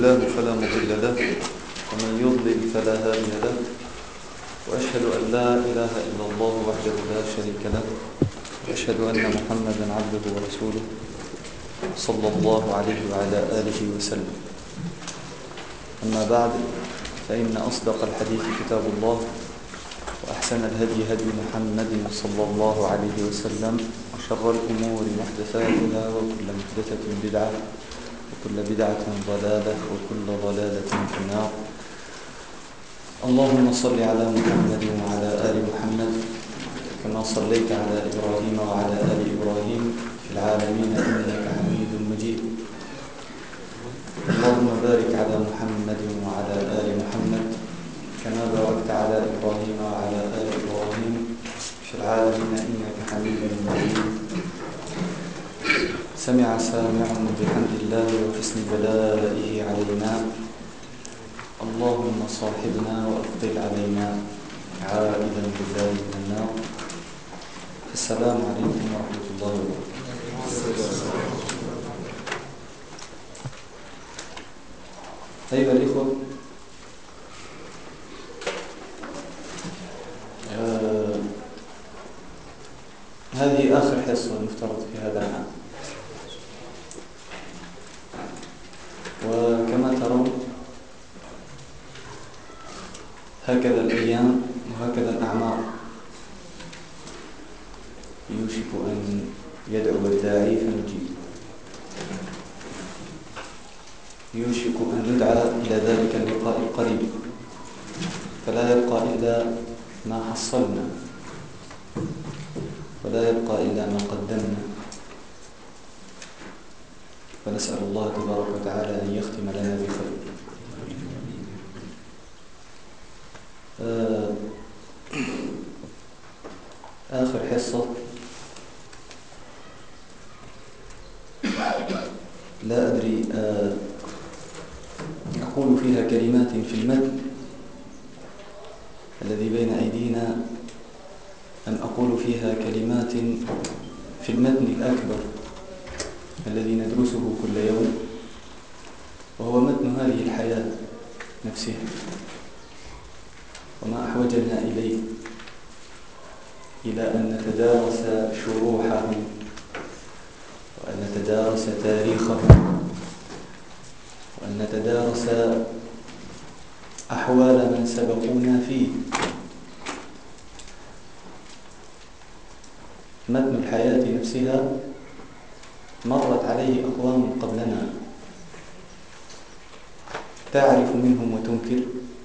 الله فلا مضل له ومن يضلل فلا هادي له وأشهد أن لا إله إلا الله وحده لا شريك له وأشهد أن محمدا عبده ورسوله صلى الله عليه وعلى آله وسلم. أما بعد، فإن أصدق الحديث كتاب الله، وأحسن الهدي هدي محمد صلى الله عليه وسلم، وشر الأمور محدثاتها، وكل محدثة بدعة، وكل بدعة ضلالة، وكل ضلالة في النار. اللهم صل على محمد وعلى آل محمد كما صليت على إبراهيم وعلى آل إبراهيم في العالمين إنك حميد مجيد. اللهم بارك على محمد وعلى آل محمد كما باركت على إبراهيم وعلى آل إبراهيم في العالمين إنك حميد مجيد. سمع سامع بحمد الله وحسن بلائه علينا، اللهم صاحبنا وأفضل علينا عائدا بالله من النار. السلام عليكم ورحمة الله وبركاته. أيها الإخوة، هذه آخر حصة المفترض في هذا العام، وكما ترون هكذا الأيام وهكذا الأعمار، يوشك أن يدعو الداعي فنجيب، يوشك أن ندعى إلى ذلك اللقاء القريب، فلا يبقى إلا ما حصلنا، ولا يبقى إلا ما قدمنا. فنسأل الله تبارك وتعالى أن يختم لنا بخير. آخر حصة لا أدري أقول فيها كلمات في المتن الذي بين أيدينا أم أقول فيها كلمات في المتن الأكبر الذي ندرسه كل يوم، وهو متن هذه الحياة نفسها وما أحوجنا إليه، إلى أن نتدارس شروحه وأن نتدارس تاريخه وأن نتدارس أحوال من سبقونا فيه. متن الحياة نفسها مرت عليه أقوام قبلنا، تعرف منهم وتنكر،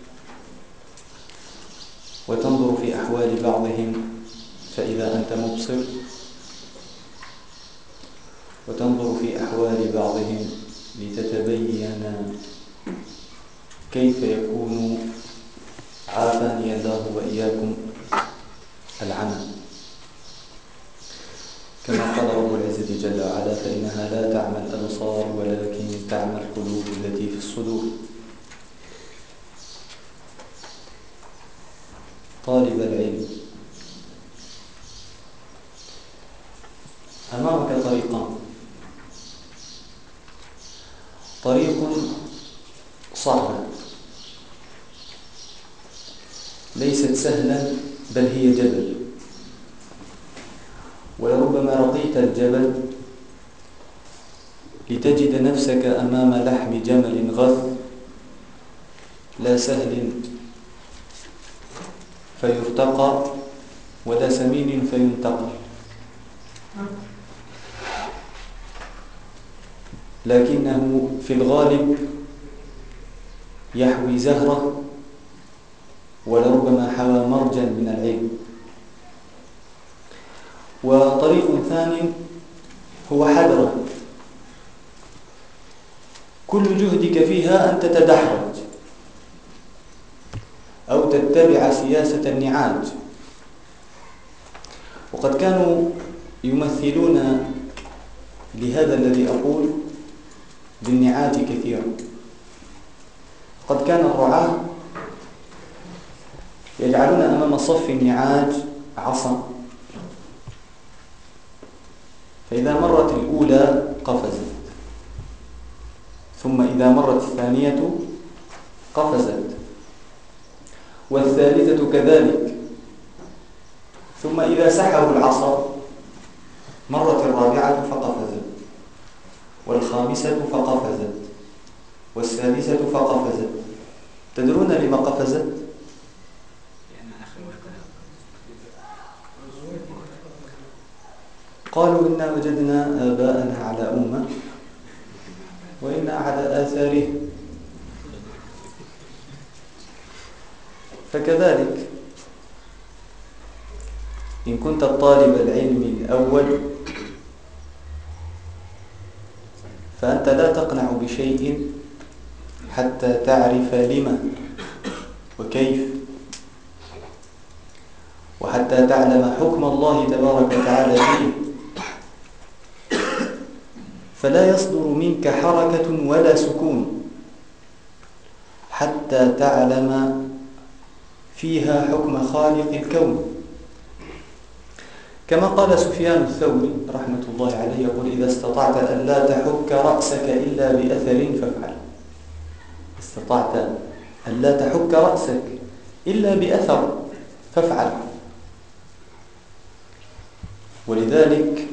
وتنظر في أحوال بعضهم فإذا أنت مبصر، وتنظر في أحوال بعضهم لتتبين كيف يكون، عافاني الله وإياكم، العمى. كما قال رب العزة جل وعلا: فإنها لا تعمى الأبصار ولكن تعمى القلوب التي في الصدور. طالب العلم، أمامك طريقان: طريق صعب ليست سهلا بل هي جبل، ولربما رقيت الجبل لتجد نفسك أمام لحم جمل غث لا سهل فيرتقى ولا سمين فينتقى، لكنه في الغالب يحوي زهرة، ولربما حوى مرجا من العلم. وطريق ثاني هو حدرة، كل جهدك فيها أن تتدحرج أو تتبع سياسة النعاج. وقد كانوا يمثلون لهذا الذي أقول بالنعاج كثيرا. قد كان الرعاة يجعلون أمام صف النعاج عصا، فإذا مرت الأولى قفزت، ثم إذا مرت الثانية قفزت، والثالثة كذلك، ثم إذا سحبوا العصا مرت الرابعة فقفزت، والخامسة فقفزت، والسادسة فقفزت. تدرون لما قفزت؟ قالوا إنا وجدنا آباءنا على أمة وإنا على آثاره. فكذلك إن كنت الطالب العلم الأول فأنت لا تقنع بشيء حتى تعرف لما وكيف، وحتى تعلم حكم الله تبارك وتعالى فيه. فلا يصدر منك حركة ولا سكون حتى تعلم فيها حكم خالق الكون. كما قال سفيان الثوري رحمة الله عليه، يقول: إذا استطعت أن لا تحك رأسك إلا بأثر فافعل. استطعت أن لا تحك رأسك إلا بأثر فافعل. ولذلك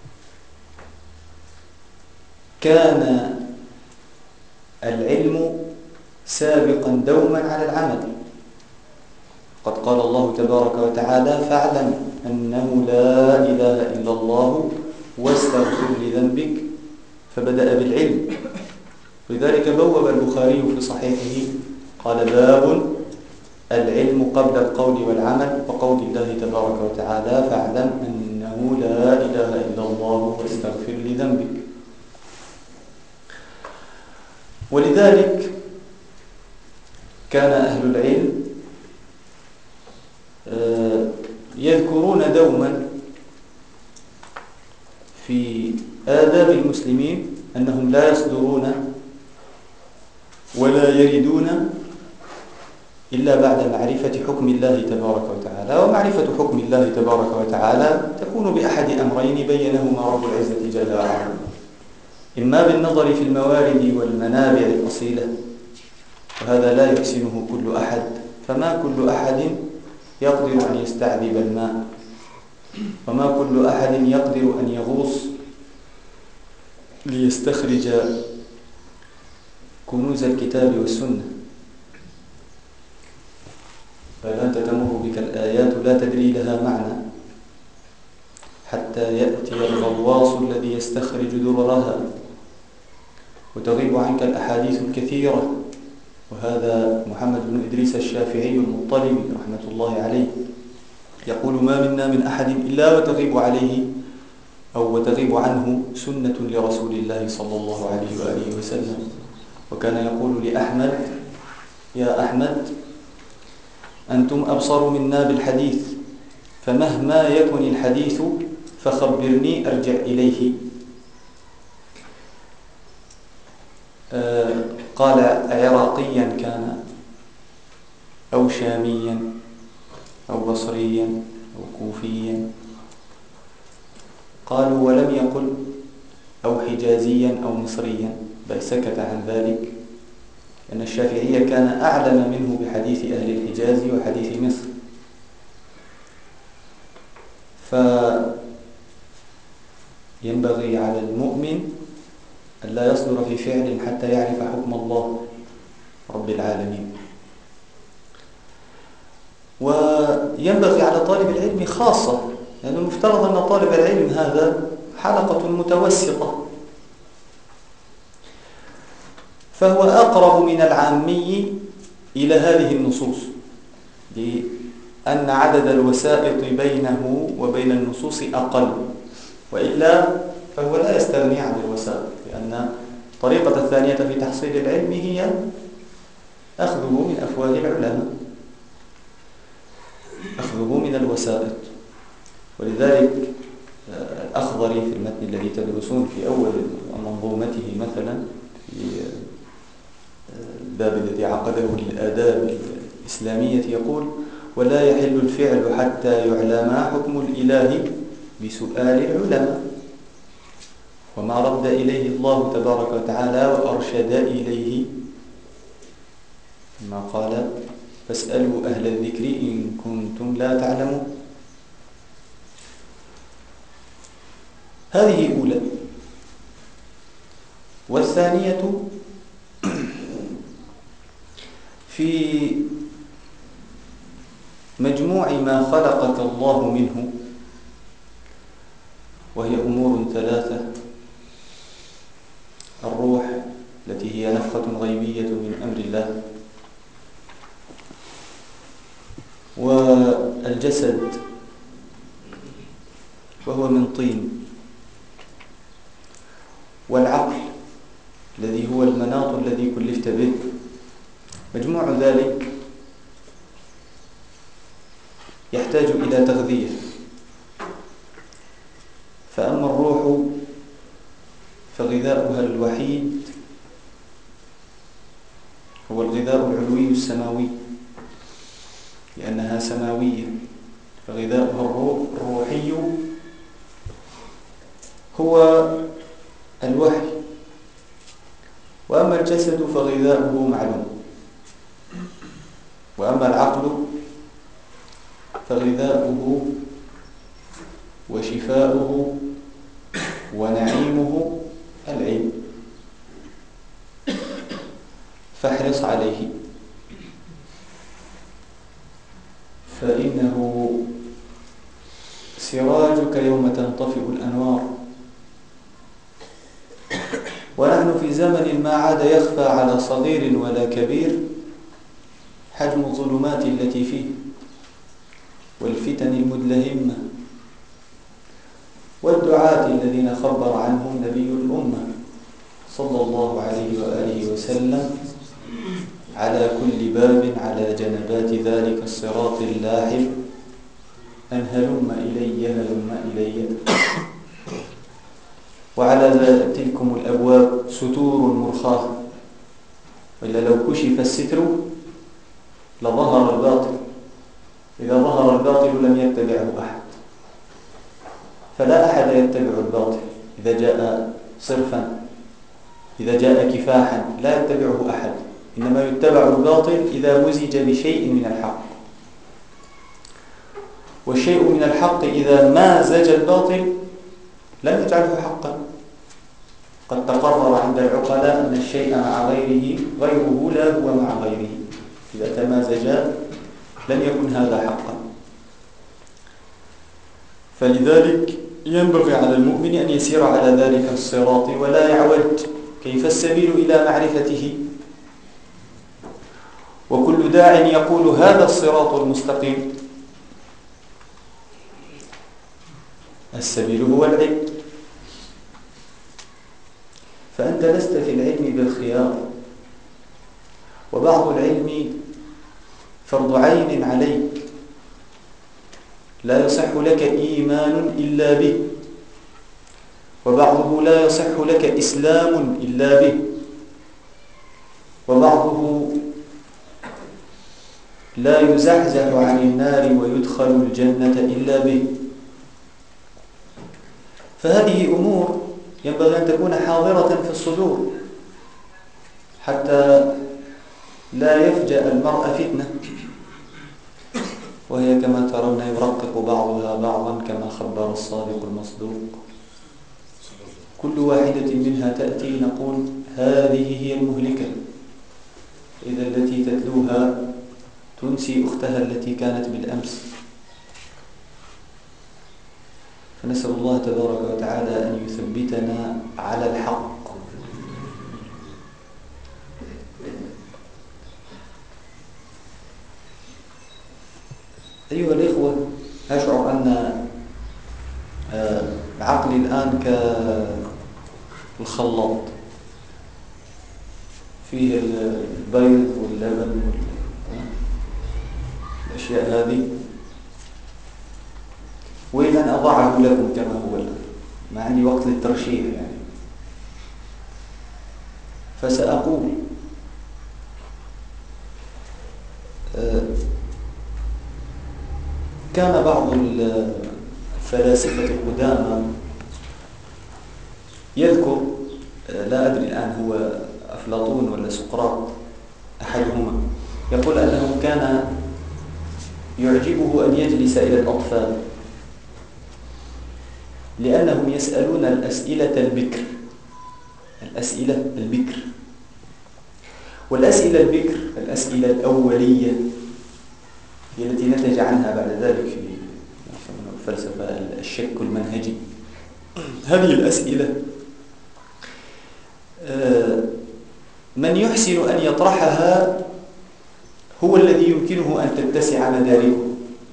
كان العلم سابقا دوما على العمل. قد قال الله تبارك وتعالى: فاعلم أنه لا إله إلا الله واستغفر لذنبك، فبدأ بالعلم. لذلك بوب البخاري في صحيحه قال: باب العلم قبل القول والعمل، وقول الله تبارك وتعالى: فاعلم أنه لا إله إلا الله واستغفر لذنبك. ولذلك كان أهل العلم يذكرون دوما في آداب المسلمين أنهم لا يصدرون ولا يردون إلا بعد معرفة حكم الله تبارك وتعالى. ومعرفة حكم الله تبارك وتعالى تكون بأحد أمرين بينهما رب العزة جل وعلا: إما بالنظر في الموارد والمنابع الأصيلة، وهذا لا يحسنه كل أحد، فما كل أحد يقدر أن يستعذب الماء، وما كل أحد يقدر أن يغوص ليستخرج كنوز الكتاب والسنة. فلا تتمر بك الآيات لا تدري لها معنى حتى يأتي الغواص الذي يستخرج دررها، وتغيب عنك الأحاديث الكثيرة. وهذا محمد بن إدريس الشافعي المطلبي رحمة الله عليه يقول: ما منا من أحد إلا وتغيب عليه أو وتغيب عنه سنة لرسول الله صلى الله عليه وآله وسلم. وكان يقول لأحمد: يا أحمد، أنتم أبصر منا بالحديث، فمهما يكن الحديث فخبرني أرجع إليه. قال: عراقيا كان أو شاميا أو بصريا أو كوفيا. قالوا: ولم يقل أو حجازيا أو مصريا، بل سكت عن ذلك، لأن الشافعي كان أعلم منه بحديث أهل الحجاز وحديث مصر. فينبغي على المؤمن أن لا يصدر في فعل حتى يعرف حكم الله رب العالمين. وينبغي على طالب العلم خاصة، لأن المفترض أن طالب العلم هذا حلقة متوسطة، فهو أقرب من العامي إلى هذه النصوص، لأن عدد الوسائط بينه وبين النصوص أقل، وإلا فهو لا يستغني عن الوسائط، لأن الطريقة الثانية في تحصيل العلم هي أخذه من أفواه العلماء، أخذه من الوسائط. ولذلك الأخضري في المتن الذي تدرسون في أول منظومته مثلا في الباب الذي عقده للآداب الإسلامية يقول: ولا يحل الفعل حتى يعلم حكم الإله بسؤال العلماء. وما رد إليه الله تبارك وتعالى وأرشد إليه، ما قال فاسألوا أهل الذكر إن كنتم لا تعلمون. هذه أولى. والثانية في مجموع ما خلقك الله منه، وهي أمور ثلاثة: الروح التي هي نفخة غيبية من أمر الله، والجسد وهو من طين، والعقل الذي هو المناط الذي كلفت به. مجموع ذلك يحتاج إلى تغذية. فأما الروح فغذاؤها الوحيد هو الغذاء العلوي السماوي، لأنها سماوية، فغذاؤها الروحي هو الوحي. وأما الجسد فغذاؤه معلوم. وأما العقل فغذاؤه وشفاؤه ونعيمه العلم، فاحرص عليه، فإنه سراجك يوم تنطفئ الأنوار. ونحن في زمن ما عاد يخفى على صغير ولا كبير حجم الظلمات التي فيه والفتن المدلهمة والدعاة الذين خبر عنهم نبي الأمة صلى الله عليه وآله وسلم على كل باب على جنبات ذلك الصراط اللاحب أن هلم إلي هلم إلي. وعلى تلكم الأبواب ستور مرخاة، وإلا لو كشف الستر لظهر الباطل. إذا ظهر الباطل لم يتبعه أحد، فلا أحد يتبع الباطل إذا جاء صرفا، إذا جاء كفاحا لا يتبعه أحد، إنما يتبع الباطل إذا مزج بشيء من الحق. والشيء من الحق إذا مازج الباطل لم يجعله حقا. قد تقرر عند العقلاء أن الشيء مع غيره لا هو مع غيره. إذا تمازجا لم يكن هذا حقا. فلذلك ينبغي على المؤمن أن يسير على ذلك الصراط ولا يعوج. كيف السبيل إلى معرفته؟ وكل داع يقول هذا الصراط المستقيم. السبيل هو العلم، فأنت لست في العلم بالخيار. وبعض العلم فرض عين عليك، لا يصح لك إيمان إلا به، وبعضه لا يصح لك إسلام إلا به، وبعضه لا يزحزح عن النار ويدخل الجنة إلا به. فهذه أمور ينبغي أن تكون حاضرة في الصدور حتى لا يفجأ المرء فتنة، وهي كما ترون يرقق بعضها بعضا كما خبر الصادق المصدوق. كل واحدة منها تأتي نقول هذه هي المهلكة، إذا التي تتلوها تنسي أختها التي كانت بالأمس. فنسأل الله تبارك وتعالى أن يثبتنا على الحق. أيها الإخوة، أشعر أن عقلي الآن كالخلاط فيه البيض واللبن والأشياء هذه، وإن أن أضعه لكم كما هو الآن، ما عندي وقت للترشيح يعني. فسأقول كان بعض الفلاسفة القدامى يذكر لا أدري الآن هو أفلاطون ولا سقراط أحدهما، يقول أنه كان يعجبه أن يجلس إلى الأطفال لأنهم يسألون الأسئلة البكر، الأسئلة البكر، والأسئلة البكر الأسئلة الأولية هي التي نتج عنها بعد ذلك في الفلسفة الشك المنهجي. هذه الأسئلة من يحسن أن يطرحها هو الذي يمكنه أن تتسع مداركه،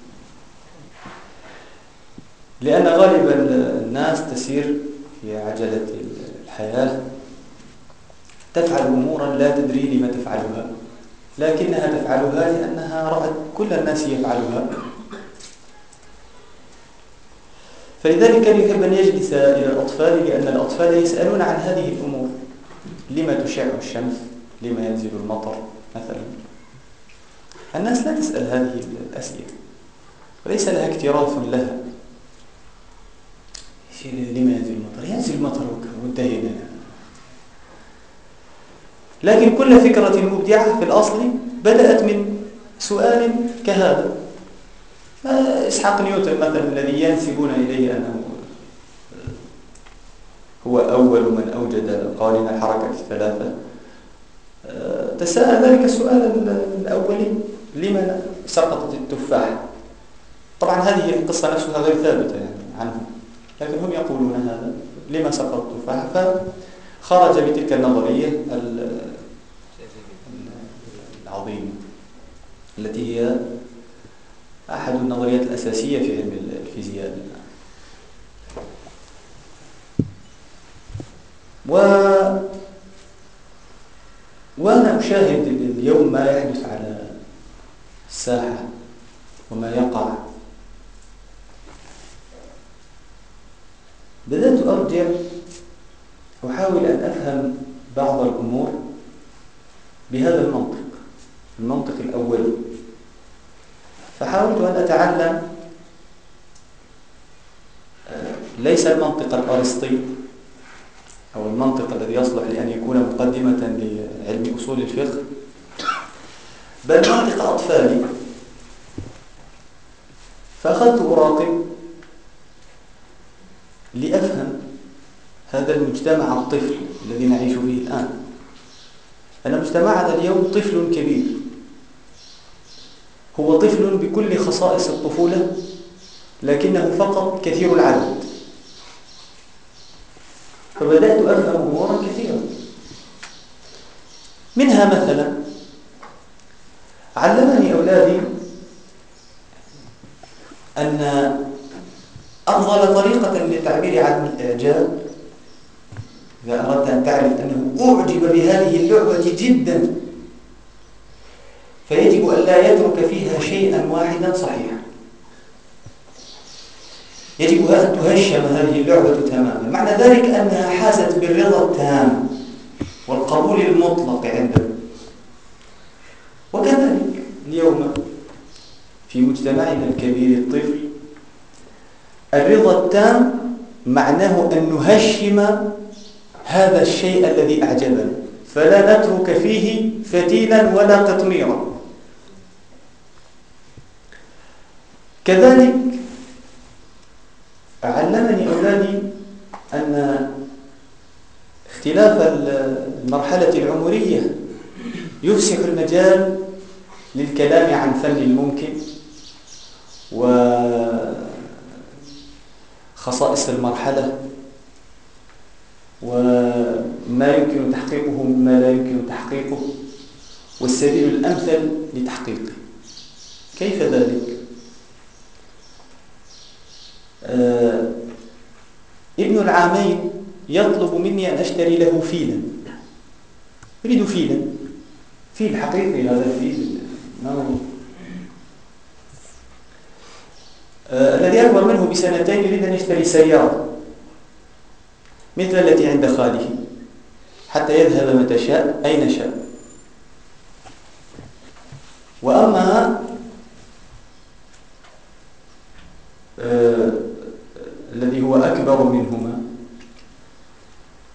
لأن غالبا الناس تسير في عجلة الحياة تفعل أمورا لا تدري لما تفعلها، لكنها تفعلها لأنها رأت كل الناس يفعلها، فلذلك كان يحب أن يجلس إلى الأطفال، لأن الأطفال يسألون عن هذه الأمور: لما تشع الشمس؟ لما ينزل المطر مثلا؟ الناس لا تسأل هذه الأسئلة وليس لها اكتراث لها. لما ينزل المطر؟ ينزل المطر وانتهينا. لكن كل فكرة مبدعة في الأصل بدأت من سؤال كهذا. إسحاق نيوتن مثلا الذي ينسبون إليه أنه هو أول من أوجد قوانين الحركة الثلاثة، تساءل ذلك السؤال الأولي: لما سقطت التفاحة؟ طبعا هذه القصة نفسها غير ثابتة يعني عنهم، لكن هم يقولون هذا: لما سقطت التفاحة؟ فخرج بتلك النظرية العظيمة التي هي أحد النظريات الأساسية في علم الفيزياء. وأنا أشاهد اليوم ما يحدث على الساحة وما يقع، بدأت أرجع أحاول أن أفهم بعض الأمور بهذا المنطق الأولي، فحاولت أن أتعلم ليس المنطق الأرسطي أو المنطق الذي يصلح لأن يكون مقدمة لعلم أصول الفقه، بل منطق أطفالي. فأخذت أراقب لأفهم هذا المجتمع الطفل الذي نعيش فيه الآن. أن مجتمعنا اليوم طفل كبير، هو طفل بكل خصائص الطفولة، لكنه فقط كثير العدد. فبدأت أفهم أمورا كثيرة، منها مثلا علمني أولادي أن أفضل طريقة للتعبير عن الإعجاب، إذا أردت أن تعرف أنه أعجب بهذه اللعبة جدا، فيجب أن لا يترك فيها شيئا واحدا صحيحا، يجب أن تهشم هذه اللعبة تماما. معنى ذلك أنها حازت بالرضا التام والقبول المطلق عنده. وكذلك اليوم في مجتمعنا الكبير الطفل، الرضا التام معناه أن نهشم هذا الشيء الذي أعجبنا، فلا نترك فيه فتيلا ولا قطميرا. كذلك علمني أولادي أن اختلاف المرحلة العمرية يفسح المجال للكلام عن فن الممكن وخصائص المرحلة وما يمكن تحقيقه مما لا يمكن تحقيقه والسبيل الأمثل لتحقيقه. كيف ذلك؟ ابن العامين يطلب مني أن أشتري له فيلا، يريد فيل حقيقي. هذا الفيل الذي أكبر منه بسنتين يريد أن يشتري سيارة مثل التي عند خاله حتى يذهب متى شاء أين شاء. وأما الذي هو أكبر منهما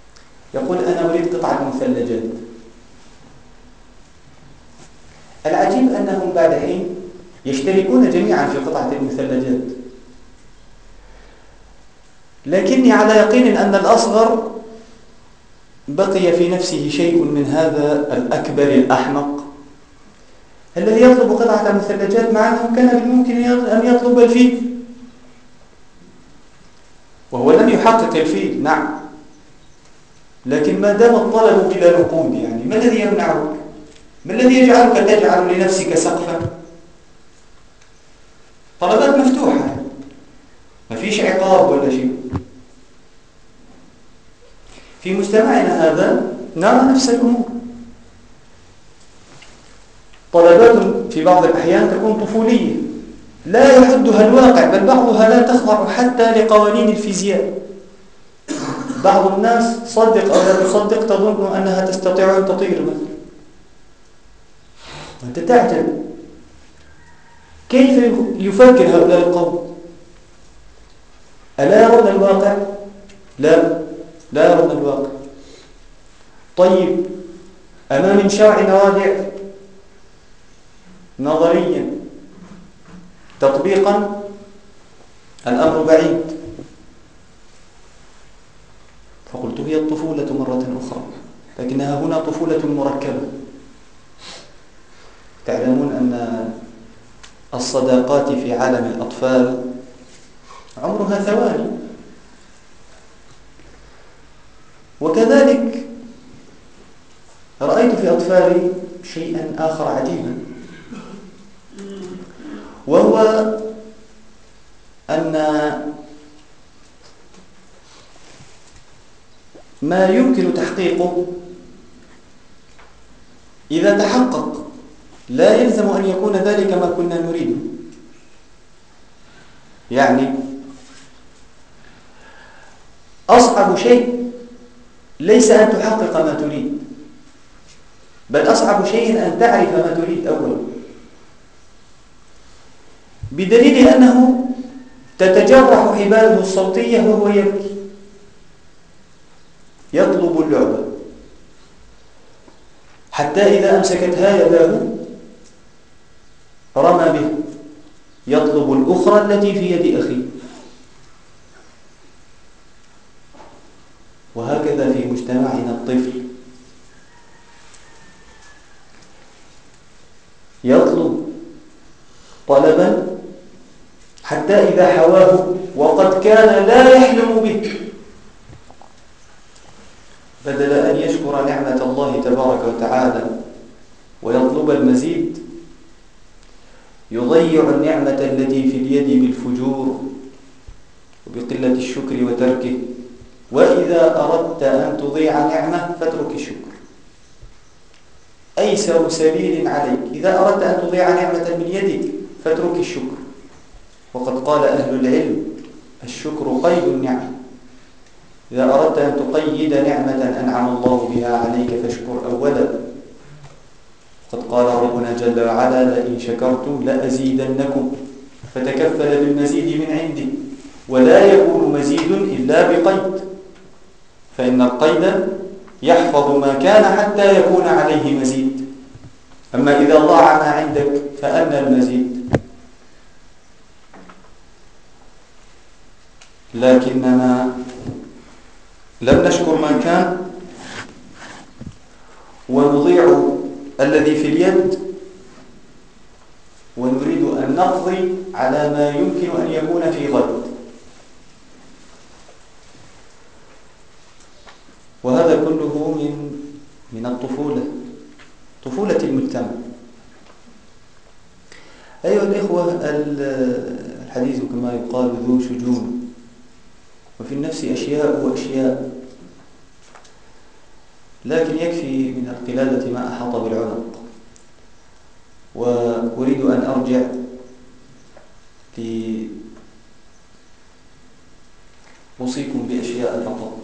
مثلجات. العجيب أنهم بعد حين يشتركون جميعا في قطعة المثلجات، لكني على يقين أن الأصغر بقي في نفسه شيء من هذا الأكبر الأحمق الذي يطلب قطعة مثلجات مع أنه كان بالممكن أن يطلب الفيل، وهو لم يحقق الفيل نعم، لكن ما دام الطلب بلا نقود، يعني ما الذي يمنعك؟ ما الذي يجعلك تجعل لنفسك سقفا؟ طلبات مفتوحة، ما فيش عقاب ولا شيء. في مجتمعنا هذا نرى نفس الأمور، طلبات في بعض الأحيان تكون طفولية لا يحدها الواقع، بل بعضها لا تخضع حتى لقوانين الفيزياء. بعض الناس صدق أو لا تصدق تظن أنها تستطيع أن تطير مثلا، وأنت تعجب كيف يفكر هؤلاء القوم. ألا يرون الواقع؟ لا يرون الواقع. طيب أما من شرع رادع نظريا تطبيقا الأمر بعيد. فقلت هي الطفولة مرة أخرى، لكنها هنا طفولة مركبة. تعلمون أن الصداقات في عالم الأطفال عمرها ثواني، وكذلك رأيت في أطفالي شيئا آخر عجيبا، وهو أن ما يمكن تحقيقه إذا تحقق لا يلزم أن يكون ذلك ما كنا نريده. يعني أصعب شيء ليس أن تحقق ما تريد، بل أصعب شيء أن تعرف ما تريد أولا، بدليل أنه تتجرح حباله الصوتية وهو يبكي يطلب اللعبة، حتى إذا أمسكتها يداه رمى به يطلب الأخرى التي في يد أخيه. وهكذا في مجتمعنا الطفل يطلب طلبا حتى إذا حواه وقد كان لا يحلم به، بدل أن يشكر نعمة الله تبارك وتعالى ويطلب المزيد يضيع النعمة التي في اليد بالفجور وبقلة الشكر وتركه. وإذا أردت أن تضيع نعمة فاترك الشكر، أيسر سبيل عليك. إذا أردت أن تضيع نعمة من يدك فاترك الشكر، وقد قال أهل العلم الشكر قيد النعم. إذا أردت أن تقيد نعمة أنعم الله بها عليك فاشكر أولا. قد قال ربنا جل وعلا لئن شكرتم لأزيدنكم، فتكفل بالمزيد من عندي، ولا يكون مزيد إلا بقيد، فإن القيد يحفظ ما كان حتى يكون عليه مزيد. أما إذا ضاع ما عندك فأن المزيد. لكننا لم نشكر ما كان ونضيع الذي في اليد، ونريد أن نقضي على ما يمكن أن يكون في غد. وهذا كله من الطفولة، طفولة المجتمع. أيها الإخوة، الحديث كما يقال ذو شجون، وفي النفس أشياء وأشياء، لكن يكفي من القلادة ما أحاط بالعنق. وأريد أن أرجع لأوصيكم بأشياء فقط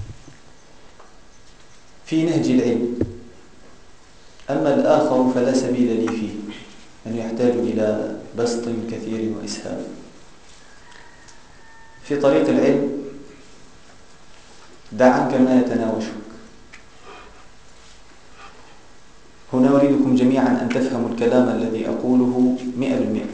في نهج العلم، أما الآخر فلا سبيل لي فيه، أنه يحتاج إلى بسط كثير وإسهاب. في طريق العلم دع عنك ما يتناوشك، هنا أريدكم جميعا أن تفهموا الكلام الذي أقوله 100%.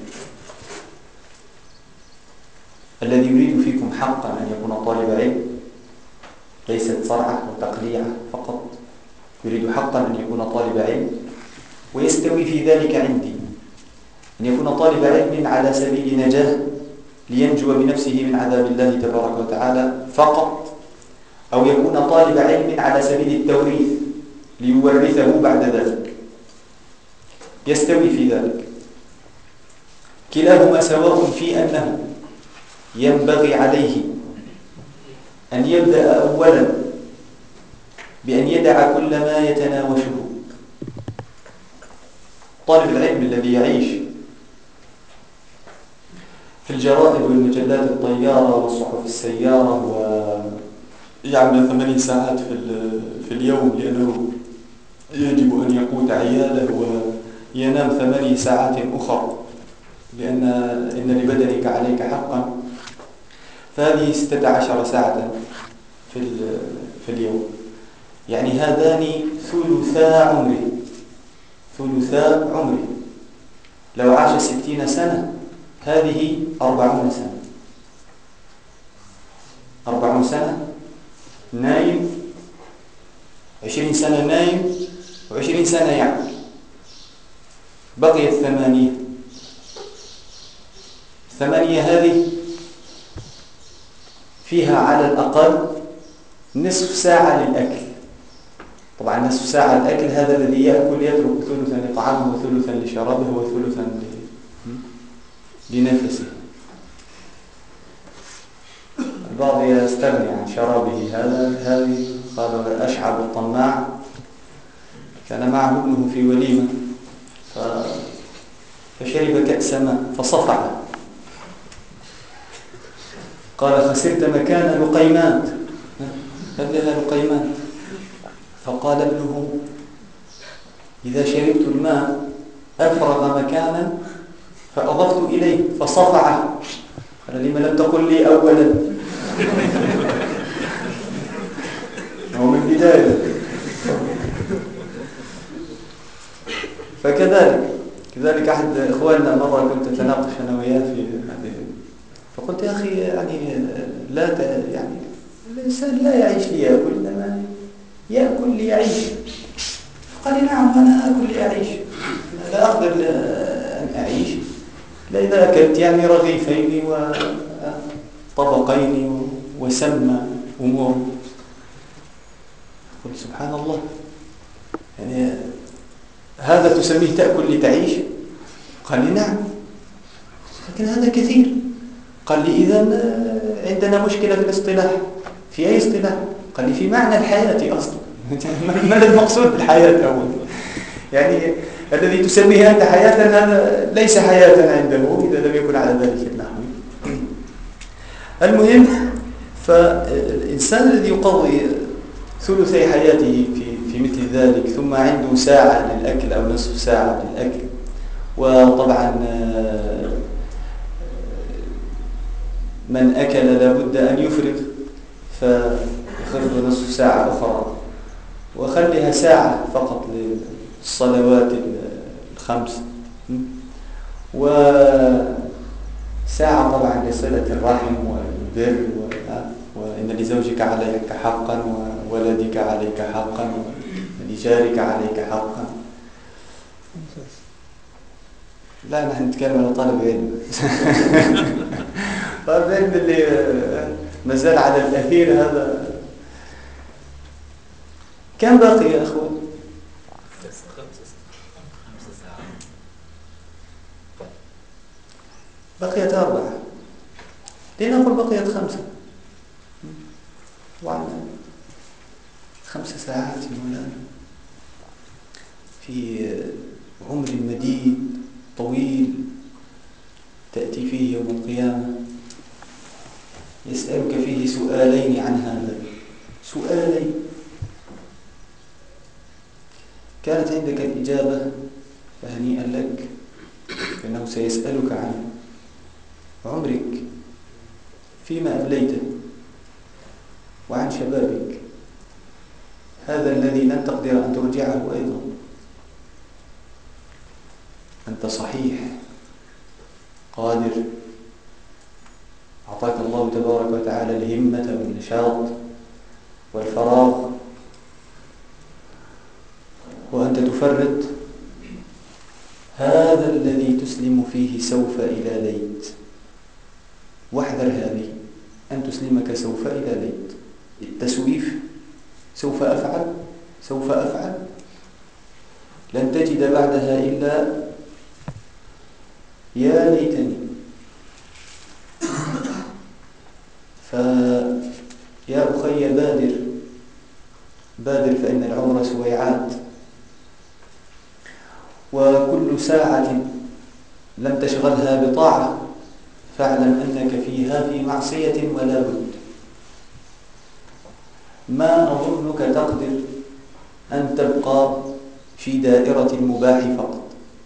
الذي يريد فيكم حقا أن يكون طالب علم، ليست صرعة وتقليعة فقط، يريد حقا أن يكون طالب علم ويستوي في ذلك عندي، أن يكون طالب علم على سبيل نجاة لينجو بنفسه من عذاب الله تبارك وتعالى فقط، أو يكون طالب علم على سبيل التوريث ليورثه بعد ذلك، يستوي في ذلك. كلاهما سواء في أنه ينبغي عليه أن يبدأ أولا بأن يدع كل ما يتناوشه. طالب العلم الذي يعيش في الجرائد والمجلات الطيارة والصحف السيارة ويعمل 8 ساعات في اليوم لأنه يجب أن يقوت عياله، وينام 8 ساعات أخرى إن لبدنك عليك حقا، فهذه 16 ساعة في اليوم، يعني هذان ثلثاء عمره. لو عاش 60 سنة هذه 40 سنة، 40 سنة نايم، 20 سنة نايم، و20 سنة يعمل، بقيت 8. 8 هذه فيها على الأقل نصف ساعة للأكل. طبعا نصف ساعة الأكل هذا الذي يأكل يترك ثلثا لطعامه وثلثا لشرابه وثلثا لنفسه. البعض يستغني عن شرابه هذه قال أشعب الطماع كان معه ابنه في وليمة فشرب كأس ماء فصفع، قال خسرت مكان لقيمات، هل لها لقيمات؟ فقال ابنه إذا شربت الماء أفرغ مكانا فأضفت إليه فصفع، قال لما لم تقل لي أولا؟ هو من بداية. كذلك أحد إخواننا مرة كنت أتناقش أنا وياه في هذه، فقلت يا أخي يعني يعني الإنسان لا يعيش ليأكل، إنما يأكل ليعيش. قال نعم أنا أكل ليعيش، لا أقدر أن أعيش لا إذا أكلت يعني رغيفين وطبقين وسمى أمور. قلت سبحان الله، يعني هذا تسميه تأكل لتعيش؟ قال لي نعم، لكن هذا كثير. قال لي إذن عندنا مشكلة في الاصطلاح. في أي اصطلاح؟ قال لي في معنى الحياة أصلا. ما المقصود بالحياة أول؟ يعني الذي تسميه أنت حياة هذا ليس حياة عنده إذا لم يكن على ذلك النحو. المهم، فالإنسان الذي يقضي ثلثي حياته في مثل ذلك، ثم عنده ساعة للأكل أو نصف ساعة للأكل، وطبعا من أكل لابد أن يفرغ، فيخرج نصف ساعة أخرى، وخليها ساعة فقط للصلوات الخمس، وساعة طبعا لصلة الرحم والبر، وإن لزوجك عليك حقا، وولدك عليك حقا، ولجارك عليك حقا. لا نحن نتكلم على طالب علم. طالب علم اللي مازال على الأثير هذا. كم باقي يا أخوان؟ 5 ساعات. بقيت 4. لنقل بقيت 5. طبعا 5 ساعات مولانا في عمر مديد طويل تأتي فيه يوم القيامة يسألك فيه سؤالين عن هذا، سؤالين كانت عندك الإجابة فهنيئا لك، فإنه سيسألك عن عمرك فيما أبليته وعن شبابك، هذا الذي لن تقدر أن ترجعه أيضا، أنت صحيح قادر، أعطاك الله تبارك وتعالى الهمة والنشاط والفراغ، وأنت تفرط، هذا الذي تسلم فيه سوف إلى ليت. واحذر هذه، أن تسلمك سوف إلى ليت. التسويف، سوف أفعل سوف أفعل، لن تجد بعدها إلا يا ليتني. فيا أخي بادر بادر، فإن العمر سويعات، وكل ساعة لم تشغلها بطاعة فاعلم أنك فيها في معصية ولا بد. ما أظنك تقدر أن تبقى في دائرة المباح فقط.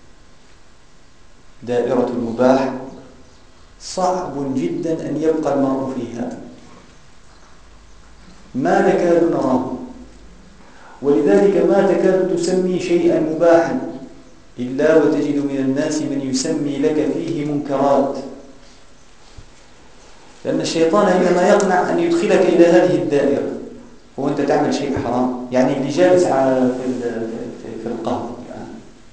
دائرة المباح صعب جدا أن يبقى المرء فيها، ما نكاد نراه، ولذلك ما تكاد تسمي شيئا مباحا إلا وتجد من الناس من يسمي لك فيه منكرات، لأن الشيطان إنما يقنع أن يدخلك إلى هذه الدائرة. هو أنت تعمل شيء حرام، يعني اللي جالس في القهوة يعني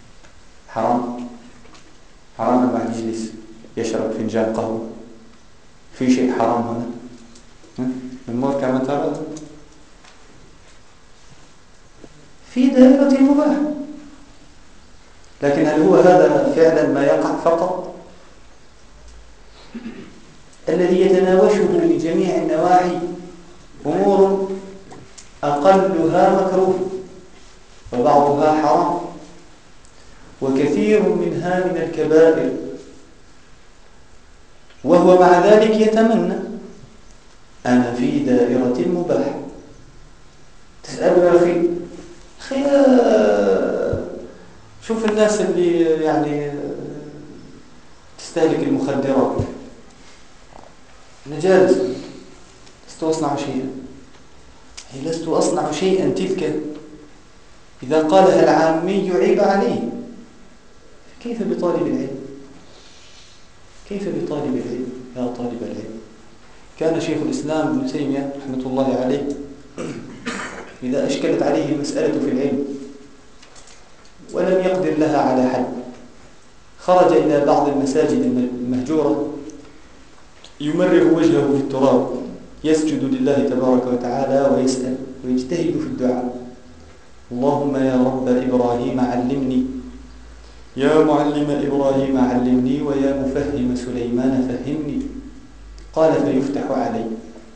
حرام لما يجلس يشرب فنجان قهوة، في شيء حرام هنا من مور كما ترى في دائرة المباح. لكن هل هو هذا فعلا ما يقع فقط؟ الذي يتناوشه من جميع النواحي أمور أقلها مكروه وبعضها حرام، وكثير منها من الكبائر، وهو مع ذلك يتمنى أنا في دائرة المباح. تسأله يا أخي شوف الناس اللي يعني تستهلك المخدرات، أنا جالس لست أصنع شيئا، هي لست أصنع شيئا تلك إذا قالها العامي يعيب عليه، كيف بطالب العلم؟ كيف بطالب العلم؟ يا طالب العلم، كان شيخ الإسلام ابن تيمية رحمة الله عليه إذا أشكلت عليه المسألة في العلم ولم يقدر لها على حل خرج إلى بعض المساجد المهجورة يمرغ وجهه في التراب، يسجد لله تبارك وتعالى ويسأل ويجتهد في الدعاء: اللهم يا رب إبراهيم علمني، يا معلم إبراهيم علمني، ويا مفهم سليمان فهمني. قال فيفتح علي.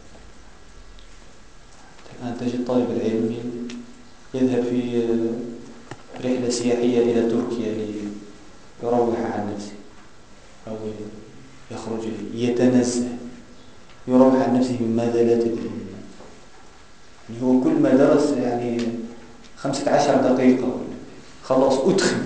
الآن تجد طالب العلم يذهب في رحلة سياحية إلى تركيا ليروح عن نفسه، أو يخرج يتنزه يروح عن نفسه من ماذا لا تدري. يعني هو كل ما درس يعني 15 دقيقة خلاص أدخل.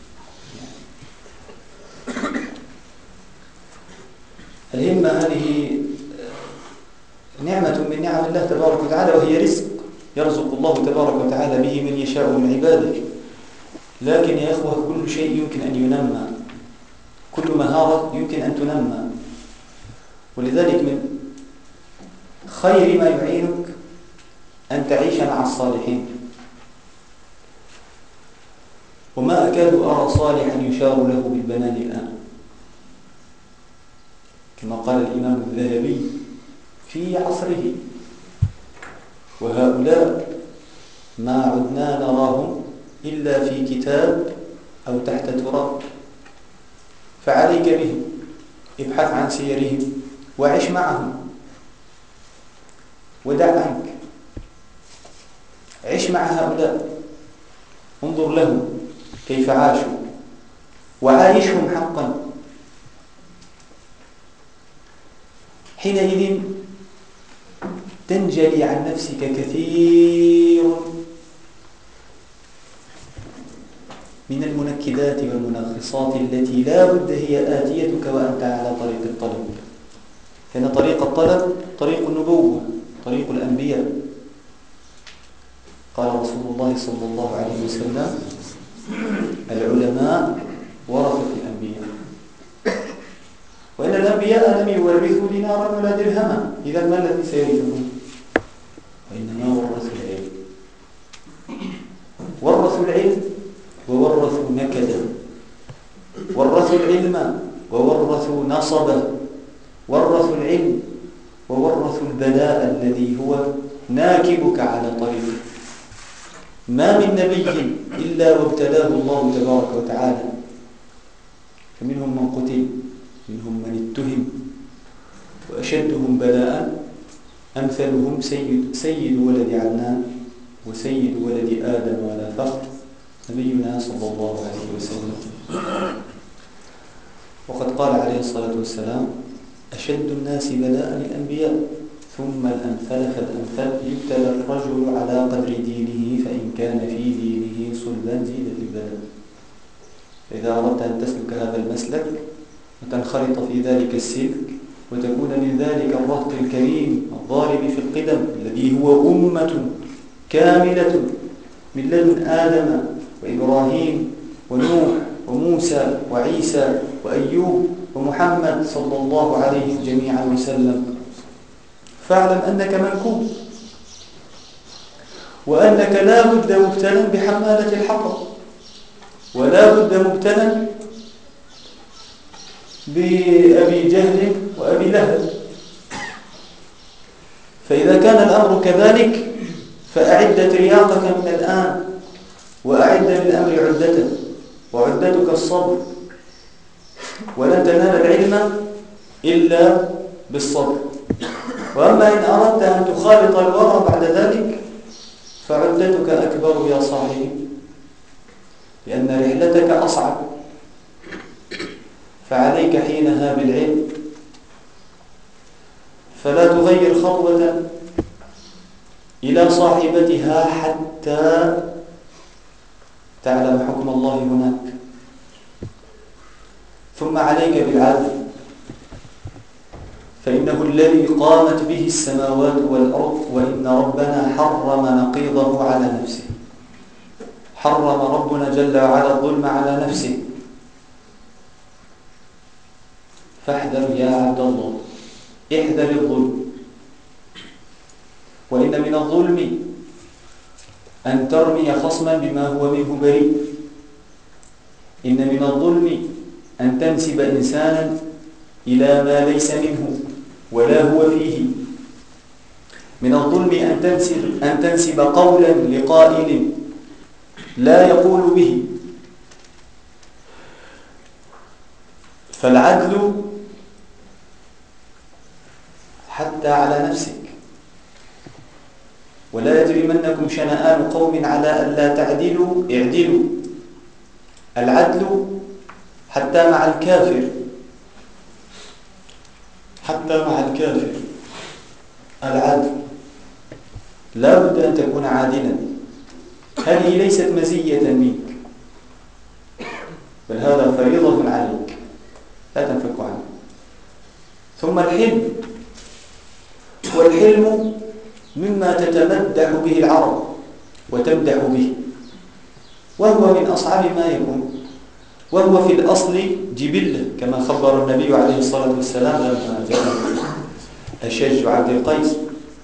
الهمة هذه نعمة من نعم الله تبارك وتعالى، وهي رزق يرزق الله تبارك وتعالى به من يشاء من عباده. لكن يا إخوة كل شيء يمكن أن ينمى، كل مهارة يمكن أن تنمى، ولذلك من خير ما يعينك أن تعيش مع الصالحين. وما أكاد أرى صالحا يشار له بالبنان الآن، كما قال الإمام الذهبي في عصره: وهؤلاء ما عدنا نراهم إلا في كتاب أو تحت تراب. فعليك بهم، ابحث عن سيرهم وعش معهم، ودع عنك، عش مع هؤلاء، انظر لهم كيف عاشوا وعايشهم حقا. حينئذ تنجلي عن نفسك كثير من المنكدات والمنغصات التي لا بد هي آتيتك وأنت على طريق الطلب. لأن طريق الطلب طريق النبوة، طريق الأنبياء. قال رسول الله صلى الله عليه وسلم: العلماء ورثة الأنبياء، وإن الأنبياء لم يورثوا دينارا ولا درهما، إذا ما الذي سيرثهم؟ وإنما ورثوا العلم. ورثوا العلم وورثوا نكدا، ورثوا العلم وورثوا نصبا، ورثوا العلم وورثوا البلاء الذي هو ناكبك على طريقه. ما من نبي إلا وابتلاه الله تبارك وتعالى، فمنهم من قتل، منهم من اتهم، وأشدهم بلاء أمثلهم سيد ولد عدنان وسيد ولد آدم ولا فخر، نبينا صلى الله عليه وسلم. وقد قال عليه الصلاة والسلام: أشد الناس بلاء الأنبياء ثم الأمثل فالأمثل، يبتلى الرجل على قدر دينه، فإن كان في دينه صلبا زيد في البلاء. فإذا أردت أن تسلك هذا المسلك وتنخرط في ذلك السلك وتكون من ذلك الرهط الكريم الضارب في القدم الذي هو أمة كاملة من لدن آدم وإبراهيم ونوح وموسى وعيسى وأيوب ومحمد صلى الله عليه جميعا وسلم، فاعلم أنك منكوب، وأنك لا بد مبتلا بحمالة الحطب، ولا بد مبتلا بأبي جهل وأبي لهب. فإذا كان الأمر كذلك فأعد ترياقك من الآن، وأعد للأمر عدته، وعدتك الصبر، ولن تنال العلم إلا بالصبر. وأما إن أردت أن تخالط الورى بعد ذلك فعدتك أكبر يا صاحبي، لأن رحلتك أصعب. فعليك حينها بالعلم، فلا تغير خطوة إلى صاحبتها حتى تعلم حكم الله هناك. ثم عليك بالعدل، فإنه الذي قامت به السماوات والأرض، وإن ربنا حرم نقيضه على نفسه. حرم ربنا جل وعلا الظلم على نفسه. فاحذر يا عبد الله، احذر الظلم. وإن من الظلم أن ترمي خصما بما هو منه بريء. إن من الظلم أن تنسب إنسانا إلى ما ليس منه ولا هو فيه. من الظلم أن تنسب قولا لقائل لا يقول به. فالعدل حتى على نفسك. ولا يجرمنكم شنآن قوم على ألا تعدلوا اعدلوا. العدل حتى مع الكافر، حتى مع الكافر العدل. لا بد أن تكون عادلا. هذه ليست مزية منك، بل هذا فريضة عليك لا تنفك عنه. ثم الحلم، والحلم مما تتمدح به العرب وتمدح به، وهو من أصعب ما يكون، وهو في الأصل جبلة، كما خبر النبي عليه الصلاة والسلام لما جاء أشج عبد القيس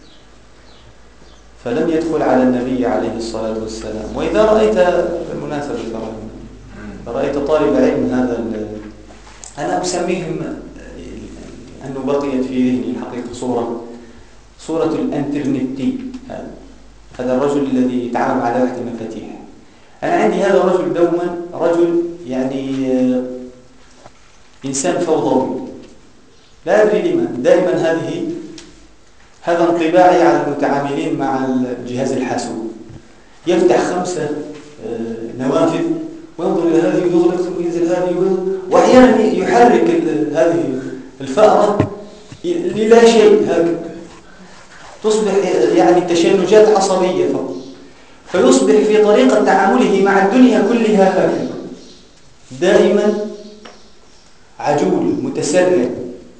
فلم يدخل على النبي عليه الصلاة والسلام. وإذا رأيت بالمناسبة رأيت طالب علم هذا، أنا أسميهم أنه بقيت في ذهني الحقيقة صورة الانترنتي، هذا الرجل الذي يتعامل على لوحة المفاتيح. أنا عندي هذا الرجل دوما رجل يعني إنسان فوضوي، لا أدري لما دائما هذا انطباعي على المتعاملين مع الجهاز الحاسوب. يفتح 5 نوافذ وينظر إلى هذه ويغلق ثم ينزل هذه، وأحيانا يحرك هذه الفأرة للا شيء هكذا، تصبح يعني تشنجات عصبية فقط، فيصبح في طريقة تعامله مع الدنيا كلها هكذا، دائما عجول متسرع.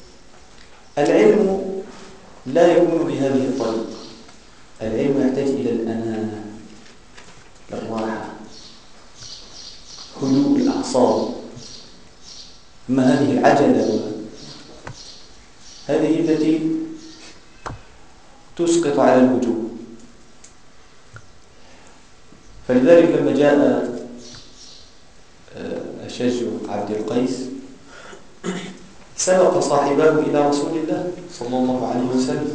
العلم لا يكون بهذه الطريقة. العلم يحتاج إلى الأنانة، الراحة، هدوء الأعصاب، أما هذه العجلة هذه التي تسقط على الوجوه. فلذلك لما جاء أشج عبد القيس سبق صاحبه إلى رسول الله صلى الله عليه وسلم.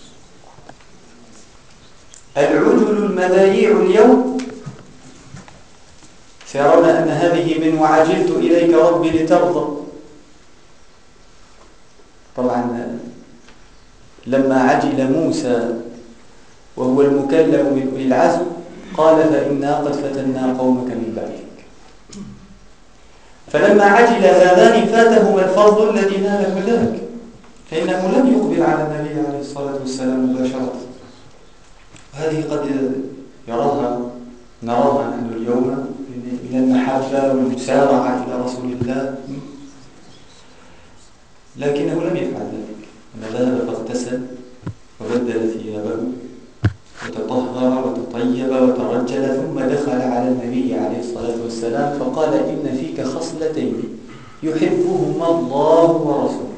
العجل المذايع اليوم سيرون أن هذه من وعجلت إليك ربي لترضى. طبعا لما عجل موسى وهو المكلم من أولي العزم قال فإنا قد فتنا قومك من بعدك. فلما عجل هذان فاتهما الفضل الذي ناله ذاك، فإنه لم يقبل على النبي عليه الصلاة والسلام مباشرة. هذه قد نراها نحن اليوم من المحبة والمسارعة إلى رسول الله، لكنه لم يفعل ذلك. ذهب فاغتسل وبدل ثيابه وتطهر وتطيب وترجل ثم دخل على النبي عليه الصلاة والسلام فقال إن فيك خصلتين يحبهما الله ورسوله،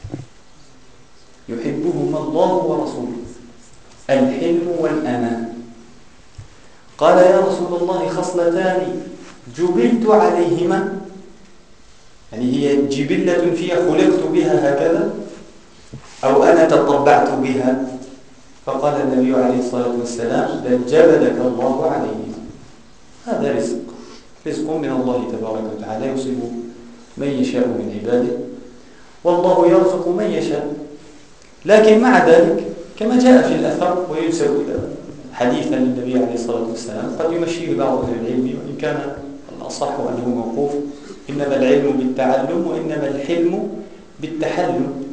يحبهما الله ورسوله، الحلم والأمان. قال يا رسول الله خصلتان جبلت عليهما، يعني هي جبلة فيها خلقت بها هكذا أو أنا تطبعت بها؟ فقال النبي عليه الصلاة والسلام بل جبلك الله عليهما. هذا رزق من الله تبارك وتعالى يصيب من يشاء من عباده، والله يرزق من يشاء. لكن مع ذلك كما جاء في الأثر وينسب حديثا للنبي عليه الصلاة والسلام قد يمشيه بعض أهل العلم، وإن كان الأصح أنه موقوف: إنما العلم بالتعلم وإنما الحلم بالتحلم.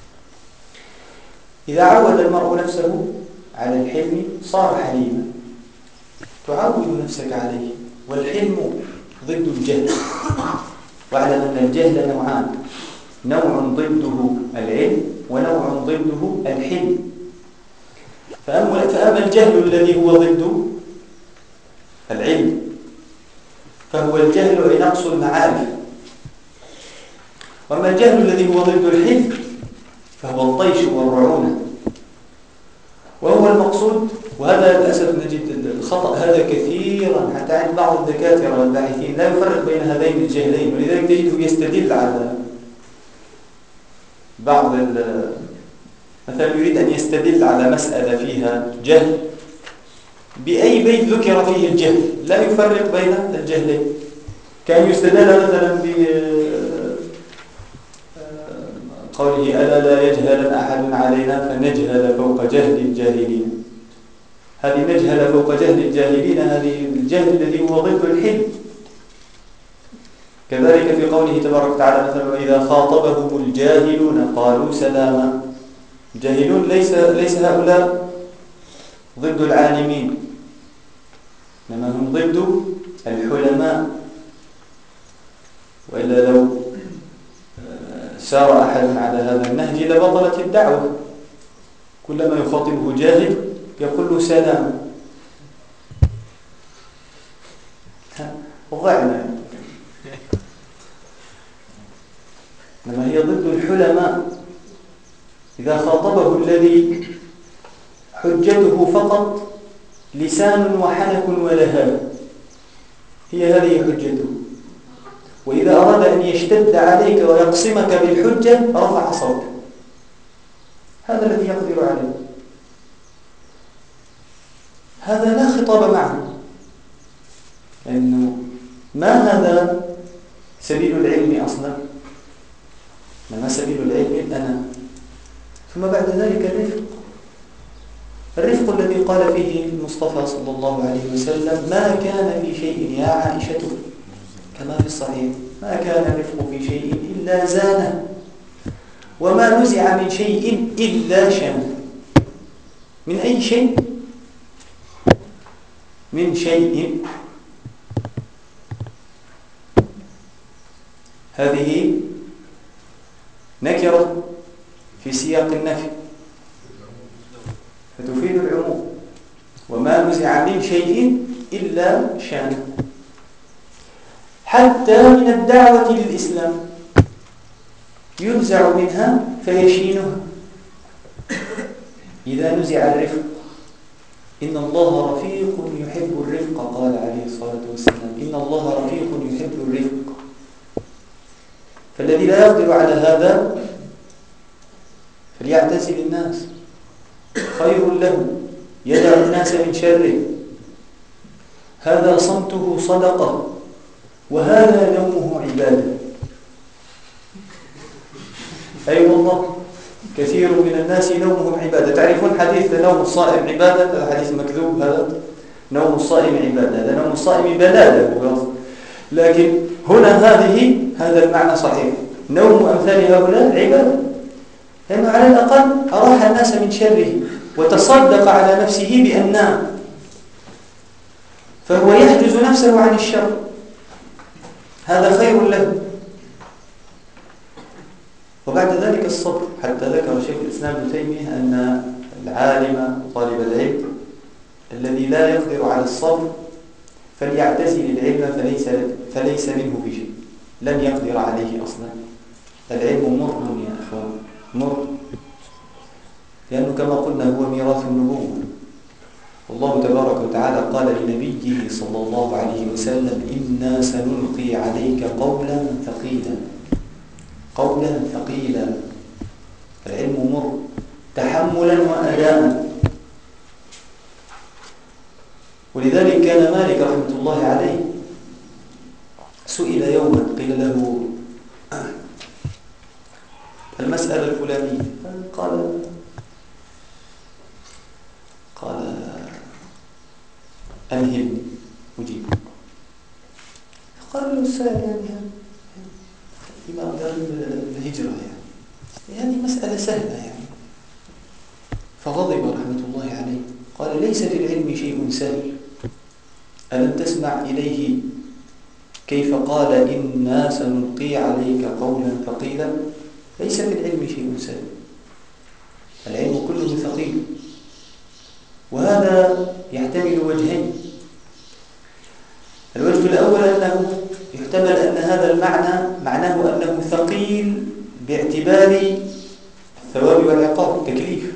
إذا عود المرء نفسه على الحلم صار حليما، تعود نفسك عليه. والحلم ضد الجهل، واعلم أن الجهل نوعان: نوع ضده العلم ونوع ضده الحلم. فأما الجهل الذي هو ضد العلم فهو الجهل نقص المعارف، وأما الجهل الذي هو ضد الحلم فهو الطيش والرعونة. وهو المقصود، وهذا للأسف نجد الخطأ هذا كثيرا حتى عند بعض الدكاترة والباحثين، لا يفرق بين هذين الجهلين، ولذلك تجده يستدل على بعض مثلا يريد أن يستدل على مسألة فيها جهل بأي بيت ذكر فيه الجهل، لا يفرق بين الجهلين. كان يستدل مثلا بقوله ألا لا يجهل أحد علينا فنجهل فوق جهل الجاهلين. هذه نجهل فوق جهل الجاهلين، هذه الجهل الذي هو ضد الحلم. كذلك في قوله تبارك وتعالى مثلا وإذا خاطبهم الجاهلون قالوا سلاما. الجاهلون ليس هؤلاء ضد العالمين، إنما هم ضد الحلماء. وإلا لو سار أحد على هذا النهج لبطلت الدعوة. كلما يخاطبه جاهل يقول له سلام. وضعنا، إنما هي ضد الحلماء. إذا خاطبه الذي حجته فقط لسان وحنك ولهاب، هي هذه حجته. وإذا أراد أن يشتد عليك ويقسمك بالحجة رفع صوته. هذا الذي يقدر عليه، هذا لا خطاب معه، لأنه ما هذا سبيل العلم أصلا، ما سبيل العلم الأنا. ثم بعد ذلك الرفق الذي قال فيه المصطفى صلى الله عليه وسلم ما كان في شيء يا عائشة كما في الصحيح ما كان الرفق في شيء إلا زانه وما نزع من شيء إلا شانه. من أي شيء؟ من شيء. هذه نكرة في سياق النفي فتفيد العموم. وما نزع من شيء إلا شانه. حتى من الدعوة للإسلام ينزع منها فيشينها. إذا نزع الرفق، إن الله رفيق يحب الرفق، قال عليه الصلاة والسلام: إن الله رفيق يحب الرفق. فالذي لا يقدر على هذا فليعتزل الناس، خير له، يدع الناس من شره. هذا صمته صدقة، وهذا نومه عبادة. أي والله كثير من الناس نومهم عبادة. تعرفون حديث نوم الصائم عبادة؟ هذا حديث مكذوب. هذا نوم الصائم عبادة، هذا نوم الصائم بلادة. لكن هنا هذا المعنى صحيح. نوم أمثال هؤلاء عبادة، لأنه على الأقل أراح الناس من شره وتصدق على نفسه بأن نام، فهو يحجز نفسه عن الشر، هذا خير له. وبعد ذلك الصبر، حتى ذكر شيخ الإسلام ابن تيمية أن العالم وطالب العلم الذي لا يقدر على الصبر فليعتزل العلم فليس منه بشيء، لن يقدر عليه أصلا. العلم مر يا أخوان، مر، لأنه كما قلنا هو ميراث النبوة. والله تبارك وتعالى قال لنبيه صلى الله عليه وسلم: إنا سنلقي عليك قولا ثقيلا. قولا ثقيلا. العلم مر تحملا وأداء. ولذلك كان مالك رحمة الله عليه سئل يوما، قيل له: المسألة الفلانية، قال أمهلني أجيب. فقال له السائل: إمام دار الهجرة يعني مسألة سهلة يعني. فغضب رحمة الله عليه، قال: ليس في العلم شيء سهل. ألم تسمع إليه كيف قال: إنا سنلقي عليك قولا ثقيلا؟ ليس في العلم شيء سهل، العلم كله ثقيل. وهذا يحتمل وجهين. الوجه الأول أنه يحتمل أن هذا المعنى معناه أنه ثقيل باعتبار الثواب والعقاب، تكليف.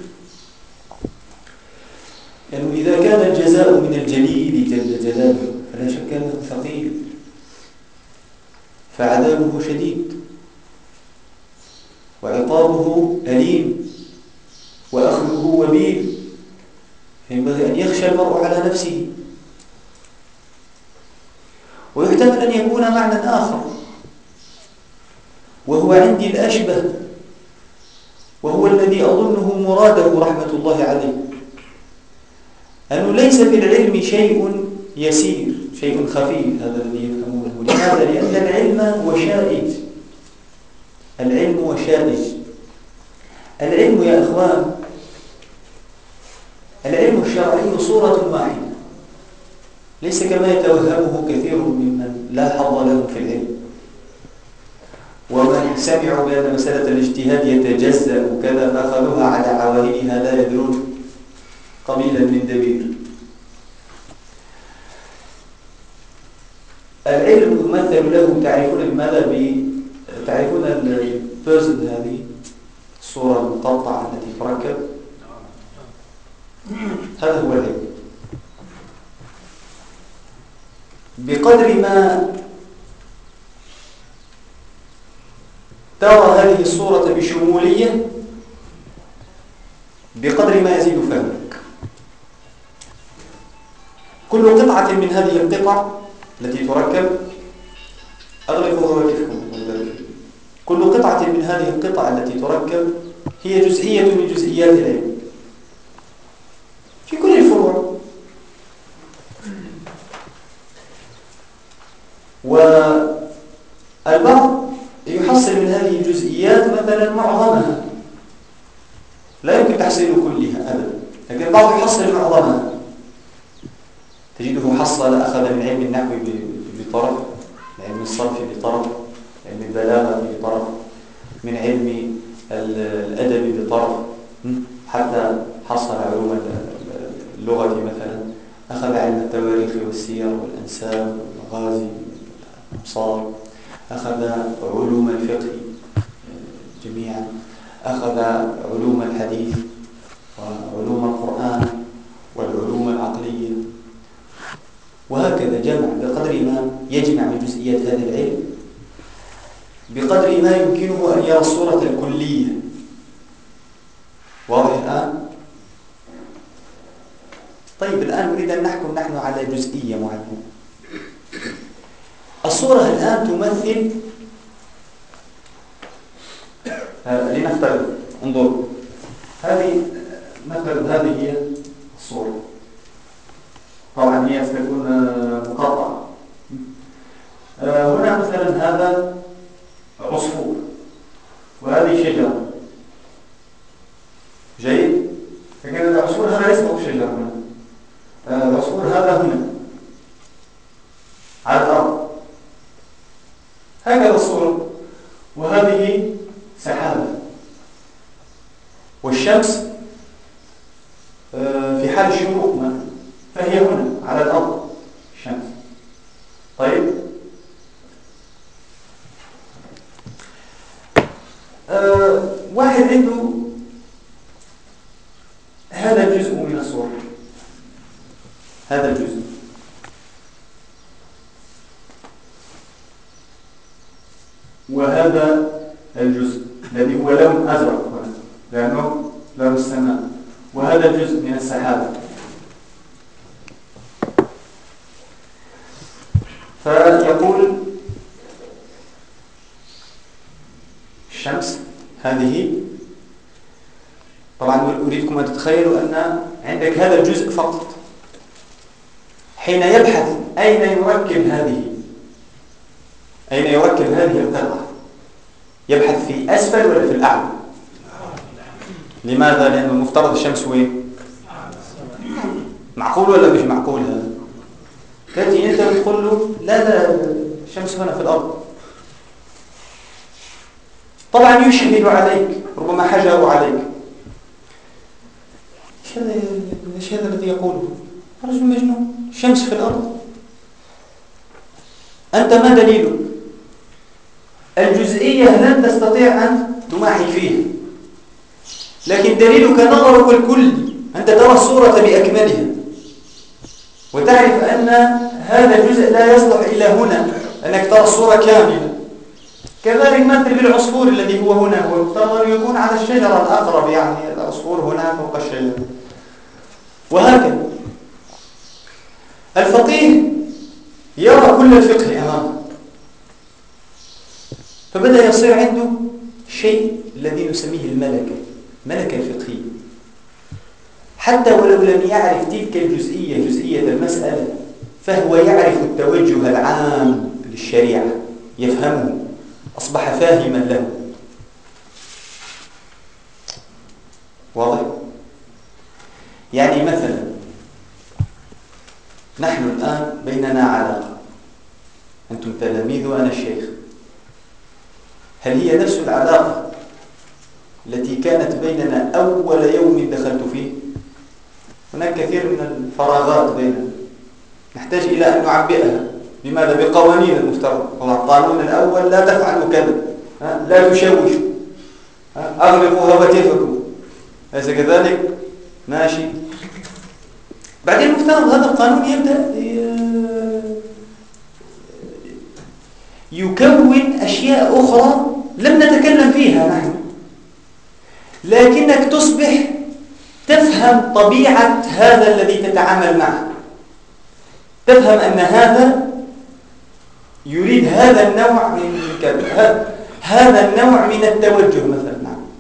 يعني إذا كان الجزاء من الجليل جل جلاله فلا شك أنه ثقيل، فعذابه شديد وعقابه أليم وأخذه وبيل، فينبغي أن يخشى المرء على نفسه. ويحتمل أن يكون معنى آخر، وهو عندي الأشبه، وهو الذي أظنه مراده رحمة الله عليه، أنه ليس في العلم شيء يسير، شيء خفيف. هذا الذي يفهمونه. لماذا؟ لأن العلم وشائج. العلم وشائج. العلم يا إخوان، العلم الشرعي صورة واحدة، ليس كما يتوهمه كثير ممن لا حظ له في العلم، ومن سمعوا بأن مسألة الاجتهاد يتجزأ وكذا فأخذوها على عواهنها لا يدرون قبيلا من دبير. العلم يمثل له، تعرفون بماذا؟ تعرفون البيرسل، هذه الصورة المقطعة التي تركب، هذا هو العلم. بقدر ما ترى هذه الصورة بشمولية بقدر ما يزيد فهمك. كل قطعة من هذه القطع التي تركب، أغلقوا هواتفكم، كل قطعة من هذه القطع التي تركب هي جزئية من جزئيات العلم في كل الفروع. والبعض يحصل من هذه الجزئيات مثلا معظمها، لا يمكن تحصيل كلها أبدا، لكن البعض يحصل معظمها. تجده حصل، أخذ من علم النحو بطرف، من علم الصرف بطرف، من علم البلاغة بطرف، من علم الأدب بطرف، حتى حصل علوم اللغة مثلا، أخذ علم التواريخ والسير والأنساب والمغازي والأمصار، أخذ علوم الفقه جميعا، أخذ علوم الحديث وعلوم القرآن والعلوم العقلية، وهكذا جمع بقدر ما يجمع من جزئيات هذا العلم بقدر ما يمكنه أن يرى الصورة الكلية. واضح الآن؟ طيب الآن نريد أن نحكم نحن على جزئية معينة. الصورة الآن تمثل، لنفترض، انظروا، نفترض هذه هي الصورة. طبعا هي ستكون مقطعة. هنا مثلا هذا عصفور وهذه شجرة. جيد؟ لكن العصفور هذا ليس هو شجرة هنا. العصفور هذا هنا على الأرض، هكذا الصورة. وهذه سحابة، والشمس في حال الشروق مثلا فهي هنا على الأرض الشمس. طيب، واحد عنده هذا الجزء من الصورة، هذا الجزء، وهذا الجزء الذي هو لون أزرق هنا لأنه لون السماء، وهذا الجزء من السحابة. فيقول الشمس هذه، طبعا أريدكم أن تتخيلوا أن عندك هذا الجزء فقط. حين يبحث أين يركب هذه القطعة، يبحث في أسفل ولا في الأعلى؟ لماذا؟ لأنه المفترض الشمس وين؟ معقول ولا مش معقول هذا؟ تأتي أنت وتقول له لا الشمس هنا في الأرض. طبعا يشهد عليك، ربما حجروا عليك. ايش هذا الذي يقوله؟ رجل مجنون، الشمس في الأرض. أنت ما دليلك؟ الجزئية لن تستطيع أن تماحي فيها، لكن دليلك نظرك الكلي، أنت ترى الصورة بأكملها وتعرف أن هذا الجزء لا يصلح إلا هنا، أنك ترى الصورة كاملة. كذلك مثل بالعصفور الذي هو هنا، هو يفترض يكون على الشجرة الأقرب، يعني العصفور هنا فوق الشجرة، وهكذا. الفقيه يرى كل الفقه أمامه، فبدأ يصير عنده شيء الذي نسميه الملكة الفقهية. حتى ولو لم يعرف تلك الجزئية، جزئية المسألة، فهو يعرف التوجه العام للشريعة، يفهمه، أصبح فاهما له. واضح؟ يعني مثلا نحن الآن بيننا علاقة، أنتم تلاميذ وأنا الشيخ. هل هي نفس العلاقة التي كانت بيننا أول يوم دخلت فيه؟ هناك كثير من الفراغات بيننا نحتاج إلى أن نعبئها. بماذا؟ بقوانين المفترض. القانون الأول لا تفعلوا كذا، لا تشوشوا، أغلقوا هواتفكم، أليس كذلك؟ ماشي. بعدين المفترض هذا القانون يبدأ يكون أشياء أخرى لم نتكلم فيها نحن، لكنك تصبح تفهم طبيعة هذا الذي تتعامل معه، تفهم أن هذا يريد هذا النوع من هذا النوع من التوجه مثلا.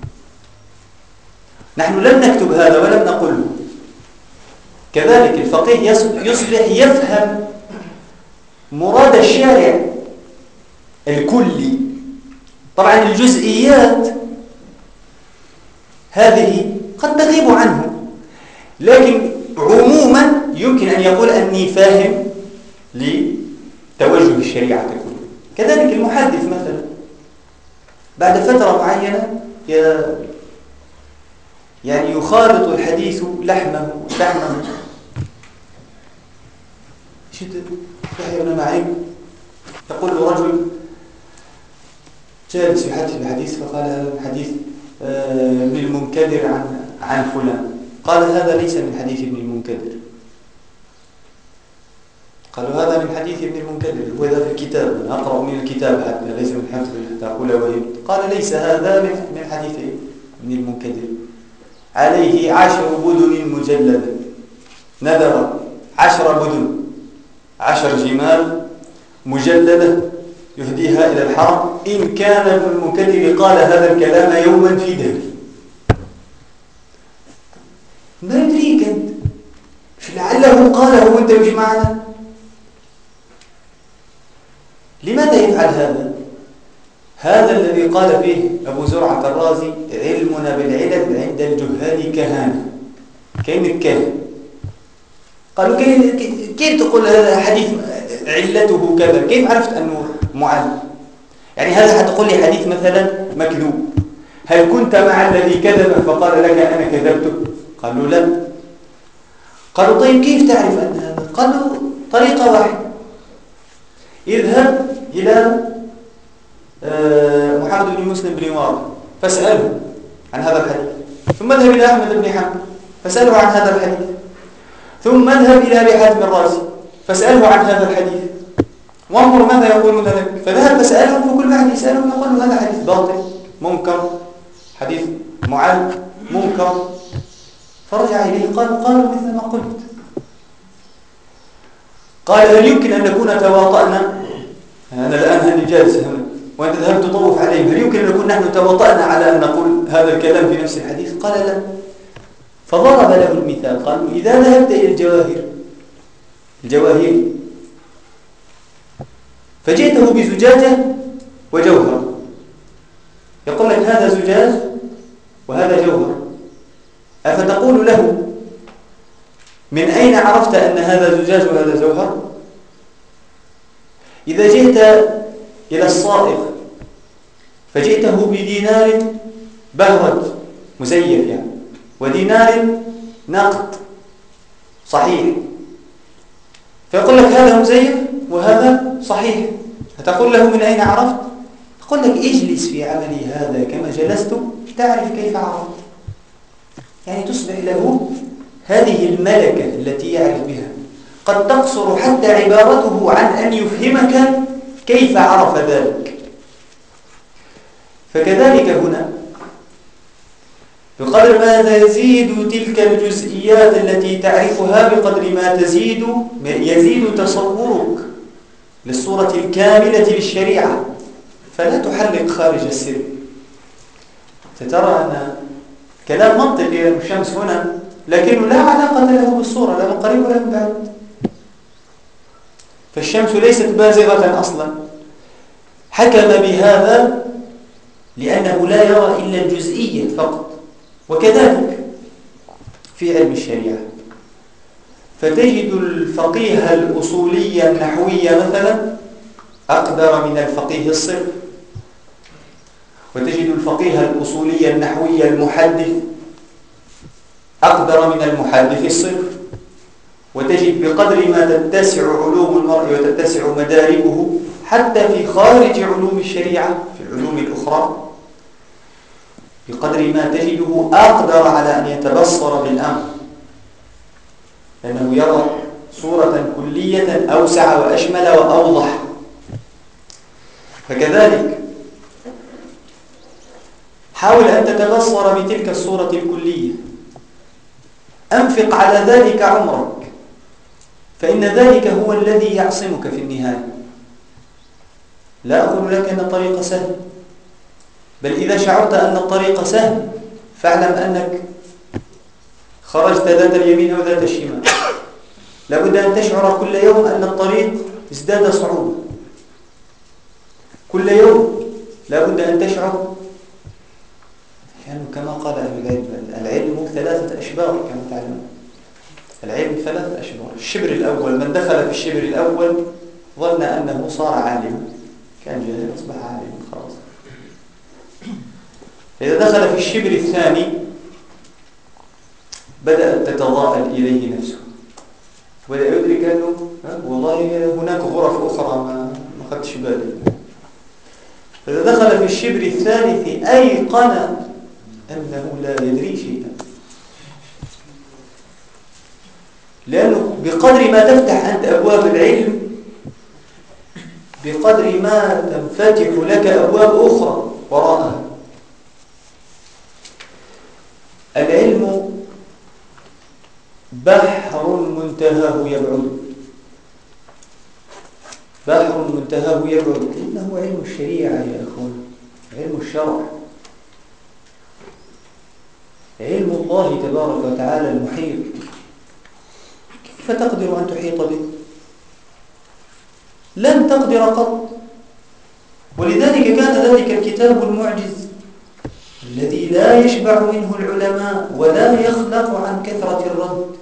نحن لم نكتب هذا ولم نقله. كذلك الفقيه يصبح يفهم مراد الشارع الكلي. طبعا الجزئيات هذه قد تغيب عنه، لكن عموما يمكن أن يقول أني فاهم لتوجه الشريعة الكلي. كذلك المحدث مثلا بعد فترة معينة يعني يخالط الحديث لحمه. شد تحيون معي. يقول له رجل جالس يحدث الحديث فقال هذا الحديث ابن المنكدر عن فلان. قال هذا ليس من حديث ابن المنكدر. قالوا هذا من حديث ابن المنكدر، وإذا في الكتاب أنا أقرأ من الكتاب حتى ليس من حفظ حتى أقول وهم. قال ليس هذا من حديث ابن المنكدر. عليه 10 بدن مجلدة، نذر 10 بدن، 10 جمال مجلدة يهديها إلى الحرم إن كان ابن المنكدر قال هذا الكلام يوما في دهر. ما يدريك أنت لعله قاله وأنت مش معنا. لماذا يفعل هذا؟ هذا الذي قال فيه أبو زرعة الرازي علمنا بالعلل عند الجهال كهانة، كأنك كاهن. قالوا كيف تقول هذا حديث علته كذا؟ كيف عرفت أنه معل؟ يعني هذا حتقول لي حديث مثلا مكذوب، هل كنت مع الذي كذب فقال لك أنا كذبت؟ قالوا لا. قالوا طيب كيف تعرف أن هذا؟ قالوا طريقة واحدة، اذهب إلى محمد بن مسلم بن وارد فاسأله عن هذا الحديث، ثم اذهب إلى أحمد بن حنبل فاسأله عن هذا الحديث، ثم اذهب إلى أبي حاتم الرازي فاسأله عن هذا الحديث، وانظر ماذا يقولون لك. فذهب فسألهم، وكل واحد يسألهم يقول هذا حديث باطل منكر، حديث معل منكر. فرجع إليه قالوا مثل ما قلت. قال هل يمكن أن نكون تواطأنا؟ أنا الآن هاني جالس هنا وأنت ذهبت تطوف عليهم، هل يمكن أن نكون نحن تواطأنا على أن نقول هذا الكلام في نفس الحديث؟ قال لا. فضرب له المثال، قال إذا ذهبت إلى الجواهر فجئته بزجاجة وجوهر، يقول لك هذا زجاج وهذا جوهر، أفتقول له من أين عرفت أن هذا زجاج وهذا جوهر؟ إذا جئت إلى الصائغ فجئته بدينار بهرج مزيف يعني، ودينار نقد صحيح، فيقول لك هذا مزيف وهذا صحيح، فتقول له من أين عرفت؟ يقول لك اجلس في عملي هذا كما جلست تعرف كيف عرفت. يعني تصبح له هذه الملكة التي يعرف بها، قد تقصر حتى عبارته عن أن يفهمك كيف عرف ذلك. فكذلك هنا بقدر ما تزيد تلك الجزئيات التي تعرفها بقدر ما يزيد تصورك للصورة الكاملة للشريعة، فلا تحلق خارج السر. سترى أن كلام منطقي الشمس هنا لكنه لا علاقة له بالصورة، لا من قريب ولا من بعيد. فالشمس ليست بازغة أصلا، حكم بهذا لأنه لا يرى إلا الجزئية فقط. وكذلك في علم الشريعة فتجد الفقيه الأصولي النحوي مثلا أقدر من الفقيه الصرف، وتجد الفقيه الأصولي النحوي المحدث أقدر من المحدث الصرف، وتجد بقدر ما تتسع علوم المرء وتتسع مداركه حتى في خارج علوم الشريعة في العلوم الأخرى بقدر ما تجده أقدر على أن يتبصر بالأمر، لأنه يرى صورة كلية أوسع وأشمل وأوضح. فكذلك حاول أن تتبصر بتلك الصورة الكلية، أنفق على ذلك عمرك، فإن ذلك هو الذي يعصمك في النهاية. لا أقول لك أن الطريق سهل، بل إذا شعرت أن الطريق سهل فاعلم أنك خرجت ذات اليمين أو ذات الشمال. لابد أن تشعر كل يوم أن الطريق ازداد صعوبة، كل يوم لابد أن تشعر، يعني كما قال أهل العلم العلم 3 أشبار كما تعلمون. العلم 3 أشبار. الشبر الأول، من دخل في الشبر الأول ظن أنه صار عالما، كان جاهل أصبح عالما خلاص. إذا دخل في الشبر الثاني بدأت تتضاءل إليه نفسه، بدأ يدرك أنه والله هناك غرف أخرى ما خدتش بالي. فإذا دخل في الشبر الثالث أيقن أنه لا يدري شيئا، لأنه بقدر ما تفتح أنت أبواب العلم بقدر ما تنفتح لك أبواب أخرى وراءها. العلم بحر منتهاه يبعد، بحر منتهاه يبعد، إنه علم الشريعة يا أخوان، علم الشرع، علم الله تبارك وتعالى المحيط. كيف تقدر أن تحيط به؟ لن تقدر قط. ولذلك كان ذلك الكتاب المعجز الذي لا يشبع منه العلماء ولا يخلق عن كثرة الرد.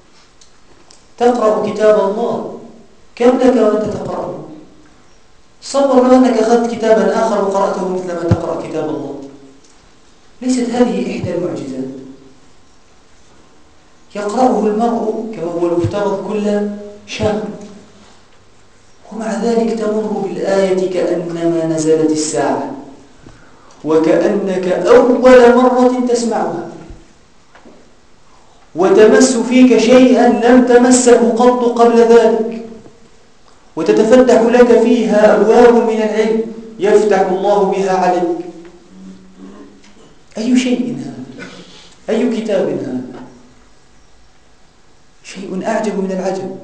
تقرأ كتاب الله، كم لك وأنت تقرأه؟ تصور لو أنك أخذت كتابا آخر وقرأته مثل ما تقرأ كتاب الله. ليست هذه إحدى المعجزات؟ يقرأه المرء كما هو المفترض كل شهر، ومع ذلك تمر بالآية كأنما نزلت الساعة، وكأنك أول مرة تسمعها، وتمس فيك شيئا لم تمسه قط قبل ذلك، وتتفتح لك فيها أبواب من العلم يفتح الله بها عليك. أي شيء هذا؟ أي كتاب هذا؟ شيء أعجب من العجب.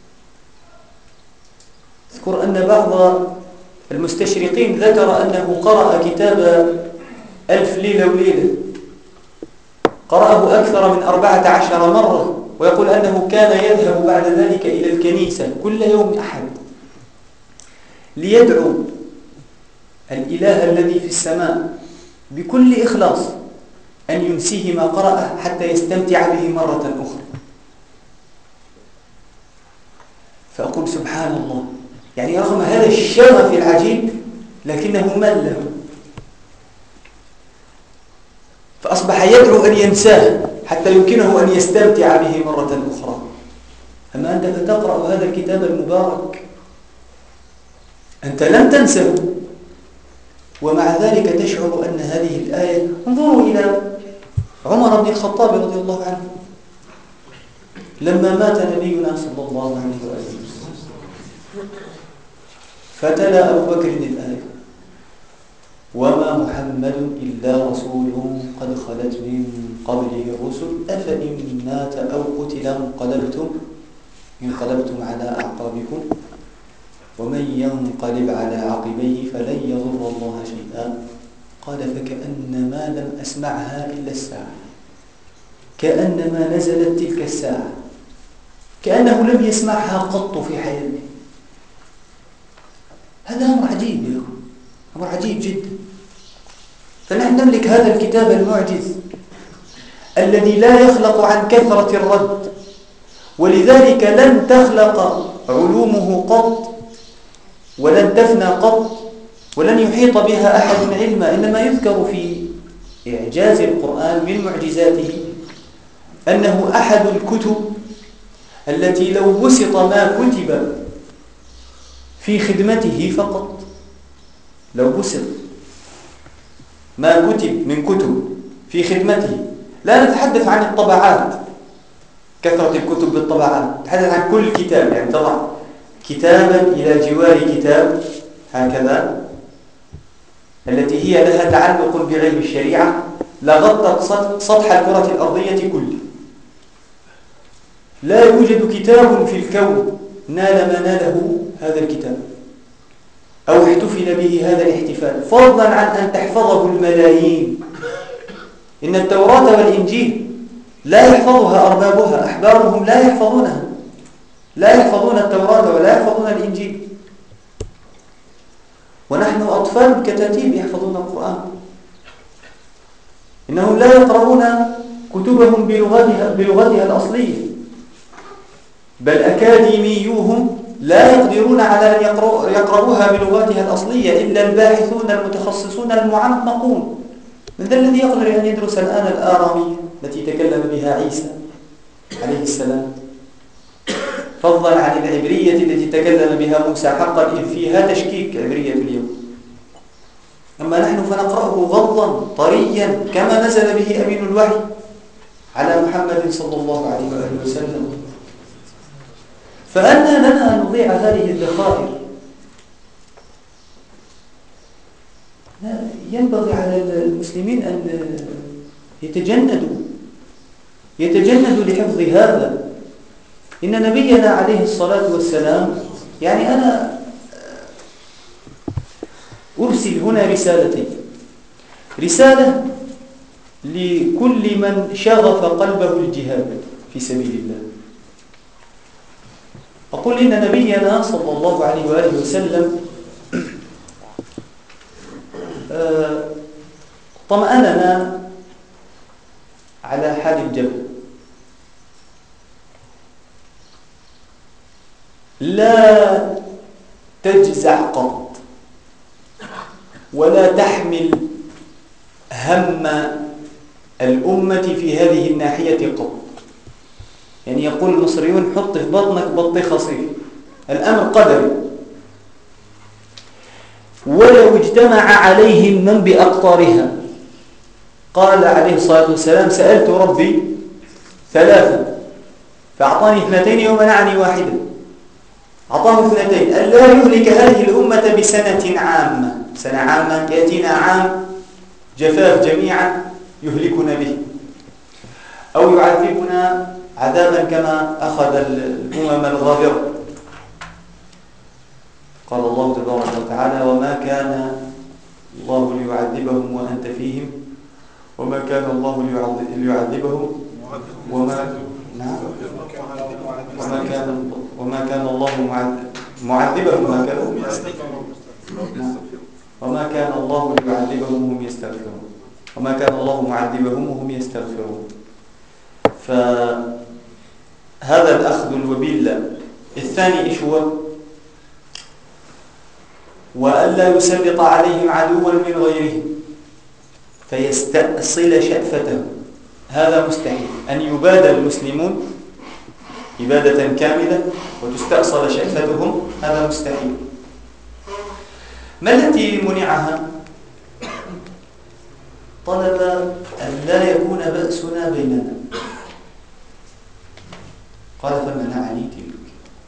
اذكر أن بعض المستشرقين ذكر أنه قرأ كتاب 1000 ليلة وليلة، قرأه أكثر من 14 مرة، ويقول أنه كان يذهب بعد ذلك إلى الكنيسة كل يوم أحد ليدعو الإله الذي في السماء بكل إخلاص أن ينسيه ما قرأه حتى يستمتع به مرة أخرى. فأقول سبحان الله، يعني رغم هذا الشغف العجيب لكنه مل له، فأصبح يدعو أن ينساه حتى يمكنه أن يستمتع به مرة أخرى. أما أنت فتقرأ هذا الكتاب المبارك، أنت لم تنسه، ومع ذلك تشعر أن هذه الآية. انظروا إلى عمر بن الخطاب رضي الله عنه لما مات نبينا صلى الله عليه وسلم، فتلا أبو بكر الآية: وما محمد إلا رسول قد خلت من قبله الرسل أفإن مات أو قتل انقلبتم على أعقابكم ومن ينقلب على عقبيه فلن يضر الله شيئا. قال: فكأنما لم أسمعها إلا الساعة، كأنما نزلت تلك الساعة، كأنه لم يسمعها قط في حياته. هذا أمر عجيب يا أخوان، أمر عجيب جدا. فنحن نملك هذا الكتاب المعجز الذي لا يخلق عن كثرة الرد، ولذلك لن تخلق علومه قط ولن تفنى قط ولن يحيط بها أحد علما. إنما يذكر في إعجاز القرآن من معجزاته أنه أحد الكتب التي لو بسط ما كتب في خدمته فقط، لو بسط ما كتب من كتب في خدمته، لا نتحدث عن الطبعات، كثرة الكتب بالطبعات، نتحدث عن كل كتاب، يعني تضع كتابا إلى جوار كتاب هكذا التي هي لها تعلق بعلم الشريعة، لغطت سطح الكرة الأرضية كله. لا يوجد كتاب في الكون نال ما ناله هذا الكتاب أو احتفل به هذا الاحتفال، فضلا عن أن تحفظه الملايين. إن التوراة والإنجيل لا يحفظها أربابها، أحبارهم لا يحفظونها، لا يحفظون التوراة ولا يحفظون الإنجيل، ونحن أطفال كتاتيب يحفظون القرآن. إنهم لا يقرؤون كتبهم بلغتها الأصلية، بل أكاديميوهم لا يقدرون على أن يقرؤوها بلغتها الأصلية إلا الباحثون المتخصصون المعمقون. من ذا الذي يقدر أن يدرس الآن الآرامية التي تكلم بها عيسى عليه السلام، فضلا عن العبرية التي تكلم بها موسى، حقا إذ فيها تشكيك عبرية اليوم. أما نحن فنقرأه غضا طريا كما نزل به أمين الوحي على محمد صلى الله عليه وآله وسلم. فأنا لنا أن نضيع هذه الذخائر. ينبغي على المسلمين أن يتجندوا لحفظ هذا. إن نبينا عليه الصلاة والسلام، يعني أنا أرسل هنا رسالتين: رسالة لكل من شغف قلبه الجهاد في سبيل الله. أقول إن نبينا صلى الله عليه وآله وسلم طمأننا على حال الجبل. لا تجزع قط ولا تحمل هم الأمة في هذه الناحية قط. يعني يقول المصريون: حط في بطنك بطيخة صيف. الأمر قدري، ولو اجتمع عليهم من بأقطارها. قال عليه الصلاة والسلام: سألت ربي ثلاثا فأعطاني 2 ومنعني 1. أعطاه 2: ألا يهلك هذه الأمة بسنة عامة. سنة عامة يأتينا عام جفاف جميعا يهلكنا به، أو يعذبنا عذابا كما أخذ الأمم الغابرة. قال الله تبارك وتعالى: وما كان الله ليعذبهم وأنت فيهم وما كان الله ليعذبهم وما كان الله معذبهم وما كان الله ليعذبهم وهم يستغفرون وما كان الله معذبهم وهم يستغفرون. فهذا الأخذ الوبيل. الثاني إيش هو؟ وألا يسلط عليهم عدوا من غيرهم فيستأصل شأفتهم. هذا مستحيل، أن يبادى المسلمون إبادة كاملة وتستأصل شأفتهم، هذا مستحيل. ما التي منعها؟ طلب أن لا يكون بأسنا بيننا. قال: فمنعني تلك.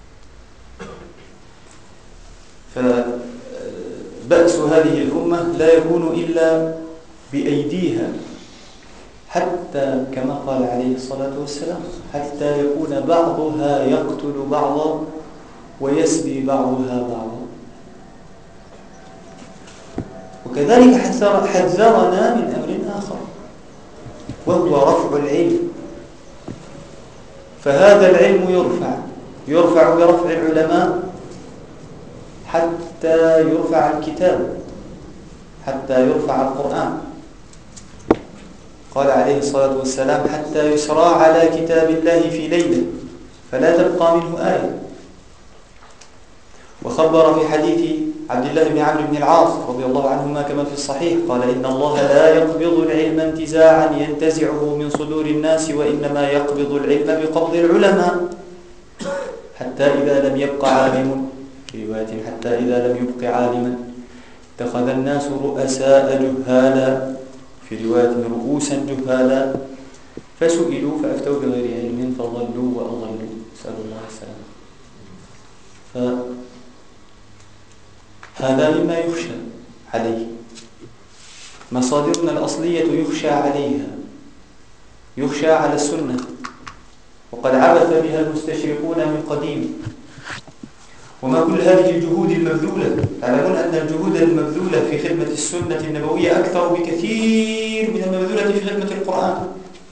فبأس هذه الأمة لا يكون إلا بأيديها، حتى كما قال عليه الصلاة والسلام: حتى يكون بعضها يقتل بعضا ويسبي بعضها بعضا. وكذلك حذرنا من أمر آخر وهو رفع العلم. فهذا العلم يرفع برفع العلماء حتى يرفع الكتاب، حتى يرفع القرآن. قال عليه الصلاة والسلام: حتى يسرى على كتاب الله في ليلة فلا تبقى منه آية. وخبر في حديث عبد الله بن عمرو بن العاص رضي الله عنهما كما في الصحيح قال: إن الله لا يقبض العلم انتزاعا ينتزعه من صدور الناس، وإنما يقبض العلم بقبض العلماء، حتى إذا لم يبق عالم، في رواية حتى إذا لم يبق عالما اتخذ الناس رؤساء جهالا، في رواية رؤوسا جهالا، فسئلوا فأفتوا بغير علم فضلوا وأضلوا، نسأل الله السلامة. فهذا مما يخشى عليه. مصادرنا الأصلية يخشى عليها، يخشى على السنة، وقد عبث بها المستشرقون من قديم. وما كل هذه الجهود المبذولة، تعلمون أن الجهود المبذولة في خدمة السنة النبوية أكثر بكثير من المبذولة في خدمة القرآن.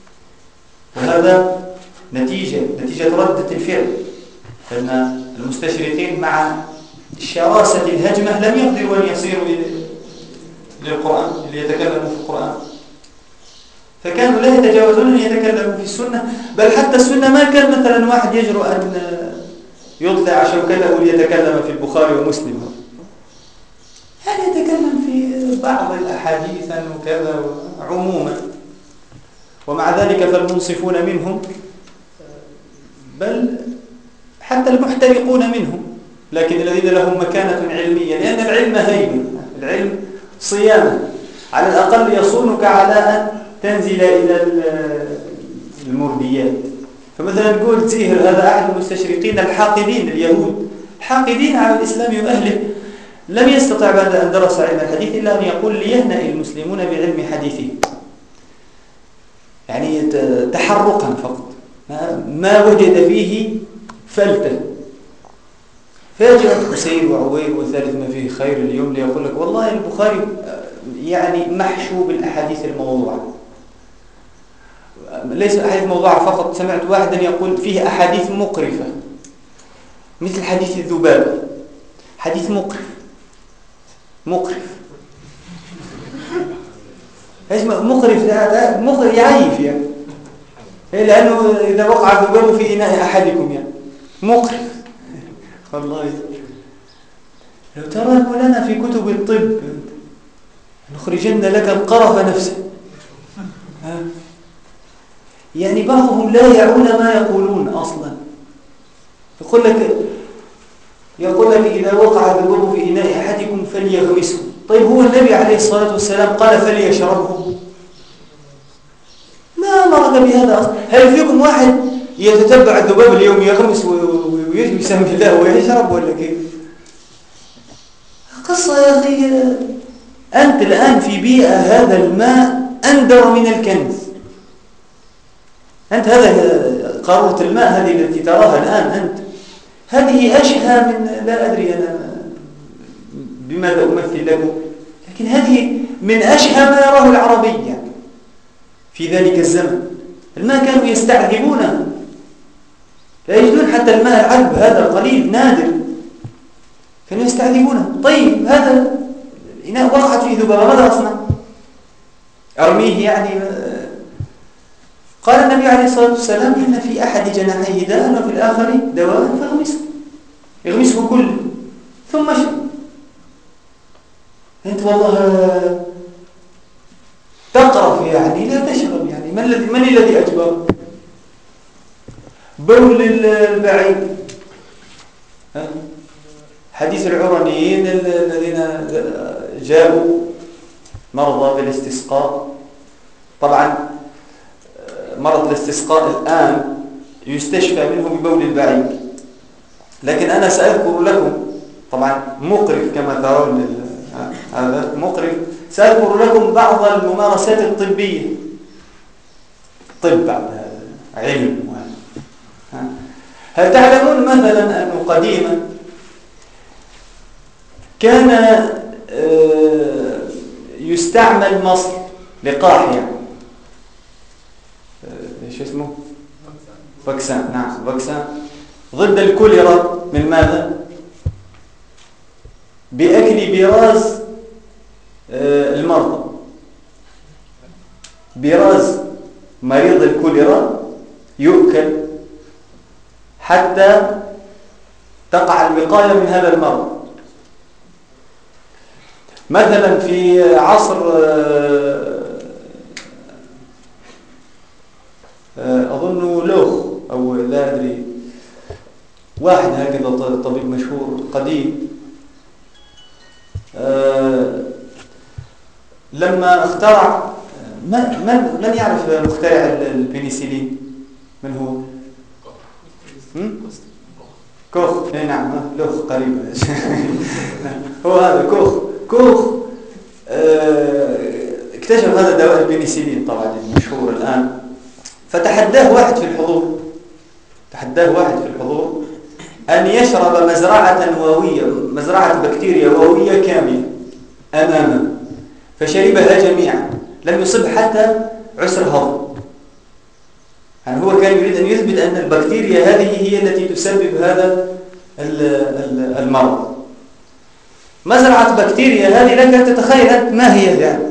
وهذا نتيجة ردة الفعل، فإن المستشرقين مع شراسة الهجمة لم يقدروا أن يصيروا للقرآن ليتكلموا في القرآن، فكانوا لا يتجاوزون أن يتكلموا في السنة. بل حتى السنة ما كان مثلا واحد يجرؤ أن يطلع شوكته ليتكلم في البخاري ومسلم، يعني يتكلم في بعض الأحاديث وكذا عموما. ومع ذلك فالمنصفون منهم، بل حتى المحترقون منهم، لكن الذين لهم مكانة علمية، لأن العلم هين، العلم صيانة، على الأقل يصونك على أن تنزل إلى المرديات. فمثلا نقول زيهر هذا أحد المستشرقين الحاقدين اليهود، حاقدين على الإسلام وأهله، لم يستطع بعد أن درس علم الحديث إلا أن يقول ليهنأ المسلمون بعلم حديثه، يعني تحرقا فقط، ما وجد فيه فلتة. فيجي حسين وعويل وثالث ما فيه خير اليوم ليقول لك والله البخاري يعني محشو بالأحاديث الموضوعة. ليس أحاديث موضوعة فقط، سمعت واحدا يقول فيه أحاديث مقرفة مثل حديث الذباب، حديث مقرف. ايش مقرف؟ ده مقرف يعيف يعني، لأنه إذا وقع الذباب في إناء أحدكم يعني مقرف. والله لو ترى مولانا في كتب الطب نخرجن لك القرف نفسه. يعني بعضهم لا يعون ما يقولون أصلا. يقول لك إذا وقع الذباب في إناء أحدكم فليغمسه. طيب هو النبي عليه الصلاة والسلام قال فليشربه؟ ما أمرك بهذا أصلا. هل فيكم واحد يتتبع الذباب اليوم يغمس ويسمي الله ويشرب ولا كيف؟ قصة يا أخي. أنت الآن في بيئة هذا الماء أندر من الكنز. أنت هذا قارورة الماء هذه التي تراها الآن أنت، هذه أشهى من، لا أدري أنا بماذا أمثل لكم، لكن هذه من أشهى ما يراه العربي يعني في ذلك الزمن. الماء كانوا يستعذبونه، لا يجدون حتى الماء العذب هذا القليل نادر، كانوا يستعذبونه. طيب هذا إناء وقعت فيه ذبابة، ماذا أصنع؟ أرميه يعني؟ قال النبي عليه الصلاة والسلام إن في أحد جناحيه داء وفي الآخر دواء فاغمسه، اغمسه كله ثم اشرب. أنت والله تقرف يعني، لا تشرب يعني. من الذي أجبر؟ بول البعيد، حديث العرنيين الذين جاءوا مرضى بالاستسقاء. طبعا مرض الاستسقاء الآن يستشفى منه ببول البعيد، لكن أنا سأذكر لكم، طبعا مقرف كما ترون، هذا مقرف. سأذكر لكم بعض الممارسات الطبية، طب بعد هذا علم. هل تعلمون مثلا أنه قديما كان يستعمل مصر لقاح يعني ايش اسمه؟ فاكسان. نعم فاكسان ضد الكوليرا. من ماذا؟ بأكل براز المرضى. براز مريض الكوليرا يؤكل حتى تقع الوقاية من هذا المرض. مثلا في عصر أظن لوخ أو لا أدري، واحد هكذا طبيب مشهور قديم، لما اخترع، من يعرف مخترع البنسلين؟ من هو؟ كوخ. نعم لوخ قريب. هو هذا كوخ اكتشف هذا دواء البنسلين طبعا المشهور الآن. فتحداه واحد في الحضور أن يشرب مزرعة بكتيريا ووية كاملة أمامه، فشربها جميعا، لم يصب حتى عسر هضم. يعني هو كان يريد أن يثبت أن البكتيريا هذه هي التي تسبب هذا المرض. مزرعة بكتيريا هذه لك أن تتخيل أنت ما هي يعني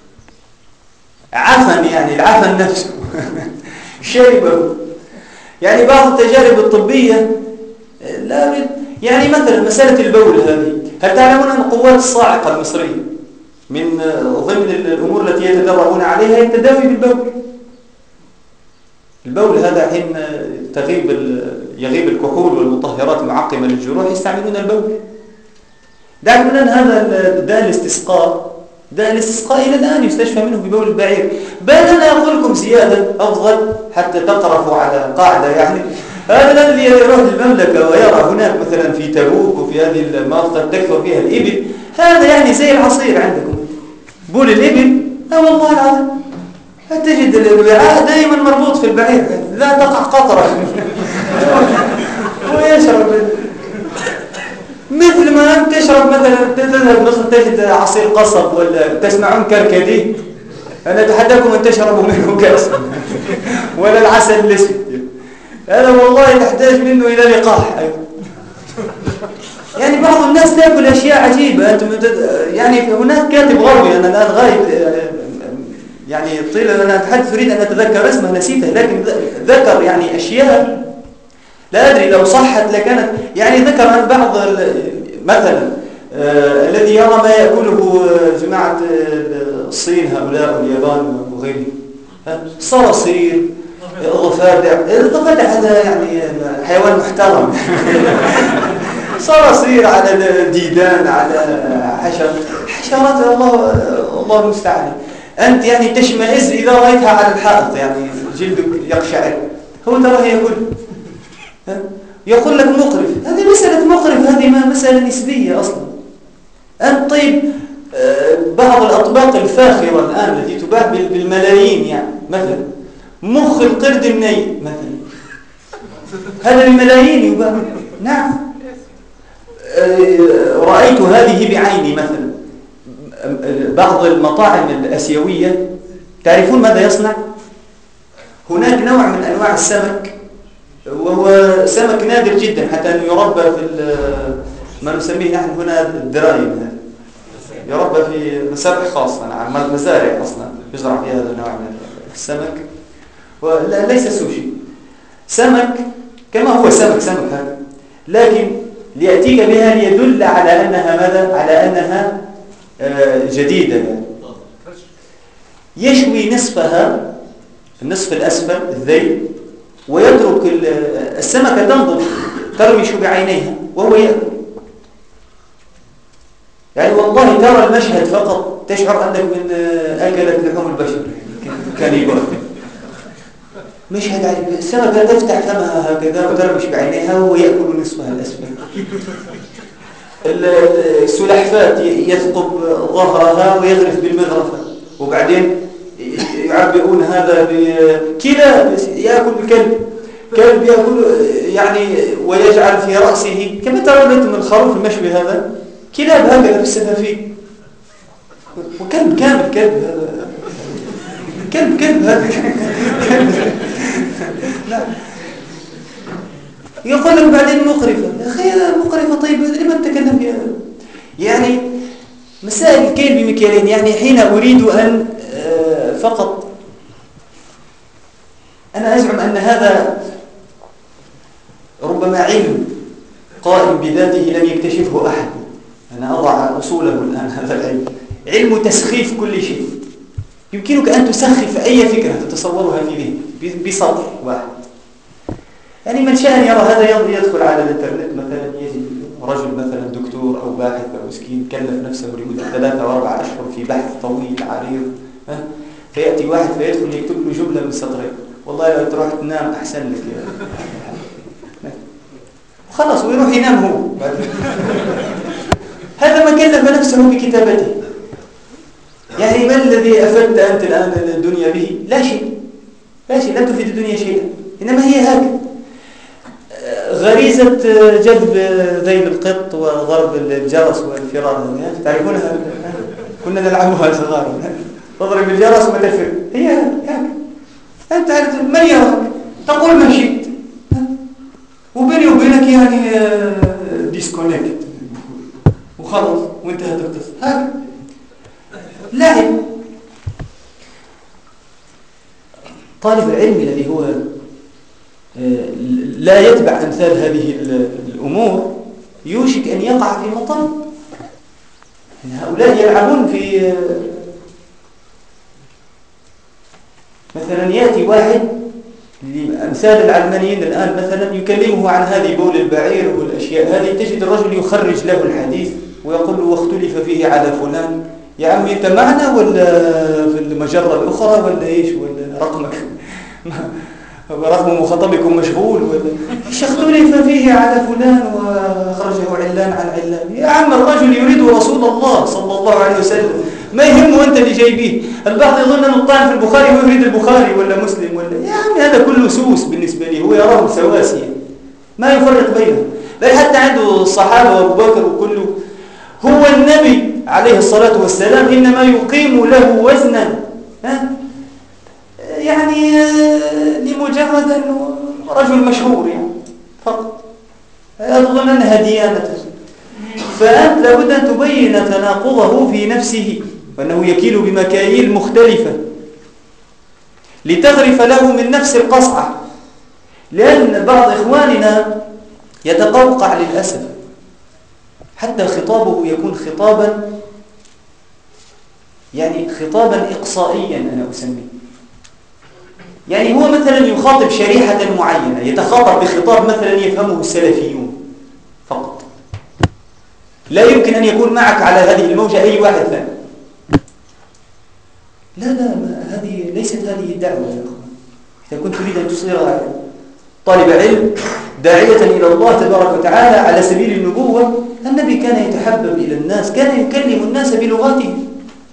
عفن، يعني العفن نفسه شربه. يعني بعض التجارب الطبية لا يعني مثلا مسألة البول هذه، هل تعلمون أن القوات الصاعقة المصرية من ضمن الأمور التي يتدربون عليها هي التداوي بالبول؟ البول هذا حين يغيب الكحول والمطهرات المعقمة للجروح يستعملون البول. دعنا هذا داء الاستسقاء ده الاستسقاء إلى الآن يستشفى منه ببول البعير. بل أنا أقول لكم زيادة أفضل حتى تقرفوا على قاعدة يعني. هذا الذي يروح المملكة ويرى هناك مثلا في تبوك وفي هذه المناطق تكثر فيها الإبل، هذا يعني زي العصير عندكم، بول الإبل. والله العظيم تجد الوعاء دائما مربوط في البعير، لا تقع قطرة ويشرب مثل ما أنت تشرب مثلا تذهب مصر تجد عصير قصب ولا تسمعون كركديه، أنا أتحداكم أن تشربوا منه كأس ولا العسل الأسود، هذا والله تحتاج منه إلى لقاح أيضا. يعني بعض الناس تأكل أشياء عجيبة. أنتم يعني هناك كاتب غربي أنا الآن غايب يعني طيل أنا أتحدث أريد أن أتذكر اسمه نسيته، لكن ذكر يعني أشياء لا أدري لو صحت لكانت يعني ذكر عن بعض مثلا الذي يرى ما يأكله جماعة الصين هؤلاء واليابان وغيرهم، صراصير، ضفادع. الضفادع هذا يعني حيوان محترم صراصير على الديدان على حشرات الله المستعان. أنت يعني تشمئز إذا رأيتها على الحائط، يعني جلدك يقشعر. هو تراه يقول لك مقرف. هذه مسألة مقرف، هذه ما مسألة نسبية أصلا. أنت طيب بعض الأطباق الفاخرة الآن التي تباع بالملايين، يعني مثلا مخ القرد الني مثلا، هذا الملايين يباع. نعم رأيت هذه بعيني. مثلا بعض المطاعم الآسيوية تعرفون ماذا يصنع؟ هناك نوع من أنواع السمك وهو سمك نادر جدا حتى أنه يربى في ما نسميه نحن هنا الدرايم، يربى في مسابح خاصة، نعم مزارع أصلا يزرع في هذا النوع من السمك، وليس سوشي، سمك كما هو سمك هذا، لكن ليأتيك بها ليدل على أنها ماذا؟ على أنها جديدة. يعني يشوي نصفها، النصف الأسفل الذيل، ويترك السمكة تنظر ترمش بعينيها وهو يأكل. يعني والله ترى المشهد فقط تشعر أنك من أكلت لحوم البشر كان يقول مشهد عجيب. السمكة تفتح فمها هكذا وترمش بعينيها وهو يأكل نصفها الأسفل. السلحفاة يثقب ظهرها ويغرف بالمغرفة، وبعدين يعبئون هذا بكلاب يأكل كلب يأكل يعني ويجعل في رأسه كما ترون أنتم الخروف المشوي هذا، كلاب هكذا في السفافين، وكلب كامل كلب هذا لا يقول لك بعدين مقرفة. يا أخي هذا مقرفة، طيب لما نتكلم فيها؟ يعني مسائل الكيل بمكيالين. يعني حين أريد أن فقط أنا أزعم أن هذا ربما علم قائم بذاته لم يكتشفه أحد. أنا أضع أصوله الآن. هذا العلم علم تسخيف كل شيء. يمكنك أن تسخف أي فكرة تتصورها في ذهنك بسطر واحد. يعني من شاء يرى هذا يدخل على الانترنت مثلا، يجد رجل مثلا دكتور أو باحث أو مسكين كلف نفسه لمدة 3 أو 4 أشهر في بحث طويل عريض، فيأتي واحد فيدخل يكتب له جملة من سطرين، والله لو تروح تنام أحسن لك خلاص، ويروح ينام هو. هذا ما كلف نفسه بكتابته. يعني ما الذي أفدت أنت الآن الدنيا به؟ لا شيء، لم تفيد الدنيا شيئا، إنما هي هكذا غريزة جذب ذيل القط وضرب الجرس والفرار، تعرفونها؟ كنا نلعبها صغار، تضرب الجرس وما تفر، هي هكذا. أنت تعرف من يراك تقول ما شئت، وبيني وبينك يعني ديسكونكت وخلص وانتهت القصة. هكذا لعب. طالب العلم الذي هو لا يتبع أمثال هذه الأمور يوشك أن يقع في مطب. هؤلاء يلعبون في مثلا يأتي واحد أمثال العلمانيين الآن مثلا يكلمه عن هذه بول البعير والأشياء هذه، تجد الرجل يخرج له الحديث ويقول له واختلف فيه على فلان، يا عمي أنت معنا ولا في المجرة الأخرى ولا إيش، ولا رقمك رقم مخاطبكم مشغول ولا إيش، اختلف فيه على فلان وأخرجه علان عن علان. يا عم الرجل يريد رسول الله صلى الله عليه وسلم، ما يهمه أنت اللي جايبيه. البعض يظن أنه الطعن في البخاري هو يريد البخاري ولا مسلم ولا، يا عم هذا كله سوس بالنسبة لي، هو يراه سواسية ما يفرق بينهم. بل حتى عنده الصحابة وأبو بكر وكله، هو النبي عليه الصلاة والسلام إنما يقيم له وزنا يعني لمجرد أنه رجل مشهور يعني فقط، أظن أنها ديانة. فأنت لابد أن تبين تناقضه في نفسه، وأنه يكيل بمكاييل مختلفة لتغرف له من نفس القصعة. لأن بعض إخواننا يتقوقع للأسف، حتى خطابه يكون خطابا يعني خطابا إقصائيا أنا أسميه. يعني هو مثلا يخاطب شريحة معينة، يتخاطب بخطاب مثلا يفهمه السلفيون فقط، لا يمكن أن يكون معك على هذه الموجة أي واحد ثاني. لا هذه ليست هذه الدعوة يا أخوان. إذا كنت تريد أن تصير طالب علم داعية إلى الله تبارك وتعالى على سبيل النبوة، النبي كان يتحبب إلى الناس، كان يكلم الناس بلغاتهم،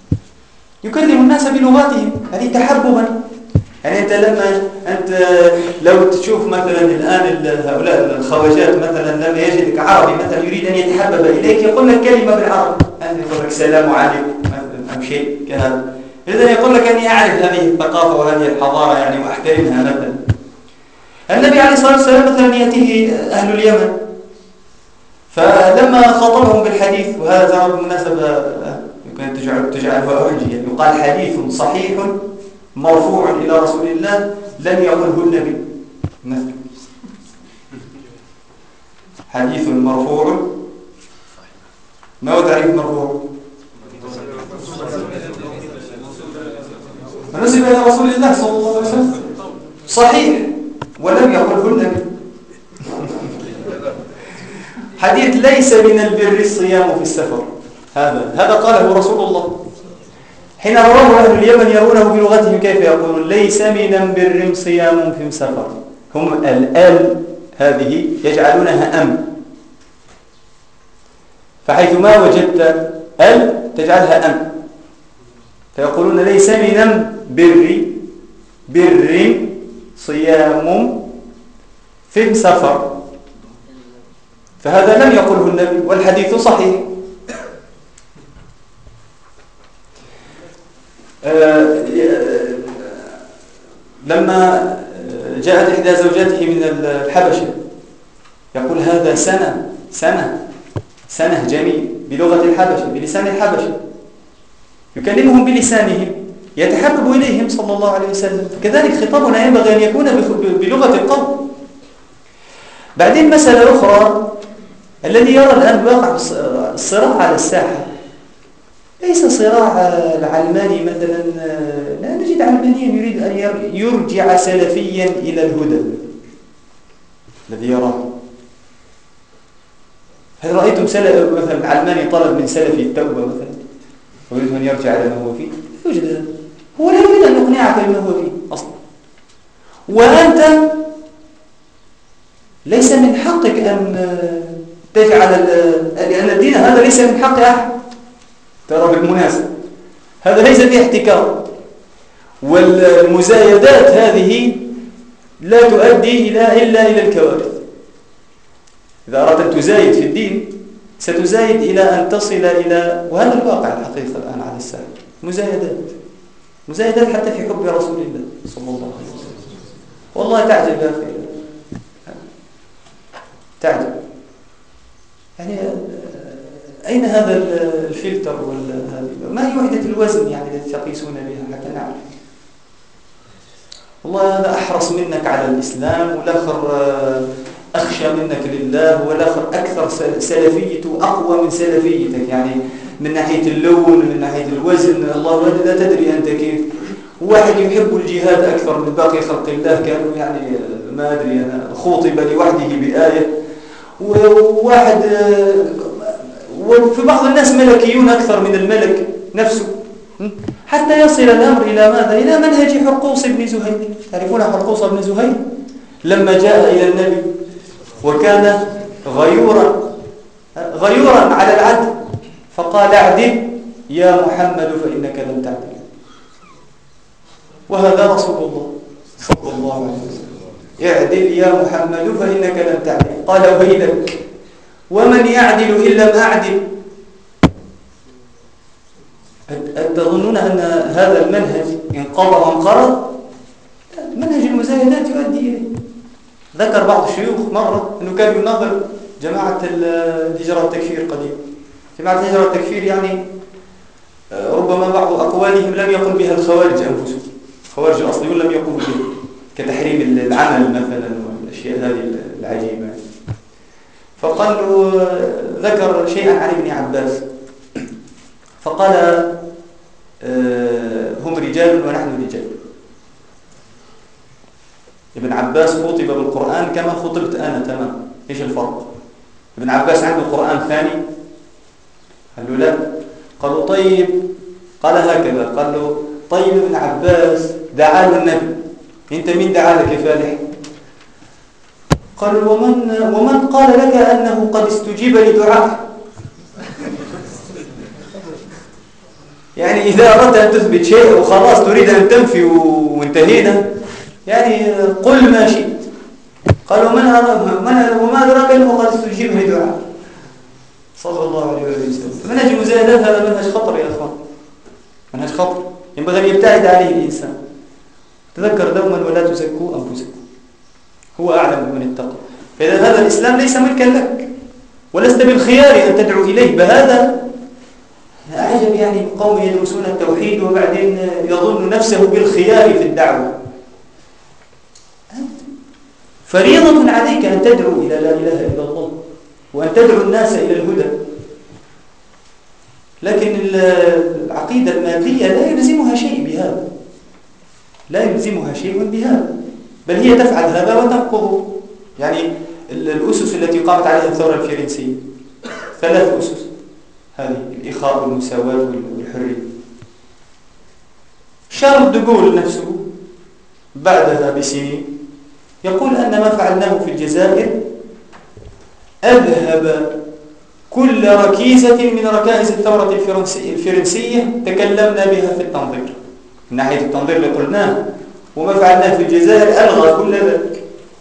هذه تحببا. يعني أنت لو تشوف مثلا الآن هؤلاء الخواجات مثلا لما يجدك عربي مثلا يريد أن يتحبب إليك، يقول لك كلمة بالعربي، يقول لك سلام عليكم مثلا أو شيء كهذا، إذن يقول لك أني أعرف هذه الثقافة وهذه الحضارة يعني وأحترمها مثلا. النبي عليه الصلاة والسلام مثلا يأتيه أهل اليمن، فلما خاطبهم بالحديث، وهذا ترى بالمناسبة يمكن تجعله أوجه، يقال حديث صحيح مرفوع إلى رسول الله لم يقله النبي مثلا. حديث مرفوع، ما هو تعريف مرفوع؟ نسب إلى رسول الله صلى الله عليه وسلم، صحيح ولم يقله النبي. حديث ليس من البر الصيام في السفر، هذا قاله رسول الله حين رواه أهل اليمن يرونه بلغتهم كيف يقولون ليس من البر صيام في سفر. هم الآل هذه يجعلونها أم، فحيث ما وجدت ال تجعلها أم، فيقولون ليس من بر صيام في سفر، فهذا لم يقله النبي والحديث صحيح. لما جاءت إحدى زوجاته من الحبشة يقول هذا سنة جميل بلغة الحبشة بلسان الحبشة، يكلمهم بلسانهم يتحبب إليهم صلى الله عليه وسلم. كذلك خطابنا ينبغي أن يكون بلغة القوم. بعدين مسألة أخرى، الذي يرى الآن واقع الصراع على الساحة ليس صراع العلماني مثلا، لا نجد علمانيا يريد أن يرجع سلفيا إلى الهدى الذي يراه. هل رأيتم مثلا علماني طلب من سلفي التوبة مثلا ويريد أن يرجع إلى ما هو فيه؟ يوجد هذا، هو لا يريد أن يقنعك بما هو فيه أصلا، وأنت ليس من حقك أن تجعل لأن الدين هذا ليس من حق أحد. ترى بالمناسبة هذا ليس فيه احتكار، والمزايدات هذه لا تؤدي إلا إلى الكوارث. إذا أردت أن تزايد في الدين ستزايد إلى أن تصل إلى، وهذا الواقع الحقيقة الآن على الساحة، مزايدات حتى في حب رسول الله صلى الله عليه وسلم. والله تعجب يا أخي، تعجب يعني أين هذا الفلتر ما هي وحدة الوزن يعني التي تقيسون بها حتى نعرف؟ والله هذا أحرص منك على الإسلام، والآخر أخشى منك لله، والآخر أكثر سلفيته أقوى من سلفيتك، يعني من ناحية اللون من ناحية الوزن الله لا تدري أنت كيف. واحد يحب الجهاد أكثر من باقي خلق الله، كانوا يعني ما أدري أنا خوطب لوحده بآية، وواحد وفي بعض الناس ملكيون أكثر من الملك، نفسه، حتى يصل الأمر إلى ماذا؟ إلى منهج حرقوس بن زهير. تعرفون حرقوس بن زهير لما جاء إلى النبي وكان غيورا على العدل، فقال اعدل يا محمد فإنك لم تعدل. وهذا رسول الله صلى الله عليه وسلم، اعدل يا محمد فإنك لم تعدل. قال ويلك ومن يعدل إن لم أعدل؟ أتظنون أن هذا المنهج انقضى وانقرض؟ منهج المزايدات يؤدي إليه. ذكر بعض الشيوخ مرة أنه كان يناظر جماعة الهجرة التكفير قديما. جماعة الهجرة التكفير يعني ربما بعض أقوالهم لم يقل بها الخوارج أنفسهم، الخوارج الأصليون لم يقولوا بها، كتحريم العمل مثلا والأشياء هذه العجيبة. فقال له ذكر شيئا عن ابن عباس فقال هم رجال ونحن رجال. ابن عباس خطب بالقرآن كما خطبت أنا تمام. إيش الفرق؟ ابن عباس عنده قرآن ثاني؟ قال له لا. قالوا طيب، قال هكذا، قال له طيب ابن عباس دعا له النبي، انت مين دعا لك يا فالح؟ قالوا ومن قال لك أنه قد استجيب لدعائه؟ يعني إذا أردت أن تثبت شيء وخلاص تريد أن تنفي وانتهينا، يعني قل ما شئت. قالوا وما أدراك أنه قد استجيب لدعائه صلى الله عليه وسلم. منهج المزايدات هذا منهج خطر يا أخوان، منهج خطر ينبغي أن يبتعد عليه الإنسان. تذكر دوما ولا تزكوا أنفسكم، هو أعلم بمن اتقى. فإذا هذا الإسلام ليس ملكا لك ولست بالخيار أن تدعو إليه. بهذا أعجب يعني قوم يدرسون التوحيد وبعدين يظن نفسه بالخيار في الدعوة. فريضة عليك أن تدعو إلى لا إله إلا الله وأن تدعو الناس إلى الهدى، لكن العقيدة المادية لا يلزمها شيء بهذا، لا يلزمها شيء بهذا، بل هي تفعل هذا وتنقض. يعني الأسس التي قامت عليها الثورة الفرنسية 3 أسس، هذه الإخاء والمساواة والحرية. شارل دوغول نفسه بعدها بسنين يقول أن ما فعلناه في الجزائر أذهب كل ركيزة من ركائز الثورة الفرنسية تكلمنا بها في التنظير، من ناحية التنظير اللي قلناه وما فعلناه في الجزائر ألغى كل ذلك.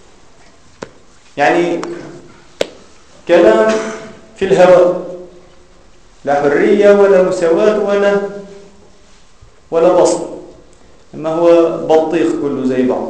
يعني كلام في الهواء، لا حرية ولا مساواة ولا بسط، إما هو بطيخ كله زي بعض.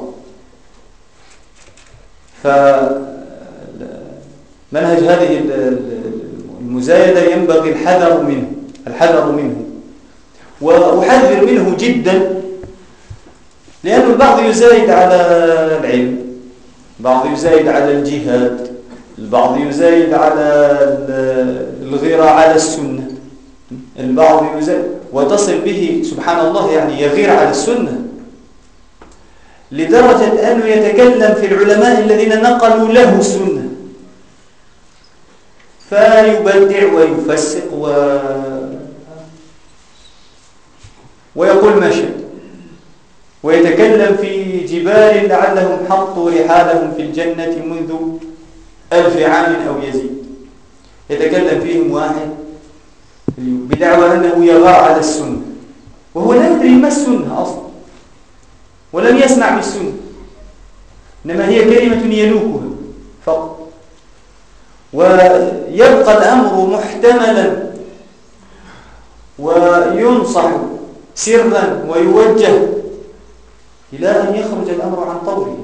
فمنهج هذه المزايدة ينبغي الحذر منه وأحذر منه جدا، لأن البعض يزايد على العلم، البعض يزايد على الجهاد، البعض يزايد على الغيرة على السنة، البعض يزايد وتصل به سبحان الله يعني يغير على السنة لدرجة أنه يتكلم في العلماء الذين نقلوا له السنة فيبدع ويفسق ويقول ما شاء، ويتكلم في جبال لعلهم حطوا رحالهم في الجنة منذ 1000 عام أو يزيد، يتكلم فيهم واحد بدعوى أنه يغار على السنة وهو لا يدري ما السنة أصلا ولم يسمع بالسنة، إنما هي كلمة ينوكها فقط، ويبقى الأمر محتملا وينصح سرا ويوجه إلى أن يخرج الأمر عن طوره.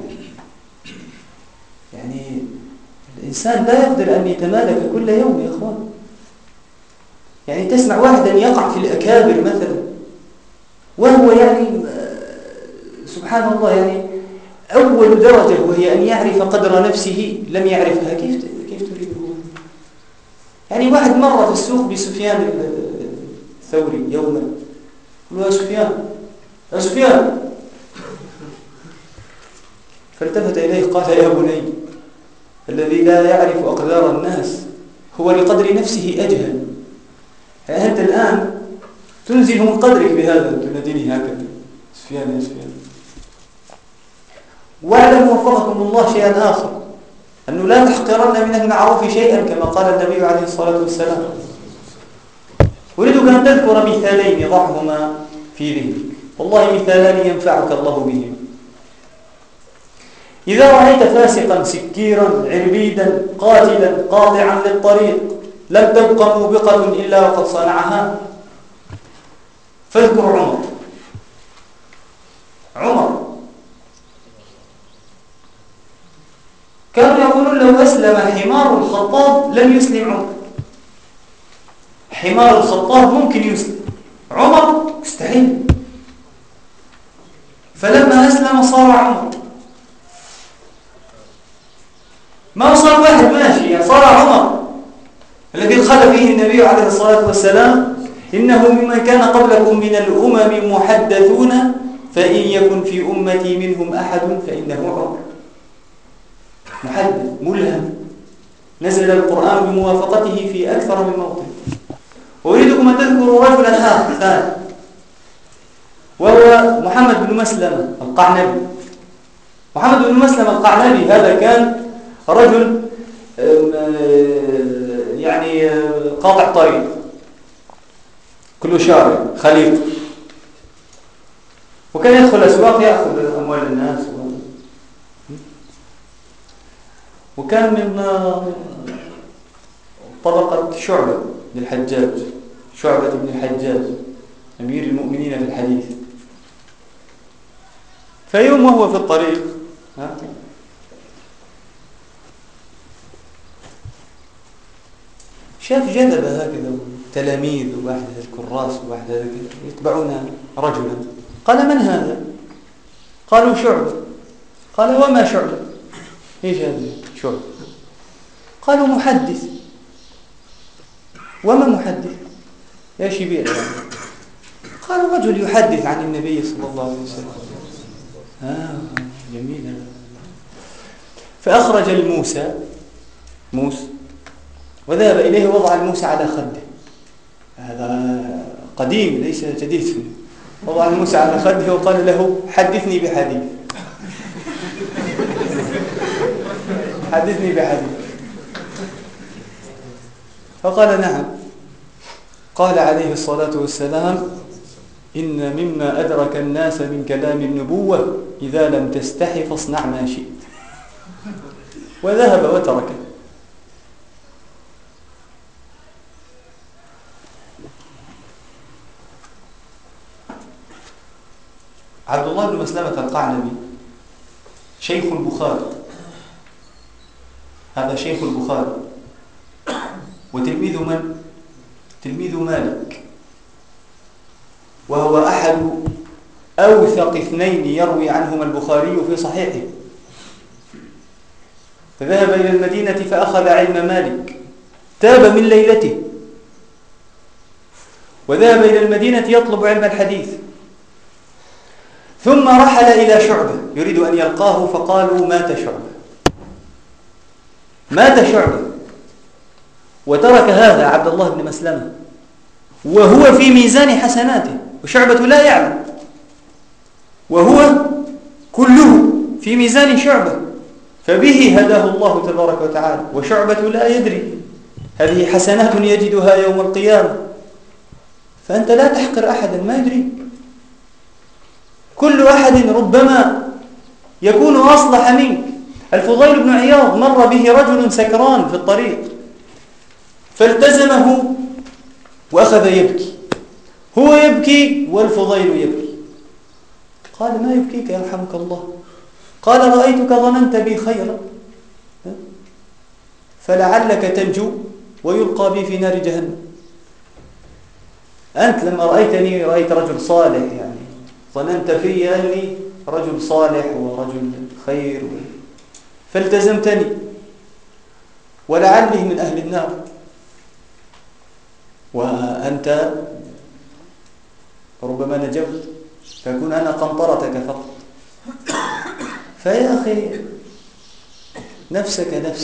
يعني الإنسان لا يقدر أن يتمالك كل يوم يا أخوان. يعني تسمع واحدا يقع في الأكابر مثلا وهو يعني سبحان الله يعني أول درجة وهي أن يعرف قدر نفسه لم يعرفها. كيف تريد هو؟ يعني واحد مر في السوق بسفيان الثوري يوما، قال له يا سفيان، فالتفت إليه قال يا بني الذي لا يعرف أقدار الناس هو لقدر نفسه أجهل. أنت الآن تنزل من قدرك بهذا، تناديني هكذا سفيان يا سفيان. واعلموا وفقكم الله شيئا آخر، أنه لا تحقرن من المعروف شيئا كما قال النبي عليه الصلاة والسلام. أريدك أن تذكر مثالين ضعهما في ذهنك، والله مثالان ينفعك الله بهما. إذا رأيت فاسقا سكيرا عربيدا قاتلا قاطعا للطريق لم تبق موبقة إلا وقد صنعها، فاذكر عمر كانوا يقولون لو أسلم حمار الخطاب لم يسلم عمر. حمار الخطاب ممكن يسلم، عمر مستحيل. فلما أسلم صار عمر، ما صار واحد ماشي، صار عمر الذي قال فيه النبي عليه الصلاة والسلام إنه ممن كان قبلكم من الأمم محدثون فإن يكن في أمتي منهم أحد فإنه عمر. محدث ملهم نزل القرآن بموافقته في أكثر من موطن. أريدكم أن تذكروا رجلا آخر ثاني وهو محمد بن مسلمة القعنبي. محمد بن مسلمة القعنبي هذا كان رجل يعني قاطع طريق، كله شارع خليط، وكان يدخل الأسواق يأخذ أموال الناس وكان من طبقة شعبة بن الحجاج، شعبة بن الحجاج أمير المؤمنين في الحديث. فيوم وهو في الطريق شاف جذبة هكذا تلاميذ وواحد الكراس وواحد يتبعون رجلا. قال من هذا؟ قالوا شعبة. قال وما شعبة؟ ايش هذا شعبة؟ قالوا محدث. وما محدث؟ يا شبيع. قال رجل يحدث عن النبي صلى الله عليه وسلم. جميل. فأخرج الموسى وذهب إليه ووضع الموسى على خده. هذا قديم ليس جديد. وضع الموسى على خده وقال له حدثني بحديث. حدثني بحديث. فقال نعم. قال عليه الصلاة والسلام إن مما أدرك الناس من كلام النبوة إذا لم تستحي فاصنع ما شئت. وذهب وتركه. عبد الله بن مسلمة القعنبي شيخ البخاري، هذا شيخ البخاري وتلميذ من؟ تلميذ مالك، وهو أحد أوثق اثنين يروي عنهما البخاري في صحيحه. فذهب إلى المدينة فأخذ علم مالك، تاب من ليلته، وذهب إلى المدينة يطلب علم الحديث، ثم رحل إلى شعبة يريد أن يلقاه، فقالوا مات شعبة وترك هذا عبد الله بن مسلمة وهو في ميزان حسناته، وشعبة لا يعلم، وهو كله في ميزان شعبة، فبه هداه الله تبارك وتعالى، وشعبة لا يدري. هذه حسنات يجدها يوم القيامة. فأنت لا تحقر أحدا، ما يدري. كل أحد ربما يكون أصلح منك. الفضيل بن عياض مر به رجل سكران في الطريق فالتزمه وأخذ يبكي، هو يبكي والفضيل يبكي. قال ما يبكيك يرحمك الله؟ قال رأيتك ظننت بي خيرا فلعلك تنجو ويلقى بي في نار جهنم. أنت لما رأيتني رأيت رجل صالح، يعني ظننت في أني رجل صالح ورجل خير فالتزمتني، ولعلي من أهل النار وأنت ربما نجوت فأكون أنا قنطرتك فقط. فيا أخي نفسك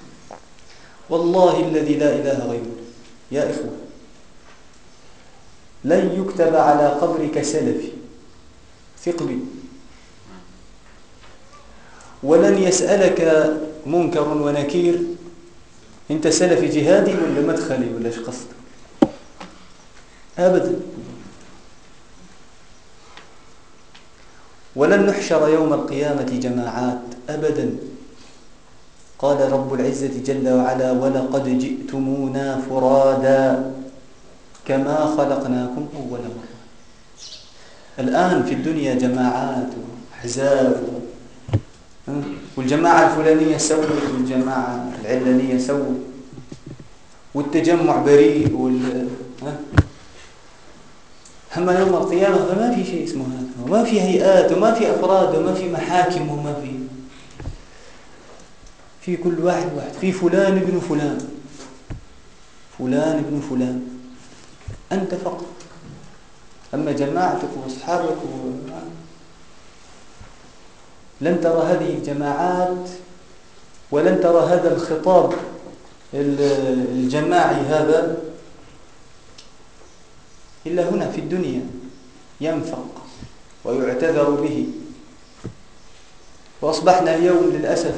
والله الذي لا إله غيره. يا إخوة لن يكتب على قبرك سلفي، ثق بي. ولن يسألك منكر ونكير انت سلفي جهادي ولا مدخلي ولا ايش قصدك، ابدا. ولن نحشر يوم القيامة جماعات ابدا. قال رب العزة جل وعلا: ولقد جئتمونا فرادا كما خلقناكم أول مرة. الآن في الدنيا جماعات وأحزاب، والجماعة الفلانية سوت والجماعة العلانية سوت، والتجمع بريء أما يوم القيامة فما في شيء اسمه هذا، وما في هيئات وما في أفراد وما في محاكم وما في كل واحد في فلان ابن فلان، فلان ابن فلان، أنت فقط. أما جماعتك وأصحابك لن ترى هذه الجماعات ولن ترى هذا الخطاب الجماعي هذا إلا هنا في الدنيا، ينفق ويعتذر به. وأصبحنا اليوم للأسف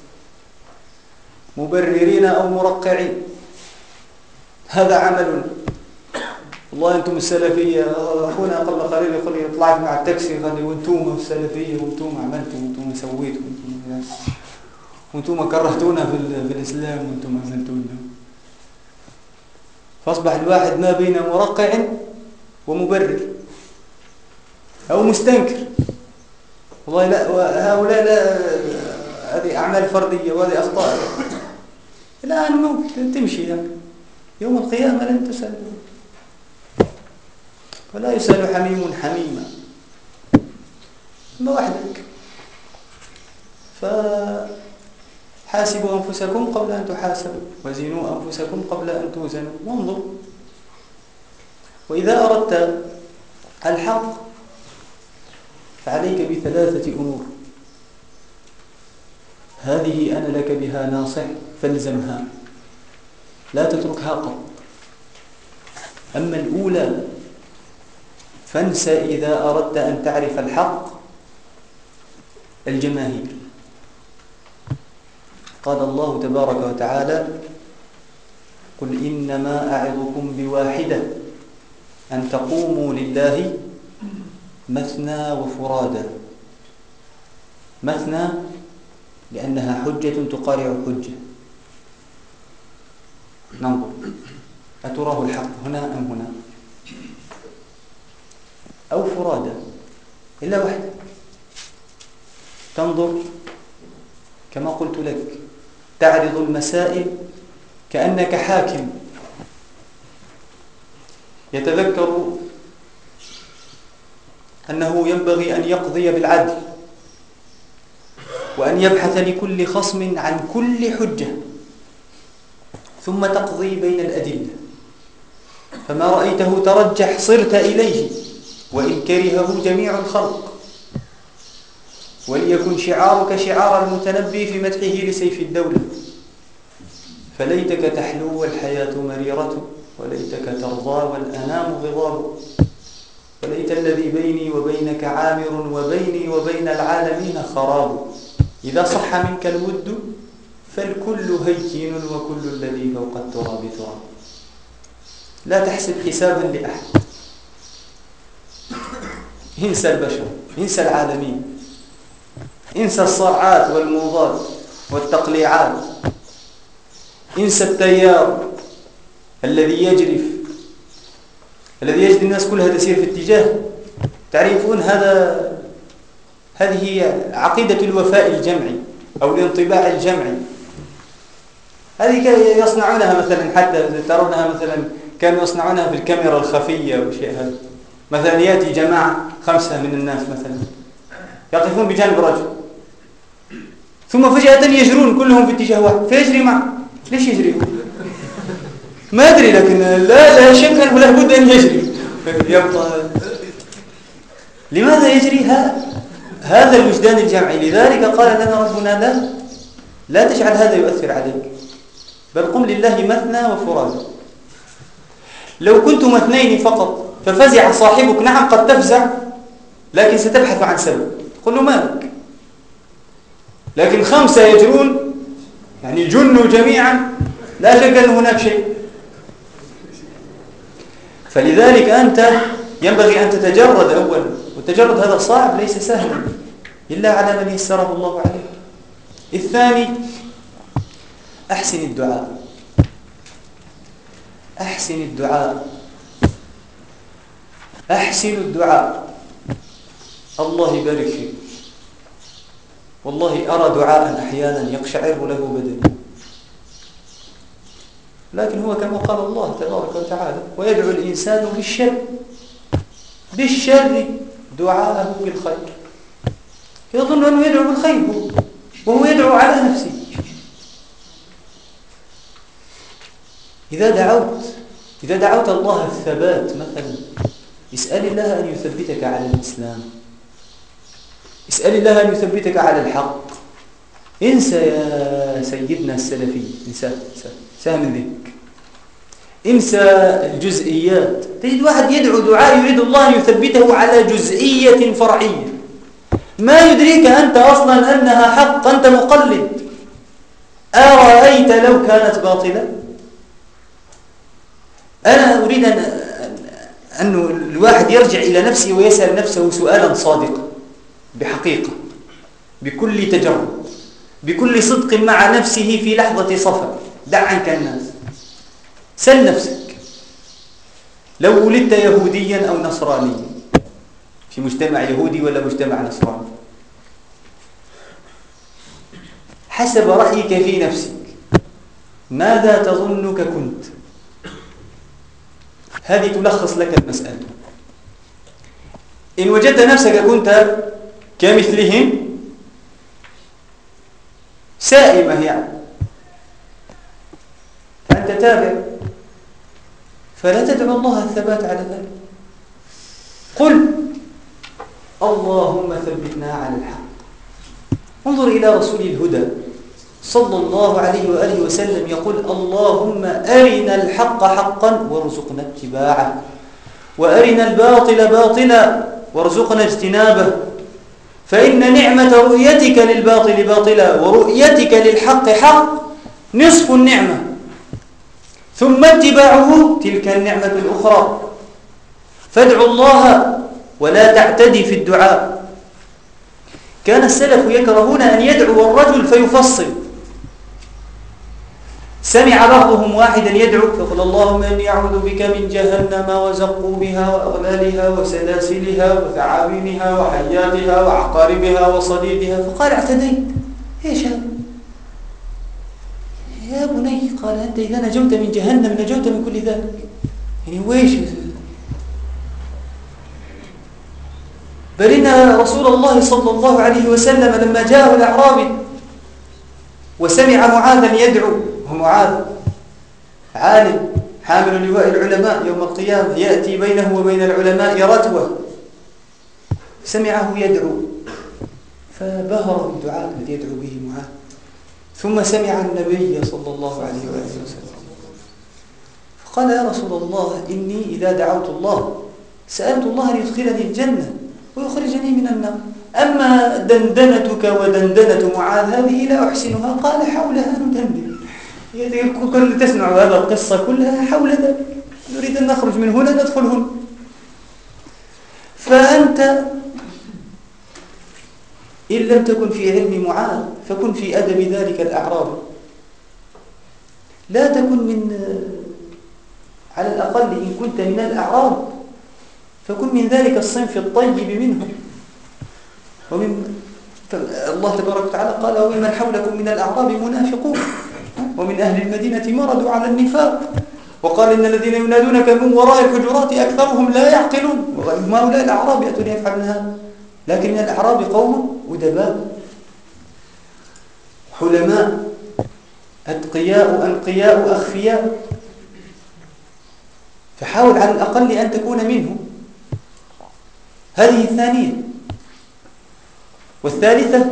مبررين أو مرقعين. هذا عمل، والله أنتم السلفية. أخونا قبل قليل يقول لي طلعت مع التاكسي قال لي: وأنتم السلفية وأنتم عملتم وأنتم سويتم وأنتم كرهتونا في الإسلام وأنتم عملتونا. فأصبح الواحد ما بين مرقع ومبرر أو مستنكر. والله لا، هؤلاء لا، هذه أعمال فردية وهذه أخطاء. الآن ممكن تمشي يعني. يوم القيامة لن تسأل، ولا يسأل حميم حميما، ما وحدك. فحاسبوا أنفسكم قبل أن تحاسبوا، وزنوا أنفسكم قبل أن توزنوا، وانظروا. وإذا أردت الحق فعليك بثلاثة أمور، هذه أنا لك بها ناصح فالزمها، لا تتركها قط. أما الأولى فانسى إذا أردت أن تعرف الحق الجماهير. قال الله تبارك وتعالى: قل إنما أعظكم بواحدة أن تقوموا لله مثنى وفرادا. مثنى لأنها حجة تقارع حجة. ننظر أتراه الحق هنا أم هنا، أو فرادا إلا واحدة. تنظر كما قلت لك، تعرض المسائل كأنك حاكم يتذكر أنه ينبغي أن يقضي بالعدل، وأن يبحث لكل خصم عن كل حجة، ثم تقضي بين الأدلة. فما رأيته ترجح صرت إليه وإن كرهه جميع الخلق. وليكن شعارك شعار المتنبي في مدحه لسيف الدولة: فليتك تحلو والحياة مريرة، وليتك ترضى والأنام غضاب، وليت الذي بيني وبينك عامر، وبيني وبين العالمين خراب. إذا صح منك الود فالكل هين، وكل الذي فوق التراب تراب. لا تحسب حسابا لأحد، انسى البشر، انسى العالمين، انسى الصرعات والموضات والتقليعات، انسى التيار الذي يجري الناس كلها تسير في اتجاه. تعرفون هذه هي عقيدة الوفاء الجمعي أو الانطباع الجمعي. هذه يصنعونها مثلا، حتى ترونها مثلا كانوا يصنعونها في الكاميرا الخفية وشيء هذا. مثلا يأتي جماعة 5 من الناس مثلا يقفون بجانب رجل، ثم فجأة يجرون كلهم في اتجاه واحد، فيجري معه. ليش يجري؟ ما أدري، لكن لا شك أنه لا بد أن يجري. يبقى لماذا يجري؟ هذا الوجدان الجمعي. لذلك قال لنا ربنا: لا تجعل هذا يؤثر عليك، بل قم لله مثنى وفرادا. لو كنتم اثنين فقط ففزع صاحبك، نعم قد تفزع، لكن ستبحث عن سبب، تقول له مالك. لكن 5 يجرون يعني جنوا جميعا، لا شك أن هناك شيء. فلذلك أنت ينبغي أن تتجرد أولا، والتجرد هذا صعب ليس سهلا إلا على من يسره الله عليه. الثاني أحسن الدعاء، أحسن الدعاء، أحسن الدعاء. الله يبارك فيك، والله أرى دعاء أحيانا يقشعر له بدني، لكن هو كما قال الله تبارك وتعالى: ويدعو الإنسان بالشر دعاءه بالخير. يظن أنه يدعو بالخير وهو يدعو على نفسه. إذا دعوت الله الثبات مثلا، اسأل الله أن يثبتك على الإسلام، اسأل الله أن يثبتك على الحق. انسى يا سيدنا السلفي، انسى من ذلك، انسى الجزئيات. تجد واحد يدعو دعاء يريد الله أن يثبته على جزئية فرعية، ما يدريك أنت أصلا أنها حق، أنت مقلد. أرأيت لو كانت باطلة؟ أنا أريد أن الواحد يرجع إلى نفسه ويسأل نفسه سؤالا صادقا بحقيقة، بكل تجرد، بكل صدق مع نفسه في لحظة صفا. دع عنك الناس، سل نفسك: لو ولدت يهوديا أو نصرانيا في مجتمع يهودي ولا مجتمع نصراني، حسب رأيك في نفسك ماذا تظنك كنت؟ هذه تلخص لك المسألة. إن وجدت نفسك كنت كمثلهم سائمة يعني، فأنت تابع، فلا تدعو الله الثبات على ذلك. قل اللهم ثبتنا على الحق. انظر إلى رسول الهدى صلى الله عليه وآله وسلم يقول: اللهم أرنا الحق حقا وارزقنا اتباعه، وأرنا الباطل باطلا وارزقنا اجتنابه، فإن نعمة رؤيتك للباطل باطلا ورؤيتك للحق حق نصف النعمة، ثم اتباعه تلك النعمة الأخرى. فادعوا الله ولا تعتدي في الدعاء. كان السلف يكرهون أن يدعو الرجل فيفصل. سمع بعضهم واحدا يدعو فقال: اللهم إني أعوذ بك من جهنم وزقومها وأغلالها وسلاسلها وثعابينها وحياتها وعقاربها وصديدها. فقال: اعتديت. ايش هذا يا بني؟ قال: أنت إذا نجوت من جهنم نجوت من كل ذلك. يعني ويش؟ بل إن رسول الله صلى الله عليه وسلم لما جاءه الأعرابي وسمع معاذا يدعو، ومعاذ عالم حامل لواء العلماء يوم القيامة، يأتي بينه وبين العلماء رتوة، سمعه يدعو فبهر بالدعاء الذي يدعو به معاذ. ثم سمع النبي صلى الله عليه وآله وسلم فقال: يا رسول الله، إني إذا دعوت الله سألت الله أن يدخلني الجنة ويخرجني من النار، أما دندنتك ودندنة معاذ هذه لا أحسنها. قال: حولها ندندن. كل تسمع هذا القصة كلها حول ذلك، نريد أن نخرج من هنا ندخل هنا. فأنت إن لم تكن في علم معاذ فكن في أدب ذلك الأعرابي. لا تكن من، على الأقل إن كنت من الأعراب فكن من ذلك الصنف الطيب منهم. الله تبارك وتعالى قال: ومن حولكم من الأعراب منافقون ومن أهل المدينة مردوا على النفاق، وقال: إن الذين ينادونك من وراء الحجرات أكثرهم لا يعقلون. وما هؤلاء الأعراب يأتون يفعلون هذا، لكن من الأعراب قوم أدباء حلماء أتقياء أنقياء أخفياء، فحاول على الأقل أن تكون منهم. هذه الثانية. والثالثة: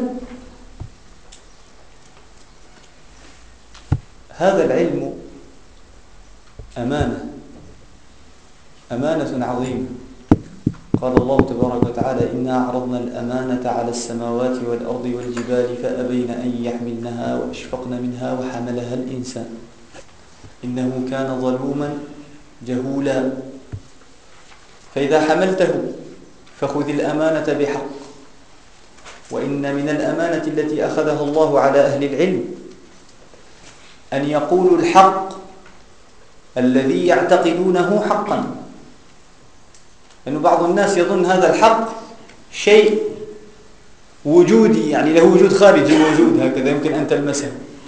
هذا العلم أمانة، أمانة عظيمة. قال الله تبارك وتعالى: إنا عرضنا الأمانة على السماوات والأرض والجبال فأبين أن يحملنها وأشفقن منها وحملها الإنسان إنه كان ظلوما جهولا. فإذا حملته فخذ الأمانة بحق. وإن من الأمانة التي أخذها الله على أهل العلم أن يقولوا الحق الذي يعتقدونه حقا، لأن بعض الناس يظن هذا الحق شيء وجودي، يعني له وجود خارجي موجود هكذا يمكن أن تلمسه.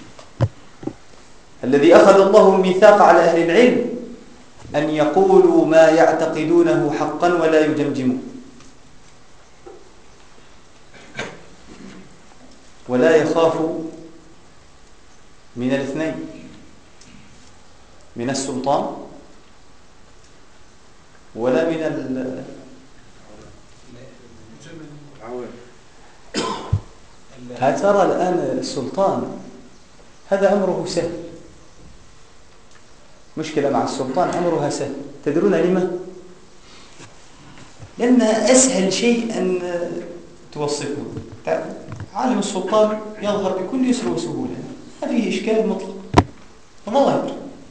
الذي أخذ الله الميثاق على أهل العلم أن يقولوا ما يعتقدونه حقا ولا يجمجموا، ولا يخافوا من الاثنين، من السلطان ولا من ترى الآن السلطان هذا أمره سهل، مشكلة مع السلطان أمرها سهل. تدرون لما؟ لأن أسهل شيء أن توصفه. عالم السلطان يظهر بكل يسر وسهولة، ما فيه إشكال مطلق وظاهر،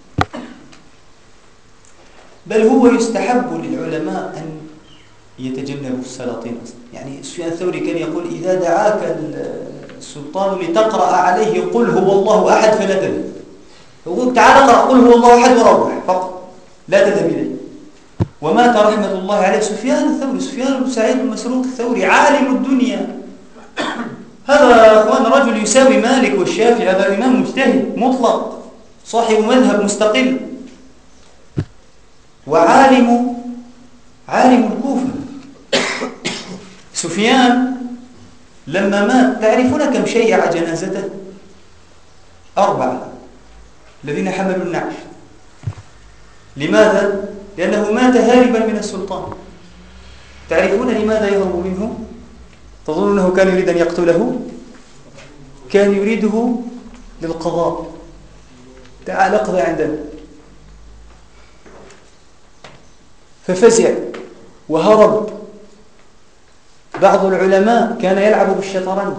بل هو يستحب للعلماء أن يتجنبوا السلاطين أصلا. يعني سفيان الثوري كان يقول: إذا دعاك السلطان لتقرأ عليه قل هو الله أحد فلا تذهب، يقول تعال اقرأ قل هو الله أحد وروح فقط، لا تذهب إليه. ومات رحمة الله عليه سفيان الثوري، سفيان بن سعيد بن مسروق الثوري، عالم الدنيا. هذا يا أخوان رجل يساوي مالك والشافعي، هذا إمام مجتهد مطلق صاحب مذهب مستقل، وعالم الكوفة. سفيان لما مات تعرفون كم شيع جنازته؟ 4 الذين حملوا النعش. لماذا؟ لأنه مات هاربا من السلطان. تعرفون لماذا يهرب منه؟ تظنون أنه كان يريد أن يقتله؟ كان يريده للقضاء. تعال اقضي عندنا. ففزع وهرب. بعض العلماء كان يلعب بالشطرنج،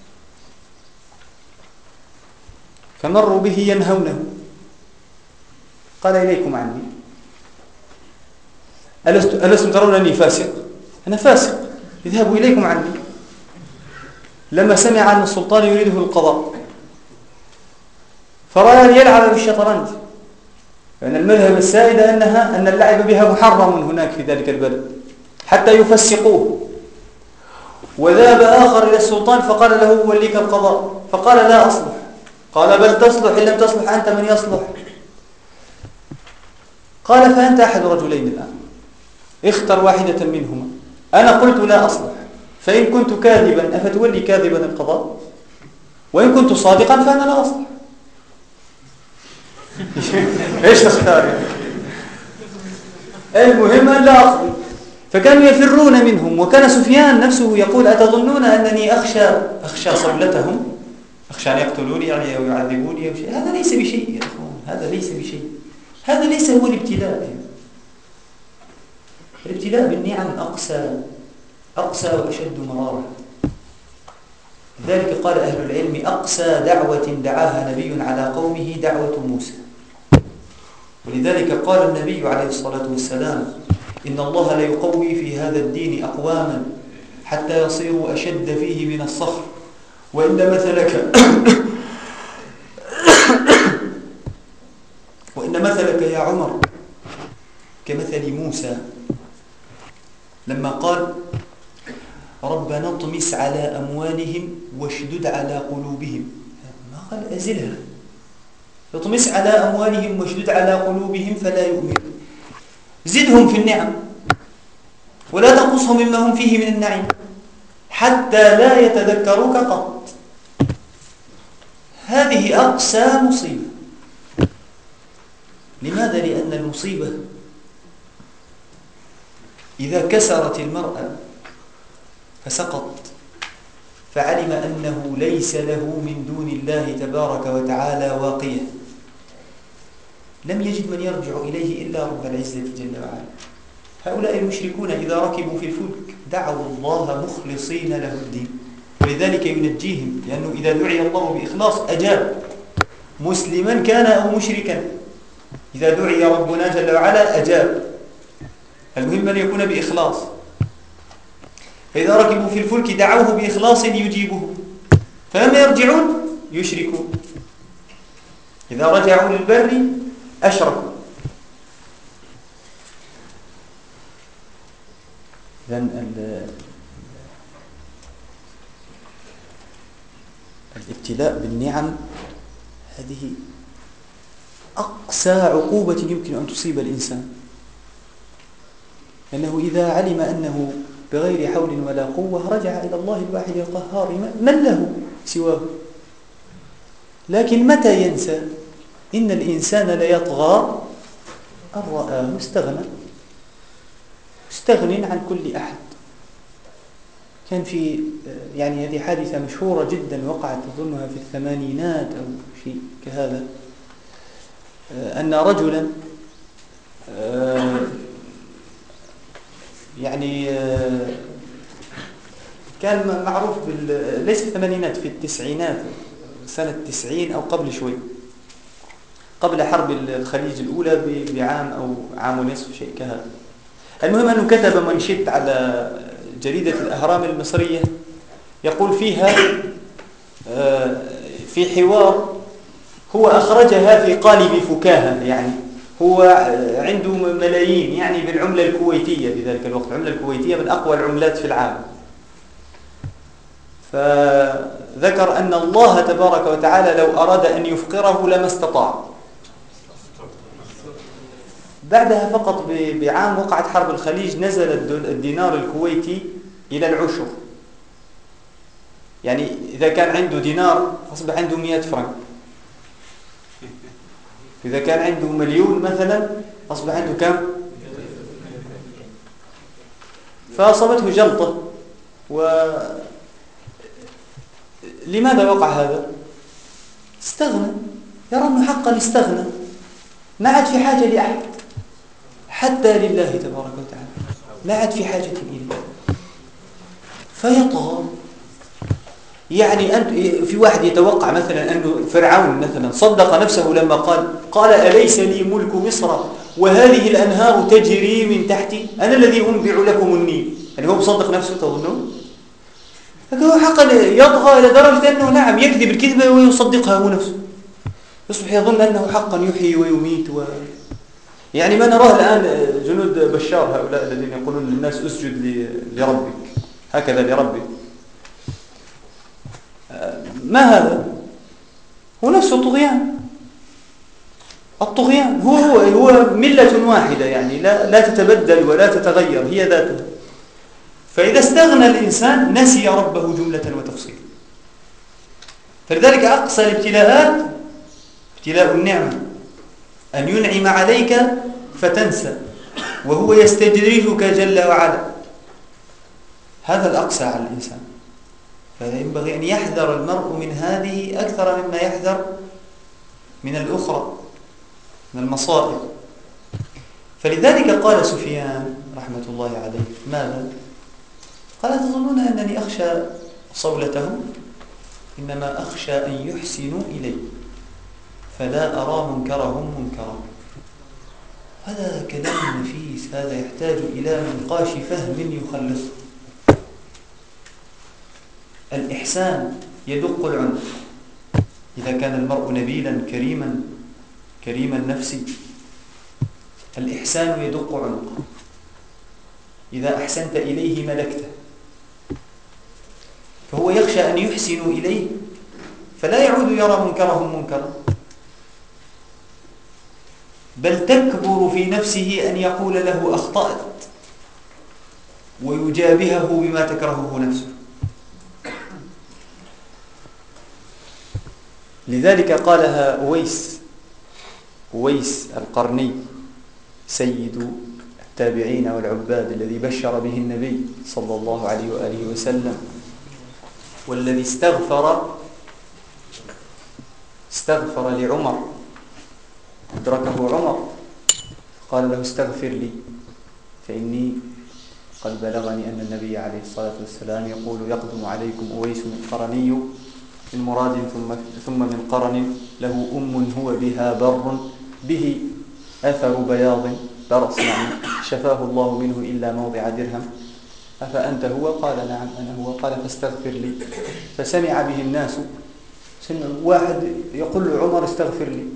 فمروا به ينهونه، قال: إليكم عني، ألستم ترون أني فاسق؟ أنا فاسق، اذهبوا إليكم عني. لما سمع أن السلطان يريده القضاء فرأى أن يلعب بالشطرنج، لأن المذهب السائد أن اللعب بها محرم هناك في ذلك البلد حتى يفسقوه. وذهب آخر إلى السلطان فقال له: وليك القضاء، فقال: لا أصلح. قال: بل تصلح، إن لم تصلح أنت من يصلح. قال: فأنت أحد رجلين الآن، اختر واحدة منهما. أنا قلت لا أصلح، فإن كنت كاذبا أفتولي كاذبا القضاء، وإن كنت صادقا فأنا لا أصلح. إيش تختار؟ المهم أن لا أقضي. فكانوا يفرون منهم، وكان سفيان نفسه يقول: أتظنون أنني أخشى صولتهم، أخشى أن يقتلوني يعني أو يعذبوني أو شيء؟ هذا ليس بشيء يا أخوان، هذا ليس بشيء، هذا ليس هو الابتلاء. الابتلاء بالنعم أقسى وأشد مرارة. لذلك قال أهل العلم: أقسى دعوة دعاها نبي على قومه دعوة موسى. ولذلك قال النبي عليه الصلاة والسلام: إن الله ليقوي في هذا الدين أقواما حتى يصيروا أشد فيه من الصخر، وإن مثلك يا عمر كمثل موسى لما قال: ربنا اطمس على أموالهم واشدد على قلوبهم. ما قال أزلها، اطمس على أموالهم واشدد على قلوبهم فلا يؤمنوا. زدهم في النعم ولا تنقصهم مما هم فيه من النعيم حتى لا يتذكروك قط. هذه أقسى مصيبة. لماذا؟ لأن المصيبة إذا كسرت المرأة فسقط، فعلم أنه ليس له من دون الله تبارك وتعالى واقية، لم يجد من يرجع إليه إلا رب العزة جل وعلا. هؤلاء المشركون إذا ركبوا في الفلك دعوا الله مخلصين له الدين، ولذلك ينجيهم، لأنه إذا دعي الله بإخلاص أجاب، مسلما كان أو مشركا، إذا دعي ربنا جل وعلا أجاب، المهم أن يكون بإخلاص. فإذا ركبوا في الفلك دعوه بإخلاص يجيبه، فلما يرجعون يشركون، إذا رجعوا للبر أشركوا. إذن الابتلاء بالنعم هذه أقسى عقوبة يمكن أن تصيب الإنسان، لأنه إذا علم أنه بغير حول ولا قوة رجع إلى الله الواحد القهار من له سواه. لكن متى ينسى؟ إن الإنسان ليطغى أن رآه استغنى، مستغن عن كل أحد. كان في يعني هذه حادثة مشهورة جدا وقعت أظنها في الثمانينات أو شيء كهذا، أن رجلا يعني كان معروف ليس في الثمانينات، في التسعينات، سنة 90 أو قبل شوي، قبل حرب الخليج الأولى بعام أو عام ونصف شيء كهذا. المهم أنه كتب منشط على جريدة الأهرام المصرية يقول فيها في حوار هو أخرجها في قالب فكاهة، يعني هو عنده ملايين يعني بالعملة الكويتية في ذلك الوقت، العملة الكويتية من أقوى العملات في العالم. فذكر أن الله تبارك وتعالى لو أراد أن يفقره لما استطاع. بعدها فقط بعام وقعت حرب الخليج، نزل الدينار الكويتي إلى العشر، يعني إذا كان عنده دينار أصبح عنده 100 فرنك، إذا كان عنده مليون مثلا أصبح عنده كم؟ فأصابته جلطة. لماذا وقع هذا؟ استغنى، يرى أنه حقا استغنى، ما عاد في حاجة لأحد حتى لله تبارك وتعالى، ما عاد في حاجة إليه فيطغى. يعني أنت في واحد يتوقع مثلا أنه فرعون مثلا صدق نفسه لما قال أليس لي ملك مصر وهذه الأنهار تجري من تحتي، أنا الذي أنبع لكم النيل، يعني هو مصدق نفسه تظنون؟ لكن هو حقا يطغى إلى درجة أنه نعم يكذب الكذبة ويصدقها هو نفسه، يصبح يظن أنه حقا يحيي ويميت يعني ما نراه الآن جنود بشار هؤلاء الذين يقولون للناس اسجد لربك هكذا لربك، ما هذا؟ هو نفسه طغيان. الطغيان هو ملة واحدة، يعني لا تتبدل ولا تتغير، هي ذاتها. فإذا استغنى الإنسان نسي ربه جملة وتفصيلا. فلذلك أقصى الابتلاءات ابتلاء النعمة، أن ينعم عليك فتنسى وهو يستدرجك جل وعلا، هذا الأقصى على الإنسان. فينبغي أن يحذر المرء من هذه أكثر مما يحذر من الأخرى من المصائب. فلذلك قال سفيان رحمة الله عليه ماذا؟ قال تظنون أنني أخشى صولتهم؟ إنما أخشى أن يحسنوا إلي فلا أرى منكرهم منكرا. هذا كلام نفيس، هذا يحتاج إلى منقاش فهم يخلصه. الإحسان يدق العنق إذا كان المرء نبيلا كريما النفس، الإحسان يدق عنقه، إذا أحسنت إليه ملكته، فهو يخشى أن يحسنوا إليه فلا يعود يرى منكرهم منكرا، بل تكبر في نفسه أن يقول له أخطأت ويجابهه بما تكرهه نفسه. لذلك قالها أويس القرني سيد التابعين والعباد الذي بشر به النبي صلى الله عليه وآله وسلم، والذي استغفر لعمر، أدركه عمر قال له استغفر لي فإني قد بلغني أن النبي عليه الصلاة والسلام يقول يقدم عليكم أويس القرني من مراد ثم من قرن له هو بها بر به أثر بياض برص يعني شفاه الله منه إلا موضع درهم أفأنت هو؟ قال نعم أنا هو. قال فاستغفر لي. فسمع به الناس، سمع واحد يقول له عمر استغفر لي،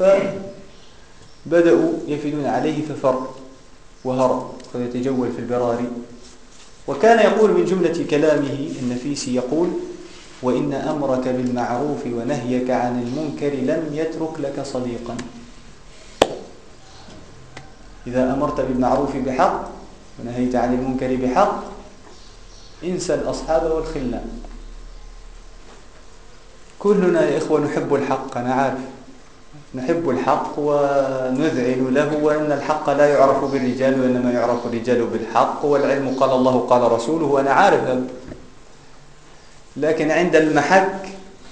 فبدأوا يفدون عليه ففر وهرب ويتجول في البراري. وكان يقول من جملة كلامه النفيس يقول: وإن أمرك بالمعروف ونهيك عن المنكر لم يترك لك صديقا. إذا أمرت بالمعروف بحق ونهيت عن المنكر بحق انسى الأصحاب والخلان. كلنا يا إخوة نحب الحق، أنا عارف نحب الحق ونذعن له، وأن الحق لا يعرف بالرجال وإنما يعرف الرجال بالحق، والعلم قال الله قال رسوله، وأنا عارف هذا. لكن عند المحك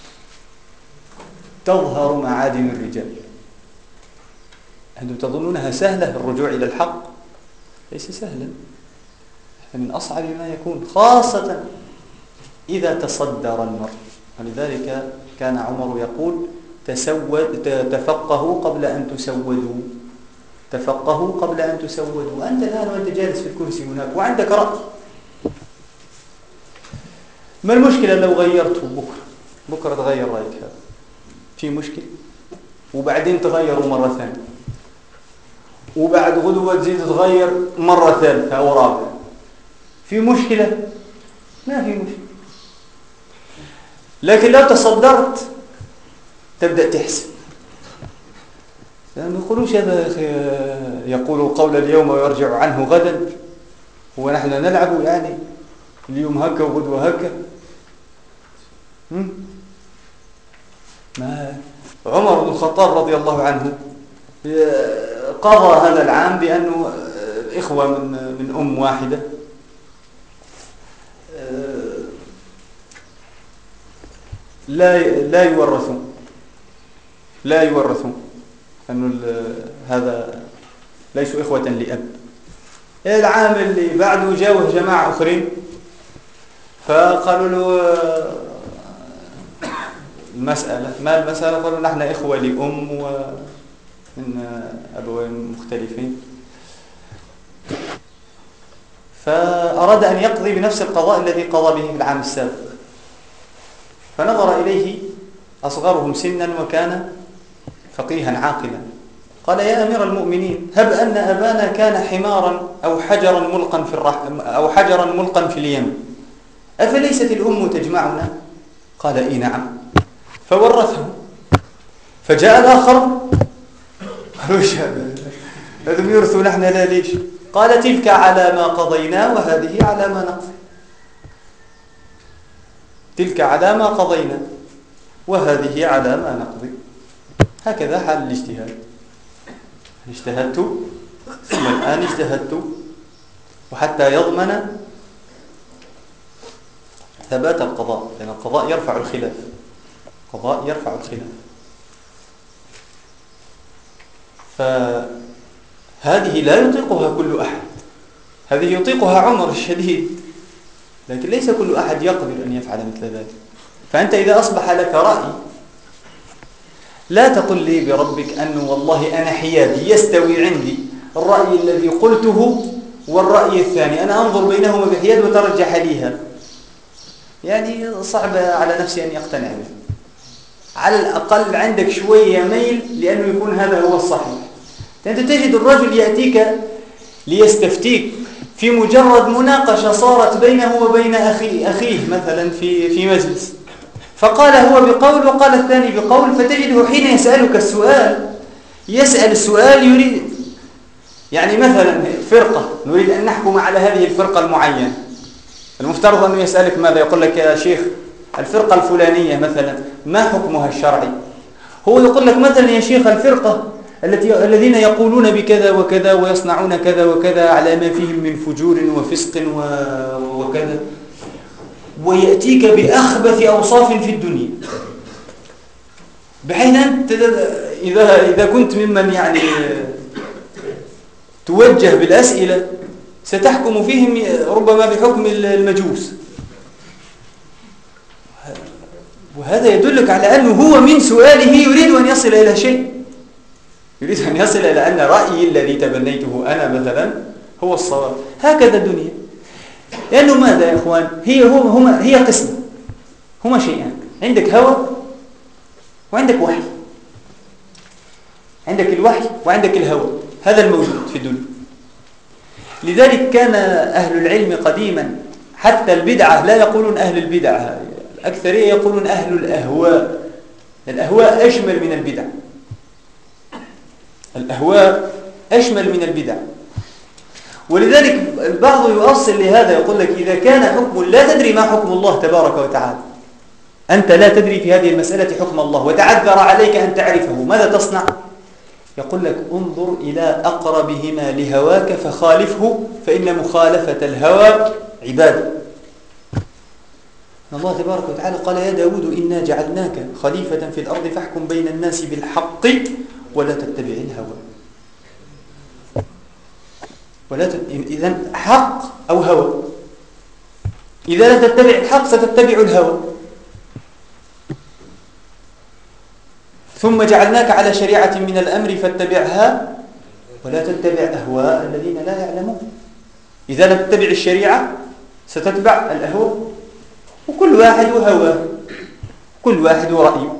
تظهر معادن الرجال. أنتم تظنونها سهلة الرجوع إلى الحق؟ ليس سهلا، من أصعب ما يكون، خاصة إذا تصدر المرء. ولذلك كان عمر يقول: تفقهوا قبل أن تسودوا. تفقهوا قبل أن تسودوا. أنت الآن وأنت جالس في الكرسي هناك وعندك رأي، ما المشكلة لو غيرته بكرة تغير رأيك، هذا في مشكلة؟ وبعدين تغيروا مرة ثانية، وبعد غدوة تزيد تغير مرة ثالثة أو رابعة، في مشكلة؟ ما في مشكلة. لكن لو تصدرت تبدأ تحسب، لأنه يقولوش هذا يقول قول اليوم ويرجع عنه غدا، ونحن نلعب يعني اليوم هكا وغدوة هكا. ما عمر بن الخطاب رضي الله عنه قضى هذا العام بأنه إخوة من أم واحدة لا يورثون أنه هذا ليسوا إخوة لأب. العام اللي بعده جاوه جماعة أخرين فقالوا له ما المسألة؟ قالوا نحن إخوة لأم ومن أبوين مختلفين. فأراد أن يقضي بنفس القضاء الذي قضى به في العام السابق، فنظر إليه أصغرهم سنا وكان فقيها عاقلا. قال: يا أمير المؤمنين، هب أن أبانا كان حمارا أو حجرا ملقا في اليم، أفليست الأم تجمعنا؟ قال: إي نعم. فورثه. فجاء الآخر قالوا: هذا يورثوا نحن لا ليش؟ قال: تلك على ما قضينا وهذه على ما نقضي. تلك على ما قضينا وهذه على ما نقضي. هكذا حال الاجتهاد. اجتهدت ثم الآن اجتهدت، وحتى يضمن ثبات القضاء، لأن القضاء يرفع الخلاف. القضاء يرفع الخلاف. فهذه لا يطيقها كل أحد. هذه يطيقها عمر الشديد، لكن ليس كل أحد يقدر أن يفعل مثل ذلك. فأنت إذا أصبح لك رأي لا تقل لي بربك أنه والله أنا حيادي يستوي عندي الرأي الذي قلته والرأي الثاني، أنا أنظر بينهما بحياد وترجح ليها. يعني صعب على نفسي أن يقتنع به. على الأقل عندك شوية ميل لأنه يكون هذا هو الصحيح. أنت تجد الرجل يأتيك ليستفتيك في مجرد مناقشة صارت بينه وبين أخيه مثلا في مجلس، فقال هو بقول وقال الثاني بقول، فتجده حين يسألك السؤال يسأل السؤال يريد يعني مثلا فرقة نريد أن نحكم على هذه الفرقة المعينة، المفترض أنه يسألك ماذا؟ يقول لك يا شيخ الفرقة الفلانية مثلا ما حكمها الشرعي؟ هو يقول لك مثلا يا شيخ الفرقة الذين يقولون بكذا وكذا ويصنعون كذا وكذا على ما فيهم من فجور وفسق وكذا، ويأتيك بأخبث أوصاف في الدنيا، بحيث أنت إذا كنت ممن يعني توجه بالأسئلة ستحكم فيهم ربما بحكم المجوس. وهذا يدلك على أنه هو من سؤاله يريد أن يصل إلى شيء، يريد أن يصل إلى أن رأيي الذي تبنيته أنا مثلا هو الصواب. هكذا الدنيا. لأنه ماذا يا إخوان؟ هي قسمة، هما شيئان، عندك هوى وعندك وحي. عندك الوحي وعندك الهوى، هذا الموجود في الدنيا. لذلك كان أهل العلم قديما، حتى البدعة لا يقولون أهل البدعة، الأكثرية يقولون أهل الأهواء. الأهواء أشمل من البدع، الأهواء أشمل من البدع. ولذلك البعض يؤصل لهذا، يقول لك إذا كان حكم لا تدري ما حكم الله تبارك وتعالى، أنت لا تدري في هذه المسألة حكم الله وتعذر عليك أن تعرفه، ماذا تصنع؟ يقول لك انظر إلى أقربهما لهواك فخالفه، فإن مخالفة الهوى عبادة. الله تبارك وتعالى قال يا داود إنا جعلناك خليفة في الأرض فاحكم بين الناس بالحق ولا تتبع الهوى. إذن حق أو هوى، إذا لا تتبع الحق ستتبع الهوى. ثم جعلناك على شريعة من الأمر فاتبعها ولا تتبع أهواء الذين لا يعلمون. إذا لم تتبع الشريعة ستتبع الأهواء، وكل واحد هواه، كل واحد رأيه.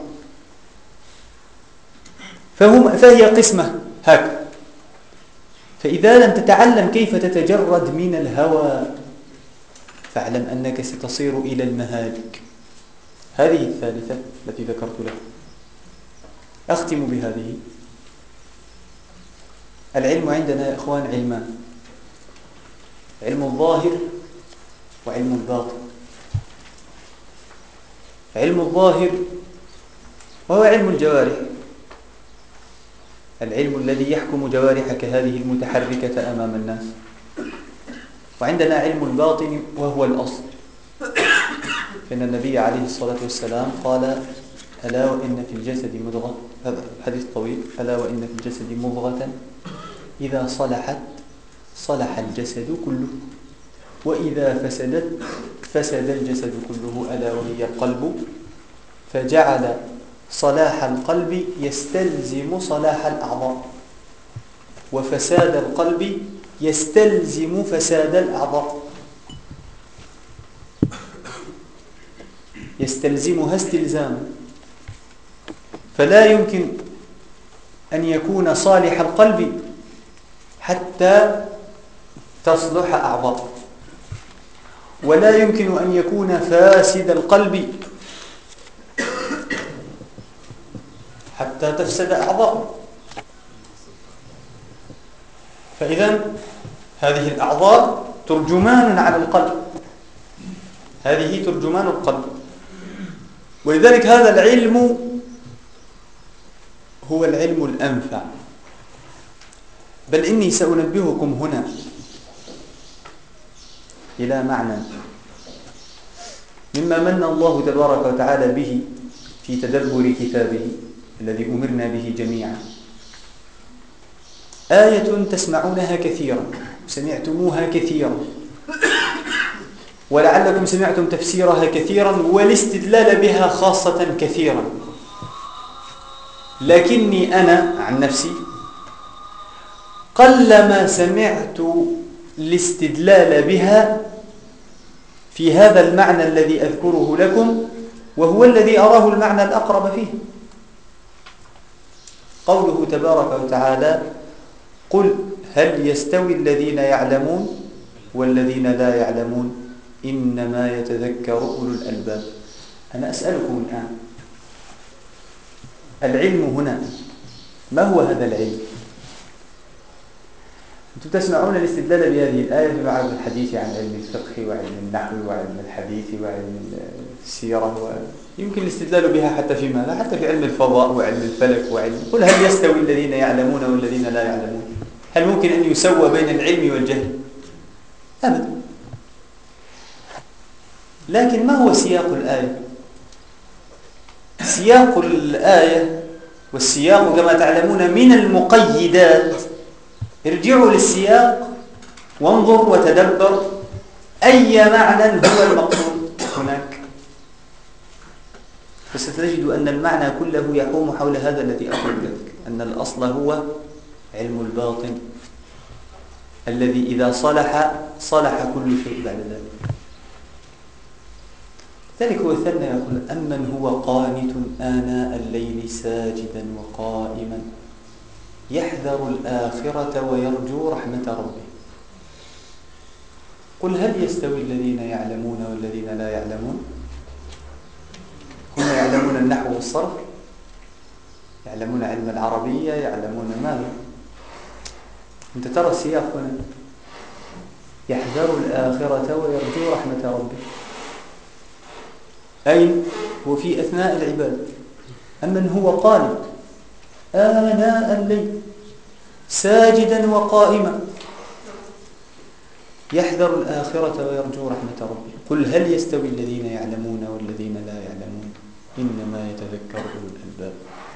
فهي قسمة هكذا. فإذا لم تتعلم كيف تتجرد من الهوى فاعلم أنك ستصير إلى المهالك. هذه الثالثة التي ذكرت لك. أختم بهذه. العلم عندنا يا إخوان علمان، علم الظاهر وعلم الباطن. علم الظاهر وهو علم الجوارح، العلم الذي يحكم جوارحك هذه المتحركة أمام الناس. وعندنا علم الباطن وهو الأصل، فإن النبي عليه الصلاة والسلام قال ألا وإن في الجسد مضغة، هذا الحديث طويل، ألا وإن في الجسد مضغة إذا صلحت صلح الجسد كله وإذا فسدت فسد الجسد كله ألا وهي القلب، فجعل صلاح القلب يستلزم صلاح الأعضاء وفساد القلب يستلزم فساد الأعضاء، يستلزمها استلزاما. فلا يمكن أن يكون صالح القلب حتى تصلح أعضاء، ولا يمكن أن يكون فاسد القلب حتى تفسد أعضاء. فإذا هذه الأعضاء ترجمان على القلب، هذه ترجمان القلب. ولذلك هذا العلم هو العلم الأنفع. بل إني سأنبهكم هنا إلى معنى مما من الله تبارك وتعالى به في تدبر كتابه الذي أمرنا به جميعا. آية تسمعونها كثيرا، سمعتموها كثيرا، ولعلكم سمعتم تفسيرها كثيرا والاستدلال بها خاصة كثيرا، لكني أنا عن نفسي قلما سمعت الاستدلال بها في هذا المعنى الذي أذكره لكم، وهو الذي أراه المعنى الأقرب فيه. قوله تبارك وتعالى قل هل يستوي الذين يعلمون والذين لا يعلمون إنما يتذكر أولو الألباب. أنا أسألكم الآن، العلم هنا ما هو هذا العلم؟ أنتم تسمعون الاستدلال بهذه الآية في بعض الحديث عن علم الفقه وعلم النحو وعلم الحديث وعلم السيرة، يمكن الاستدلال بها حتى في ماذا؟ حتى في علم الفضاء وعلم الفلك وعلم. قل هل يستوي الذين يعلمون والذين لا يعلمون؟ هل ممكن أن يسوى بين العلم والجهل؟ أبدا. لكن ما هو سياق الآية؟ سياق الآية والسياق كما تعلمون من المقيدات. ارجعوا للسياق وانظر وتدبر أي معنى هو المقصود هناك، فستجد أن المعنى كله يحوم حول هذا الذي أقول لك، أن الأصل هو علم الباطن الذي إذا صلح كل شيء بعد ذلك. ذلك هو الثاني يقول: أمن هو قانت آناء الليل ساجدا وقائما يحذر الآخرة ويرجو رحمة ربه. قل هل يستوي الذين يعلمون والذين لا يعلمون؟ هم يعلمون النحو والصرف، يعلمون علم العربية، يعلمون ماذا؟ أنت ترى السياق هنا: يحذر الآخرة ويرجو رحمة ربه. أين؟ هو في أثناء العبادة. أمن هو قانت آناء الليل ساجدا وقائما يحذر الآخرة ويرجو رحمة ربه. قل هل يستوي الذين يعلمون والذين لا يعلمون إنما يتذكر أولو الألباب.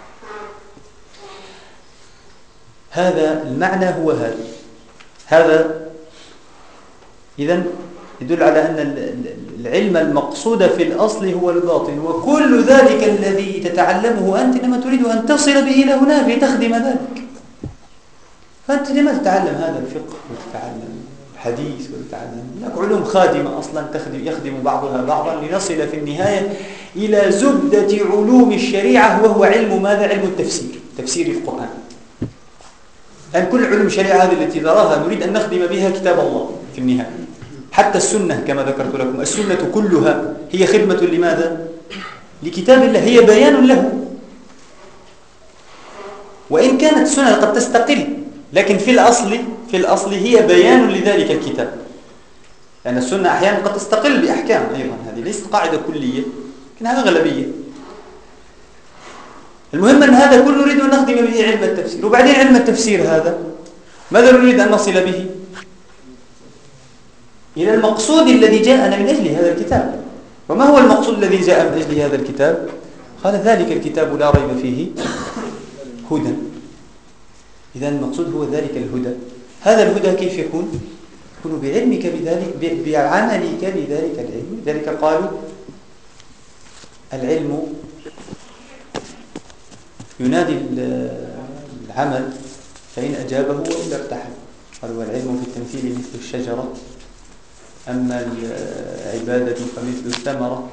هذا المعنى هو هذا إذن يدل على أن العلم المقصود في الأصل هو الباطن، وكل ذلك الذي تتعلمه أنت إنما تريد أن تصل به إلى هناك لتخدم ذلك. فأنت لماذا تتعلم هذا الفقه وتتعلم الحديث وتتعلم هناك علوم خادمة أصلا يخدم بعضها بعضا لنصل في النهاية إلى زبدة علوم الشريعة، وهو علم ماذا؟ علم التفسير، تفسير القرآن. أن كل علوم الشريعة هذه التي تراها نريد أن نخدم بها كتاب الله في النهاية. حتى السنة كما ذكرت لكم، السنة كلها هي خدمة لماذا؟ لكتاب الله، هي بيان له. وإن كانت السنة قد تستقل، لكن في الأصل هي بيان لذلك الكتاب. لأن السنة أحيانا قد تستقل بأحكام أيضا، هذه ليست قاعدة كلية لكنها غالبية. المهم أن هذا كله نريد أن نخدم به علم التفسير. وبعدين علم التفسير هذا ماذا نريد أن نصل به؟ إلى المقصود الذي جاءنا من أجل هذا الكتاب. وما هو المقصود الذي جاء من أجل هذا الكتاب؟ قال: ذلك الكتاب لا ريب فيه هدى. إذن المقصود هو ذلك الهدى. هذا الهدى كيف يكون؟ يكون بعلمك بذلك، بعملك بذلك العلم. ذلك قالوا العلم ينادي العمل فإن أجابه وإلا ارتحل. قالوا: والعلم في التمثيل مثل الشجرة، أما العبادة فمثل الثمرة.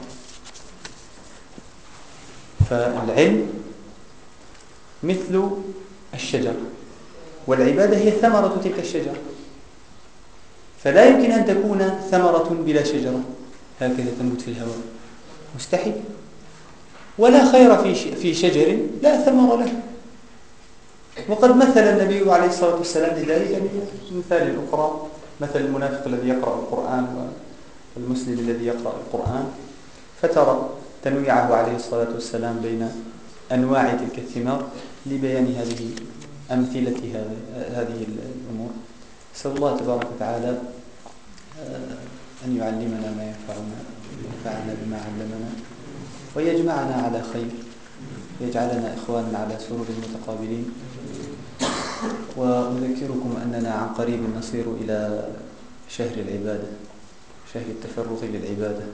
فالعلم مثل الشجرة، والعبادة هي ثمرة تلك الشجرة. فلا يمكن أن تكون ثمرة بلا شجرة هكذا تنبت في الهواء، مستحيل. ولا خير في شجر لا ثمر له. وقد مثل النبي عليه الصلاة والسلام لذلك بمثال أخرى، مثل المنافق الذي يقرأ القرآن والمسلم الذي يقرأ القرآن، فترى تنويعه عليه الصلاة والسلام بين أنواع تلك الثمار لبيان هذه أمثلة هذه الأمور. نسأل الله تبارك وتعالى أن يعلمنا ما ينفعنا وينفعنا بما علمنا، ويجمعنا على خير، ويجعلنا إخوانا على سرور متقابلين. وأذكركم أننا عن قريب نصير إلى شهر العبادة، شهر التفرغ للعبادة.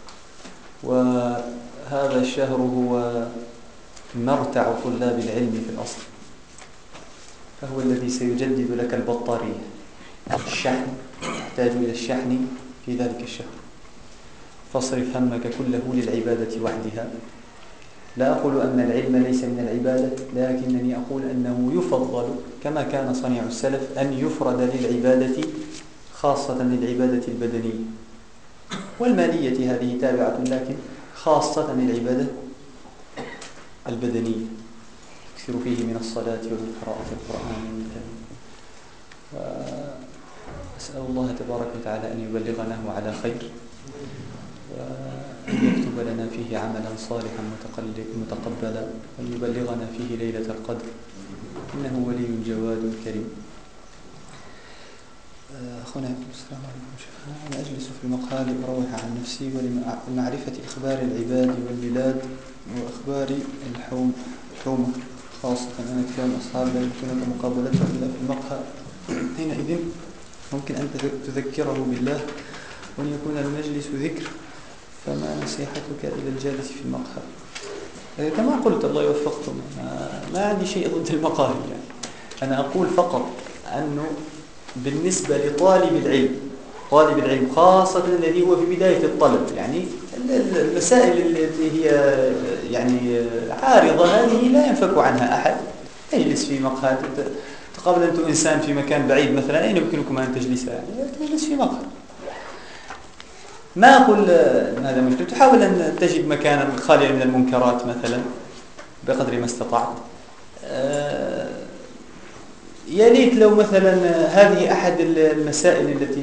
وهذا الشهر هو مرتع طلاب العلم في الأصل، فهو الذي سيجدد لك البطارية، الشحن، تحتاج إلى الشحن في ذلك الشهر. فاصرف همك كله للعبادة وحدها. لا أقول أن العلم ليس من العبادة، لكنني أقول أنه يفضل كما كان صنيع السلف أن يفرد للعبادة، خاصة للعبادة البدنية والمالية، هذه تابعة، لكن خاصة للعبادة البدنية، يكثر فيه من الصلاة ومن قراءة القرآن. وأسأل الله تبارك وتعالى أن يبلغناه على خير، وأن يكتب لنا فيه عملا صالحا متقبلا، وأن يبلغنا فيه ليلة القدر، إنه ولي جواد كريم. أخونا السلام عليكم. أنا أجلس في المقهى لأروح عن نفسي ولمعرفة إخبار العباد والبلاد وأخبار الحومة خاصة. أنا كلام أصحاب لا يمكنك مقابلتهم إلا في المقهى. حينئذ ممكن أن تذكره بالله وأن يكون المجلس ذكر، فما نصيحتك إلى الجالس في المقهى؟ كما قلت الله يوفقكم، ما عندي شيء ضد المقاهي يعني. أنا أقول فقط أنه بالنسبة لطالب العلم، طالب العلم خاصة الذي هو في بداية الطلب، يعني المسائل التي هي يعني عارضة هذه لا ينفك عنها أحد. يجلس في مقهى، تقابل أنت إنسان في مكان بعيد مثلا، أين يمكنكم أن تجلسا؟ يعني تجلس في مقهى. ما أقول هذا مشكلة، تحاول أن تجد مكانا خاليا من المنكرات مثلا بقدر ما استطعت. يا ليت لو مثلا هذه أحد المسائل التي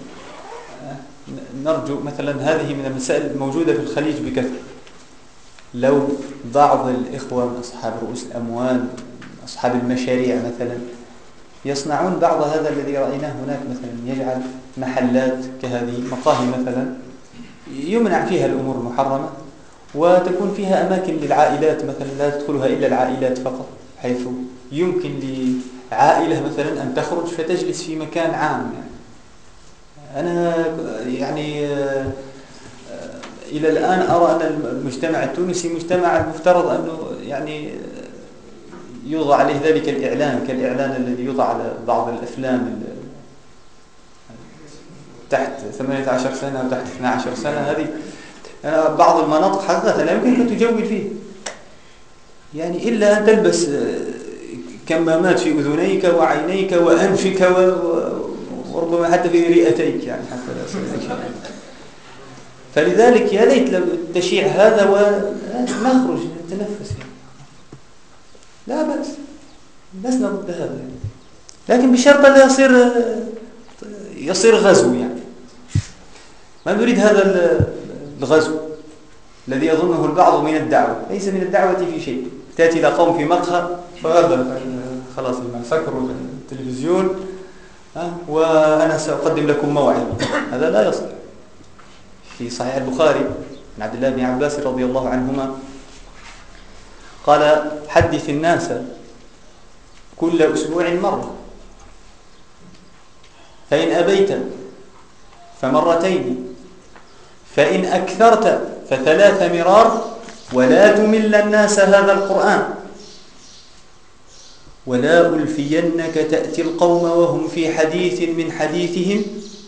نرجو، مثلا هذه من المسائل الموجودة في الخليج بكثرة، لو بعض الإخوة من أصحاب رؤوس الأموال، أصحاب المشاريع مثلا، يصنعون بعض هذا الذي رأيناه هناك، مثلا يجعل محلات كهذه مقاهي مثلا يمنع فيها الأمور المحرمة، وتكون فيها أماكن للعائلات مثلا لا تدخلها إلا العائلات فقط، حيث يمكن لعائلة مثلا أن تخرج فتجلس في مكان عام. يعني أنا يعني إلى الآن أرى أن المجتمع التونسي مجتمع المفترض أنه يعني يوضع عليه ذلك الإعلان، كالإعلان الذي يوضع على بعض الأفلام تحت 18 سنة وتحت 12 سنة. هذه بعض المناطق حقيقة لا يمكن أن تجول فيه، يعني إلا أن تلبس كمامات في أذنيك وعينيك وأنفك وربما حتى في رئتيك، يعني حتى لا يصير. فلذلك يا ليت لو تشيع هذا ونخرج نتنفس، يعني لا بأس، لسنا ضد هذا يعني. لكن بشرط لا يصير غزو، يعني ما نريد هذا الغزو الذي يظنه البعض من الدعوة. ليس من الدعوة في شيء. تأتي إلى قوم في مقهى فغدا خلاص سكروا التلفزيون وأنا سأقدم لكم موعد، هذا لا يصلح. في صحيح البخاري عن عبد الله بن عباس رضي الله عنهما قال: حدث الناس كل أسبوع مرة، فإن أبيت فمرتين، فإن أكثرت فثلاث مرار، ولا تمل الناس هذا القرآن، ولا ألفينك تأتي القوم وهم في حديث من حديثهم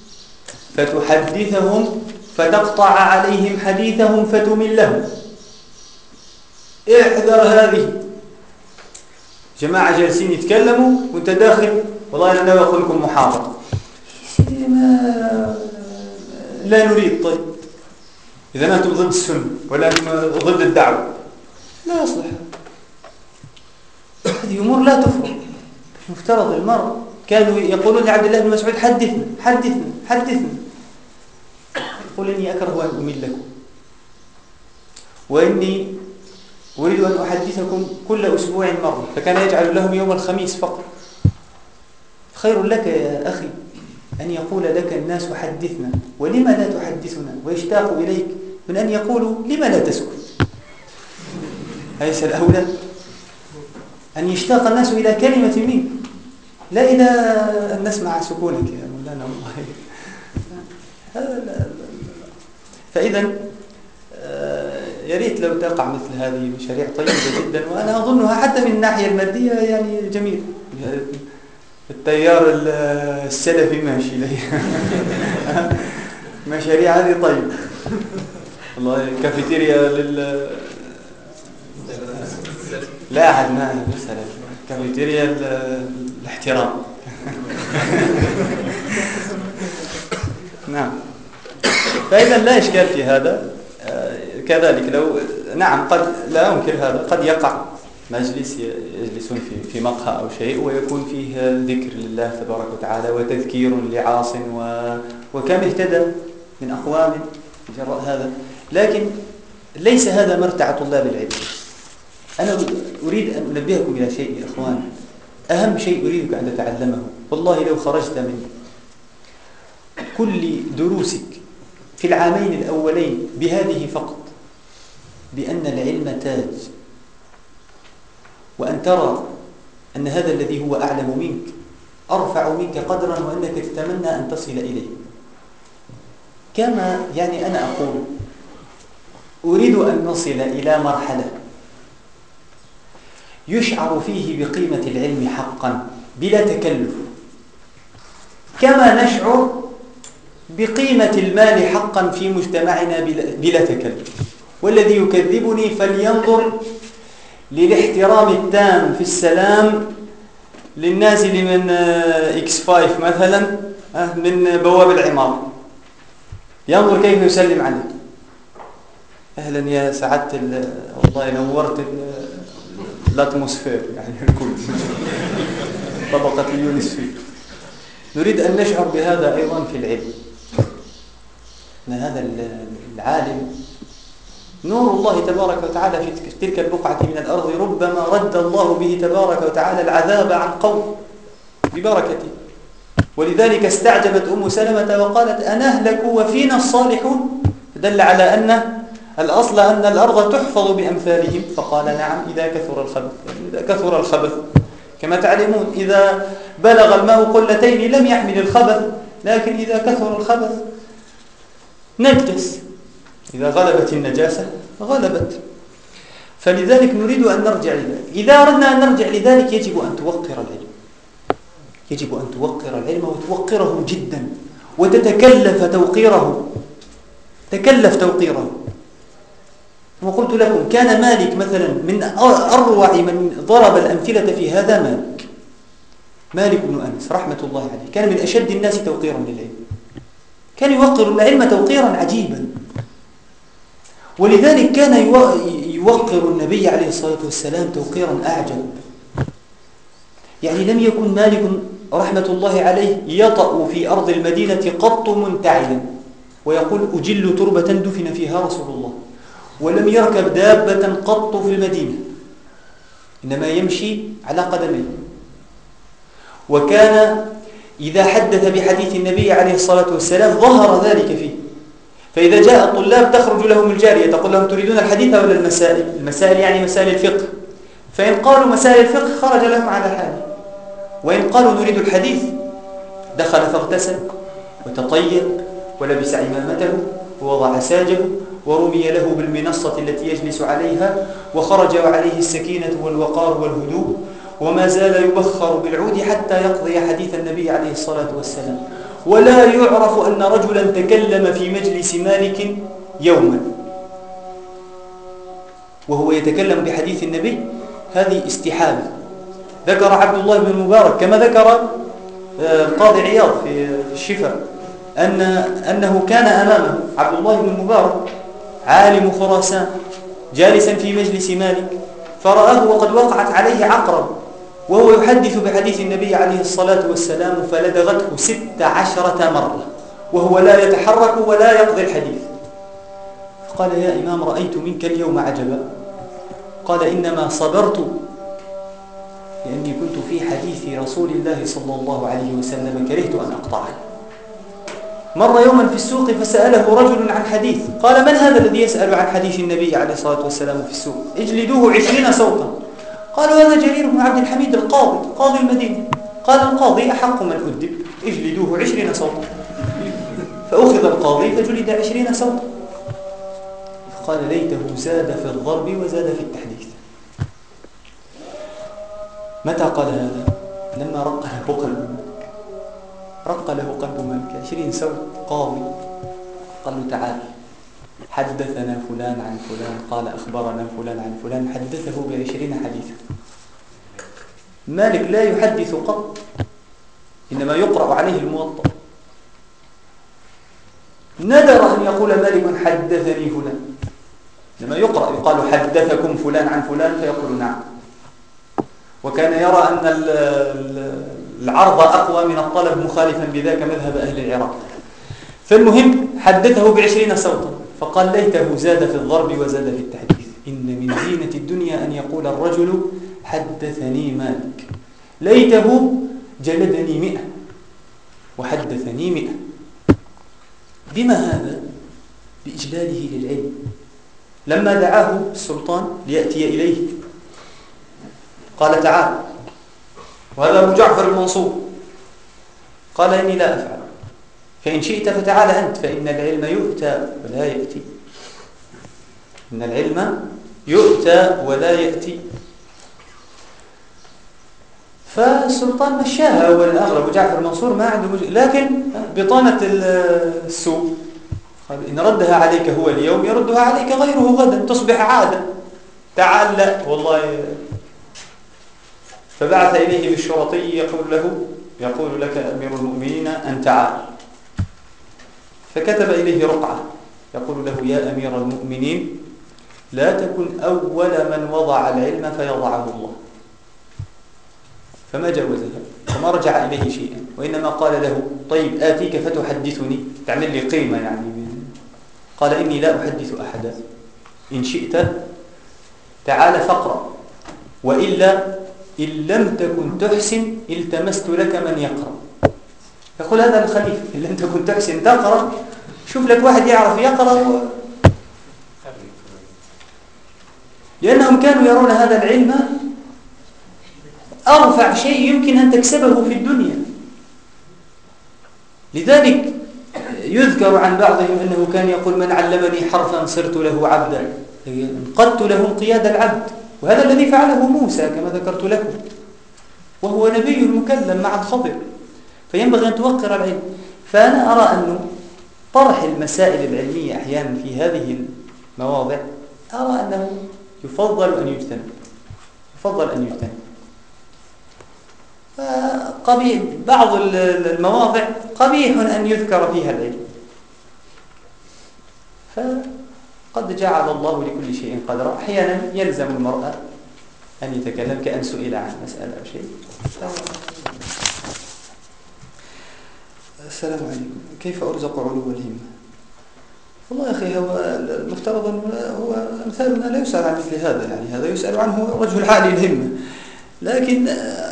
فتحدثهم فتقطع عليهم حديثهم فتملهم. احذر هذه. جماعة جالسين يتكلموا وانت داخل والله أنا ناوي أقول لكم محاضرة، لا نريد. طيب إذا أنتم ضد السنة ولا ضد الدعوة لا يصلح. هذه أمور لا تفرق. مفترض المرء كانوا يقولون لعبد الله بن مسعود: حدثنا حدثنا حدثنا. قل إني أكره أن أملكم، وإني أريد أن أحدثكم كل أسبوع مرة. فكان يجعل لهم يوم الخميس فقط. خير لك يا أخي أن يقول لك الناس: حدثنا، ولما لا تحدثنا، ويشتاق إليك من أن يقولوا: لما لا تسكت؟ أليس الأولى أن يشتاق الناس إلى كلمة منك، لا إلى أن نسمع سكونك يا مولانا والله. فإذا يا ريت لو تقع مثل هذه المشاريع طيبة جدا، وأنا أظنها حتى من الناحية المادية يعني جميل. التيار السلفي ماشي ليه. مشاريع هذه طيب والله. كافيتيريا لا أحد ما يسأل. كافيتيريا الاحترام. نعم. فإذا لا إشكال في هذا. كذلك لو نعم قد لا أنكر هذا، قد يقع مجلس يجلسون في مقهى أو شيء ويكون فيه ذكر لله تبارك وتعالى وتذكير لعاص وكم اهتدى من أقوام جراء هذا، لكن ليس هذا مرتع طلاب العلم. أنا أريد أن أنبهكم إلى شيء يا إخوان، أهم شيء أريدك أن تتعلمه. والله لو خرجت من كل دروسك في العامين الأولين بهذه فقط، بأن العلم تاج، وأن ترى أن هذا الذي هو أعلم منك أرفع منك قدرا وأنك تتمنى أن تصل إليه. كما يعني أنا أقول أريد أن نصل إلى مرحلة يشعر فيه بقيمة العلم حقا بلا تكلف، كما نشعر بقيمة المال حقا في مجتمعنا بلا تكلف. والذي يكذبني فلينظر للاحترام التام في السلام للنازل من X5 مثلا من بواب العمارة، ينظر كيف يسلم عليه. أهلا يا سعادة والله نورت الاتموسفير، يعني الكل طبقة اليونسفير. نريد أن نشعر بهذا أيضا في العلم، أن هذا العالم نور الله تبارك وتعالى في تلك البقعة من الأرض، ربما رد الله به تبارك وتعالى العذاب عن قوم ببركته. ولذلك استعجبت أم سلمة وقالت أنهلك وفينا الصالحون، دل على أن الأصل أن الأرض تحفظ بأمثالهم. فقال نعم إذا كثر الخبث، إذا كثر الخبث كما تعلمون إذا بلغ الماء قلتين لم يحمل الخبث، لكن إذا كثر الخبث نجس، إذا غلبت النجاسة غلبت. فلذلك نريد أن نرجع لذلك. إذا أردنا أن نرجع لذلك يجب أن توقر العلم، يجب أن توقر العلم وتوقره جدا وتتكلف توقيره، تكلف توقيره. وقلت لكم كان مالك مثلا من أروع من ضرب الأمثلة في هذا مالك بن أنس رحمة الله عليه، كان من أشد الناس توقيرا للعلم، كان يوقر العلم توقيرا عجيبا. ولذلك كان يوقر النبي عليه الصلاة والسلام توقيرا أعجب. يعني لم يكن مالك رحمة الله عليه يطأ في أرض المدينة قط منتعلا ويقول أجل تربة دفن فيها رسول الله، ولم يركب دابة قط في المدينة، إنما يمشي على قدميه. وكان إذا حدث بحديث النبي عليه الصلاة والسلام ظهر ذلك فيه. فإذا جاء الطلاب تخرج لهم الجارية تقول لهم تريدون الحديث ولا المسائل؟ المسائل يعني مسائل الفقه. فإن قالوا مسائل الفقه خرج لهم على حاله، وإن قالوا نريد الحديث دخل فاغتسل وتطيب ولبس عمامته ووضع ساجه ورمي له بالمنصة التي يجلس عليها، وخرج وعليه السكينة والوقار والهدوء، وما زال يبخر بالعود حتى يقضي حديث النبي عليه الصلاة والسلام. ولا يعرف أن رجلا تكلم في مجلس مالك يوما وهو يتكلم بحديث النبي، هذه استحالة. ذكر عبد الله بن المبارك كما ذكر القاضي عياض في الشفاء أنه كان أمامه عبد الله بن المبارك عالم خراسان جالسا في مجلس مالك، فرآه وقد وقعت عليه عقرب وهو يحدث بحديث النبي عليه الصلاة والسلام، فلدغته 16 مرة وهو لا يتحرك ولا يقضي الحديث. قال يا إمام رأيت منك اليوم عجبا. قال إنما صبرت لأني كنت في حديث رسول الله صلى الله عليه وسلم كرهت أن أقطعه. مر يوما في السوق فسأله رجل عن حديث، قال من هذا الذي يسأل عن حديث النبي عليه الصلاة والسلام في السوق؟ اجلدوه 20 صوتا. قالوا هذا جرير بن عبد الحميد القاضي، قاضي المدينة. قال القاضي أحق من أدب، اجلدوه 20 صوتا. فأخذ القاضي فجلد 20 صوتا. قال ليته زاد في الضرب وزاد في التحديث. متى قال هذا؟ لما رق له قلبه، رق له قلب مالك 20 صوت قاضي. قال له تعال حدثنا فلان عن فلان قال أخبرنا فلان عن فلان، حدثه ب20 حديثا. مالك لا يحدث قط، إنما يقرأ عليه الموطأ. ندر أن يقول مالك حدثني فلان، لما يقرأ يقال حدثكم فلان عن فلان فيقول نعم. وكان يرى أن العرض أقوى من الطلب، مخالفا بذاك مذهب أهل العراق. فالمهم حدثه ب20 صوتا، فقال ليته زاد في الضرب وزاد في التحديث. إن من زينة الدنيا أن يقول الرجل حدثني مالك، ليته جلدني 100 وحدثني 100. بما هذا؟ بإجلاله للعلم. لما دعاه السلطان ليأتي إليه قال تعال، وهذا أبو جعفر المنصور قال إني لا أفعل. فإن شئت فتعال أنت، فإن العلم يؤتى ولا يأتي. إن العلم يؤتى ولا يأتي. فالسلطان مشاها والأغلب، وجعفر المنصور ما عنده لكن بطانة السوء قال إن ردها عليك هو اليوم يردها عليك غيره غدا، تصبح عادة. تعال لا والله. فبعث إليه بالشرطي يقول لك أمير المؤمنين أن تعال. فكتب إليه رقعة يقول له يا أمير المؤمنين لا تكن أول من وضع العلم فيضعه الله. فما جاوزها وما رجع إليه شيئا، وإنما قال له طيب آتيك فتحدثني، تعمل لي قيمة يعني. قال إني لا أحدث أحدا، إن شئت تعال فاقرأ، وإلا إن لم تكن تحسن التمست لك من يقرأ. يقول هذا الخليفة إن لم تكن تحسن تقرأ، شوف لك واحد يعرف يقرأ. لأنهم كانوا يرون هذا العلم أرفع شيء يمكن أن تكسبه في الدنيا. لذلك يذكر عن بعضهم أنه كان يقول من علمني حرفا صرت له عبدا، انقدت له انقياد العبد. وهذا الذي فعله موسى كما ذكرت لكم، وهو نبي مكلم مع الخضر، فينبغي أن توقر العلم. فأنا أرى أنه طرح المسائل العلمية أحيانا في هذه المواضع أرى أنه يفضل أن يجتنب. بعض المواضع قبيح أن يذكر فيها العلم، فقد جعل الله لكل شيء قدرا. أحيانا يلزم المرأة أن يتكلم، كأن سئل عن مسألة أو شيء. السلام عليكم، كيف أرزق علو الهمة؟ والله يا أخي هو المفترض هو أمثالنا لا يسأل عن مثل هذا، يعني هذا يسأل عنه وجه الحال الهمة. لكن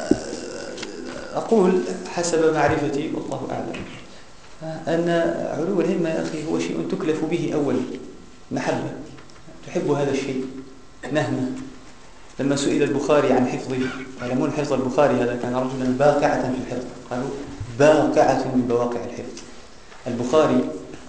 أقول حسب معرفتي والله أعلم أن علو الهمة يا أخي هو شيء تكلف به أولا، محبة، تحب هذا الشيء نهمة. لما سئل البخاري عن حفظه، يعلمون حفظ البخاري هذا كان رجلا باقعة في الحفظ، قالوا باقعة من بواقع الحفظ. البخاري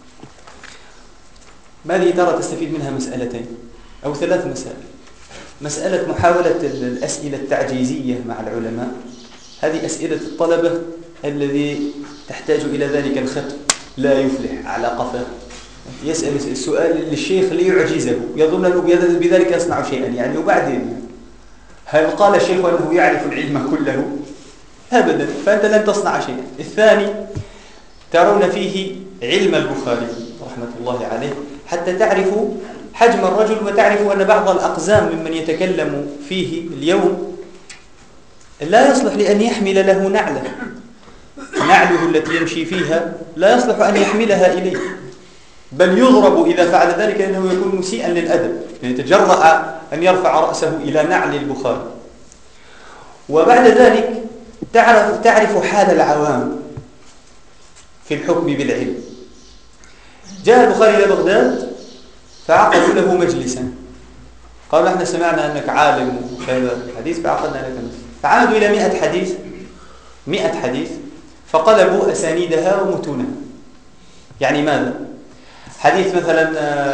ماذا ترى تستفيد منها؟ مسألتين أو 3 مسائل. مسألة محاولة الأسئلة التعجيزية مع العلماء، هذه أسئلة الطلبة الذي تحتاج إلى ذلك الخط لا يفلح على قفاه، يسأل السؤال للشيخ ليعجزه، يظن أنه بذلك يصنع شيئا يعني. وبعدين هل قال الشيخ أنه يعرف العلم كله؟ أبدا، فأنت لن تصنع شيئا. الثاني ترون فيه علم البخاري رحمة الله عليه حتى تعرفوا حجم الرجل، وتعرفوا أن بعض الأقزام ممن يتكلم فيه اليوم لا يصلح لأن يحمل له نعله التي يمشي فيها لا يصلح أن يحملها إليه، بل يضرب إذا فعل ذلك لأنه يكون مسيئا للأدب، يتجرأ أن يرفع رأسه إلى نعل البخاري. وبعد ذلك تعرف حال العوام في الحكم بالعلم. جاء البخاري إلى بغداد فعقدوا له مجلسا، قالوا احنا سمعنا أنك عالم وكذا حديث فعقدنا لك مجلس. فعمدوا إلى 100 حديث فقلبوا أسانيدها ومتونها. يعني ماذا؟ حديث مثلا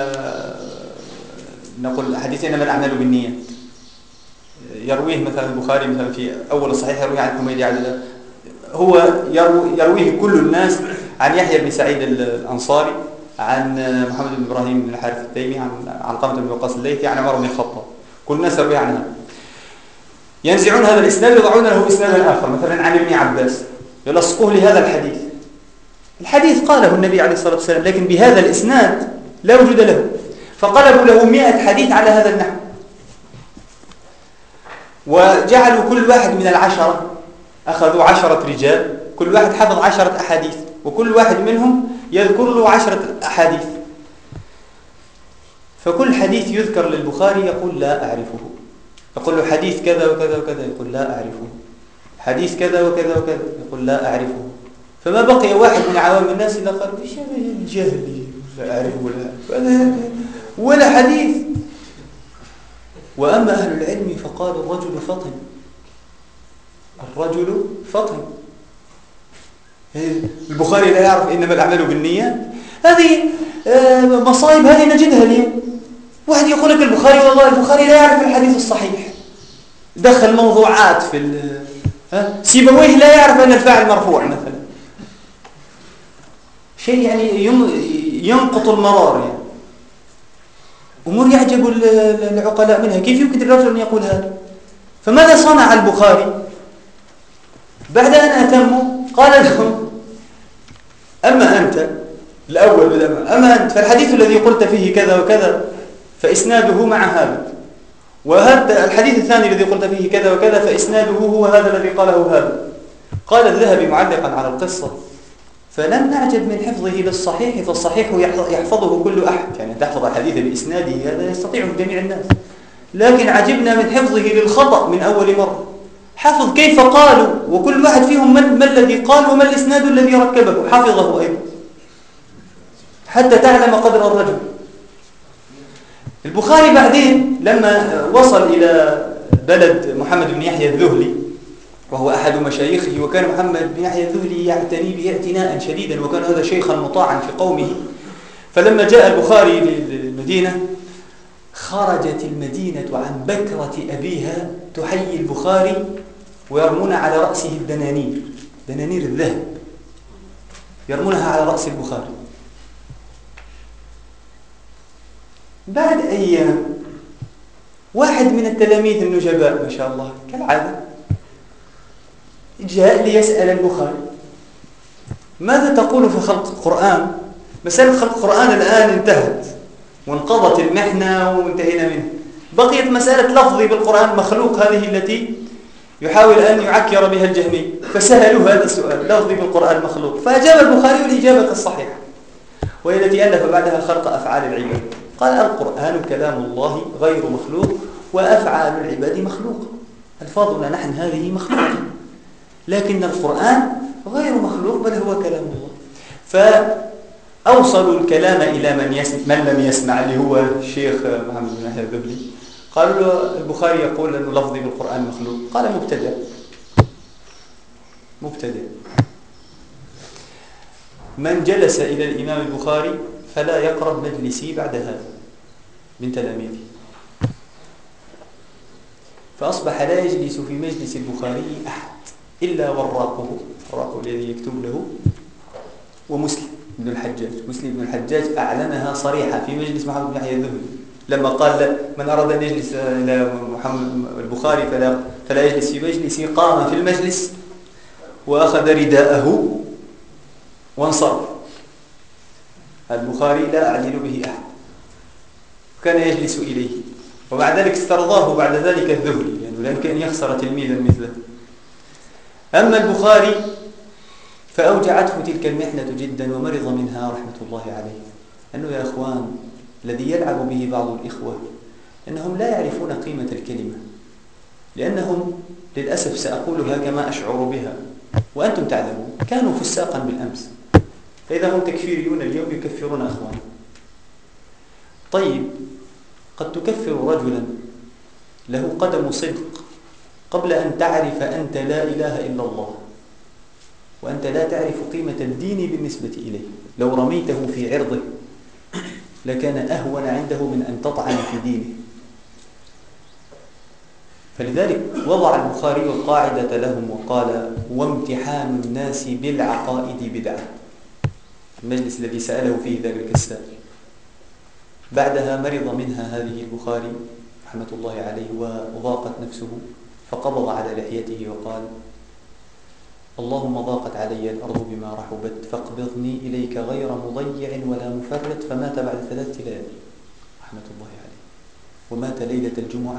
نقول حديث إنما الأعمال بالنيات، يرويه مثلا البخاري مثلا في أول الصحيح يرويه عن حميد عبد، هو يرويه كل الناس عن يحيى بن سعيد الأنصاري، عن محمد بن إبراهيم بن الحارث التيمي، عن علقمة بن وقاص الليثي، عن عمر بن الخطاب. كل الناس يرويه عنها. ينزعون هذا الإسناد ويضعون له إسنادا آخر مثلا عن ابن عباس، يلصقوه لهذا الحديث. الحديث قاله النبي عليه الصلاة والسلام لكن بهذا الإسناد لا وجود له، فقلبوا له 100 حديث على هذا النحو، وجعلوا كل واحد من 10 أخذوا 10 رجال، كل واحد حفظ 10 أحاديث، وكل واحد منهم يذكر له 10 أحاديث. فكل حديث يذكر للبخاري يقول لا أعرفه، يقول له حديث كذا وكذا وكذا يقول لا أعرفه، حديث كذا وكذا وكذا يقول لا أعرفه. فما بقي واحد من عوام الناس إلا قالوا إيش هذا الجاهل لا أعرفه ولا حديث. وأما أهل العلم فقالوا الرجل فطن، البخاري لا يعرف إنما الأعمال بالنيات. هذه مصائب هذه نجدها اليوم. واحد يقول لك البخاري والله البخاري لا يعرف الحديث الصحيح، دخل موضوعات في سيبويه لا يعرف أن الفاعل مرفوع مثلا، شيء يعني ينقط المرار يعني. أمور يعجب العقلاء منها. كيف يمكن الرجل أن يقول هذا؟ فماذا صنع البخاري بعد أن أتموا؟ قال لهم أما أنت الأول بدأ أما أنت فالحديث الذي قلت فيه كذا وكذا فإسناده مع هذا، وهذا الحديث الثاني الذي قلت فيه كذا وكذا فإسناده هو هذا الذي قاله هذا. قال الذهبي معلقا على القصة: فلم نعجب من حفظه للصحيح، فالصحيح يحفظه كل أحد، يعني تحفظ الحديث بإسناده هذا يستطيعه جميع الناس، لكن عجبنا من حفظه للخطأ من أول مرة. حفظ كيف قالوا، وكل واحد فيهم ما الذي قال وما الإسناد الذي ركبه، حفظه أيضا حتى تعلم قدر الرجل. البخاري بعدين لما وصل إلى بلد محمد بن يحيى الذهلي وهو أحد مشايخه، وكان محمد بن يحيى الذهلي يعتني به اعتناء شديدا، وكان هذا شيخا مطاعا في قومه. فلما جاء البخاري للمدينة خرجت المدينة عن بكرة أبيها تحيي البخاري، ويرمون على رأسه الدنانير، دنانير الذهب يرمونها على رأس البخاري. بعد أيام واحد من التلاميذ النجباء ما شاء الله كالعادة جاء ليسأل البخاري: ماذا تقول في خلق القرآن؟ مسألة خلق القرآن الآن انتهت وانقضت المحنة وانتهينا منه، بقيت مسألة لفظي بالقرآن مخلوق، هذه التي يحاول أن يعكر بها الجهمي. فسألوه هذا السؤال: لفظي بالقرآن مخلوق؟ فأجاب البخاري الإجابة الصحيحة، وهي التي ألف بعدها خلق أفعال العباد. قال: القرآن كلام الله غير مخلوق، وأفعال العباد مخلوقة. ألفاظنا نحن هذه مخلوقة، لكن القرآن غير مخلوق بل هو كلام الله. فأوصلوا الكلام إلى من لم يسمع، اللي هو الشيخ محمد بن يحيى الذهلي. قالوا له: البخاري يقول أن لفظي بالقرآن مخلوق. قال: مبتدع. من جلس إلى الإمام البخاري فلا يقرب مجلسي بعد هذا من تلاميذه. فأصبح لا يجلس في مجلس البخاري أحد إلا وراقه الذي يكتب له، ومسلم بن الحجاج. مسلم بن الحجاج أعلنها صريحة في مجلس محمد بن يحيى الذهلي لما قال: من أراد أن يجلس إلى محمد البخاري فلا يجلس في مجلسه. قام في المجلس وأخذ رداءه وانصرف. البخاري لا أعدل به أحد، كان يجلس إليه، وبعد ذلك استرضاه بعد ذلك الذهلي، يعني لا يمكن أن يخسر تلميذا مثله. أما البخاري فأوجعته تلك المحنة جدا ومرض منها رحمة الله عليه. أنه يا أخوان الذي يلعب به بعض الإخوة أنهم لا يعرفون قيمة الكلمة، لأنهم للأسف سأقولها كما أشعر بها وأنتم تعلمون، كانوا فساقا بالأمس، فإذا هم تكفيريون اليوم يكفرون أخوان. طيب، قد تكفر رجلا له قدم صدق قبل أن تعرف أنت لا إله إلا الله، وأنت لا تعرف قيمة الدين بالنسبة إليه. لو رميته في عرضه لكان أهون عنده من أن تطعن في دينه. فلذلك وضع البخاري القاعدة لهم وقال: وامتحان الناس بالعقائد بدعة. المجلس الذي سأله فيه ذلك السائل. بعدها مرض منها هذه البخاري رحمة الله عليه وضاقت نفسه، فقبض على لحيته وقال: اللهم ضاقت علي الأرض بما رحبت فاقبضني إليك غير مضيع ولا مفرط. فمات بعد 3 ليالي رحمة الله عليه، ومات ليلة الجمعة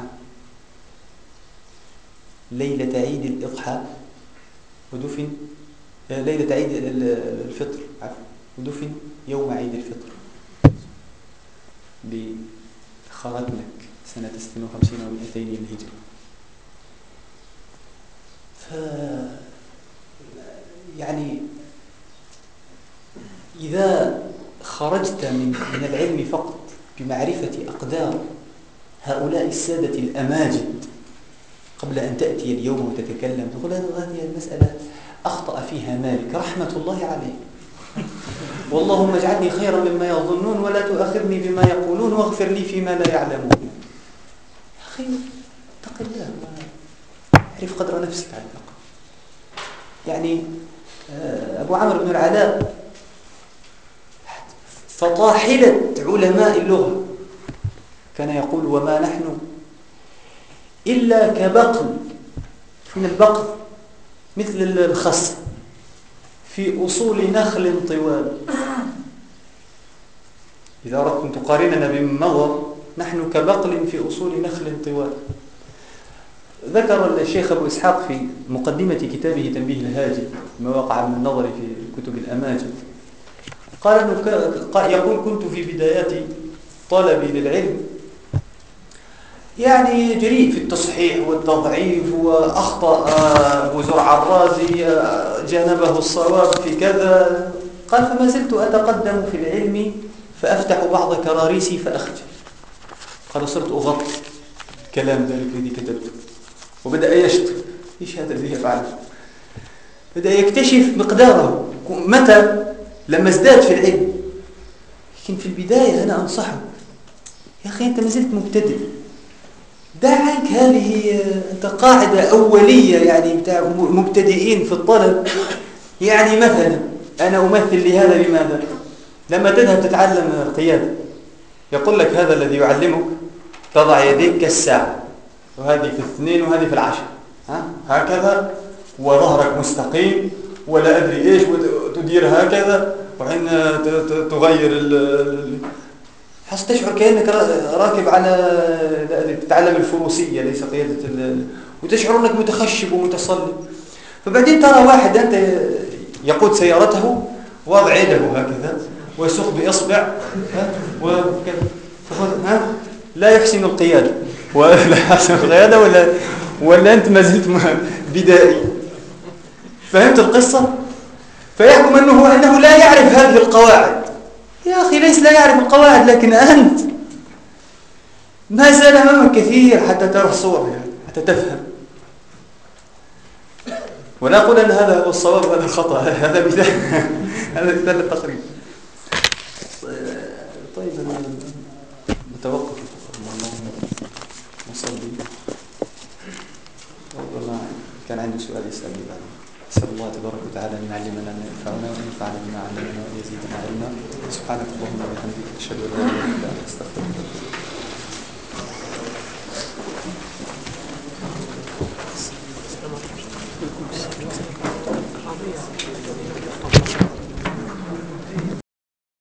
ليلة عيد الإضحى، ودفن ليلة عيد الفطر ودفن يوم عيد الفطر بخرطنك سنة 56 و200 للهجرة. يعني إذا خرجت من العلم فقط بمعرفة أقدار هؤلاء السادة الأماجد قبل أن تأتي اليوم وتتكلم تقول هذه المسألة أخطأ فيها مالك رحمة الله عليه، واللهم اجعلني خيرا مما يظنون ولا تؤاخذني بما يقولون واغفر لي فيما لا يعلمون. يا أخي اتق الله، اعرف قدر نفسك على الأقل. يعني أبو عمرو بن العلاء فطاحلة علماء اللغة كان يقول وما نحن إلا كبقل من البقل مثل الخس في أصول نخل طوال. إذا أردتم تقارننا بمن مضى نحن كبقل في أصول نخل طوال. ذكر الشيخ أبو إسحاق في مقدمة كتابه تنبيه الهاجي ما وقع من النظر في كتب الأماجد قال أنه يقول كنت في بدايات طلبي للعلم يعني جريء في التصحيح والتضعيف، وأخطأ أبو زرع الرازي جانبه الصواب في كذا. قال فما زلت أتقدم في العلم فأفتح بعض كراريسي فأخجل. قال صرت أغطي كلام ذلك الذي كتبته، وبدأ يشطب إيش هذا الذي يفعله، بدأ يكتشف مقداره. متى؟ لما ازداد في العلم. لكن في البداية أنا أنصحه يا أخي أنت ما زلت مبتدئ، دع عنك هذه، أنت قاعدة أولية يعني بتاع مبتدئين في الطلب. يعني مثلا أنا أمثل لهذا بماذا؟ لما تذهب تتعلم القيادة يقول لك هذا الذي يعلمك تضع يديك كالساعة، وهذه في 2 وهذه في 10 هكذا، وظهرك مستقيم ولا أدري إيش، وتدير هكذا، وحين تغير حس تشعر كأنك راكب على تتعلم الفروسية ليس قيادة وتشعر أنك متخشب ومتصلب. فبعدين ترى واحد أنت يقود سيارته وضع يده هكذا ويسوق بإصبع وكذا لا يحسن القيادة ولا يحسن القيادة ولا أنت ما زلت بدائي. فهمت القصة؟ فيحكم أنه لا يعرف هذه القواعد. يا أخي ليس لا يعرف القواعد، لكن أنت ما زال أمامك كثير حتى ترى الصور يعني حتى تفهم. ولا أقول أن هذا هو الصواب وهذا الخطأ، هذا مثال هذا مثال للتقريب. طيب أنا متوقف نصلي. ربما كان عندي سؤال يسألني بعد. أسأل الله تبارك وتعالى أن يعلمنا ما ينفعنا وينفعنا بما علمنا ويزيدنا علما. سبحانك اللهم وبحمدك أشهد أن لا إله إلا أنت أستغفرك.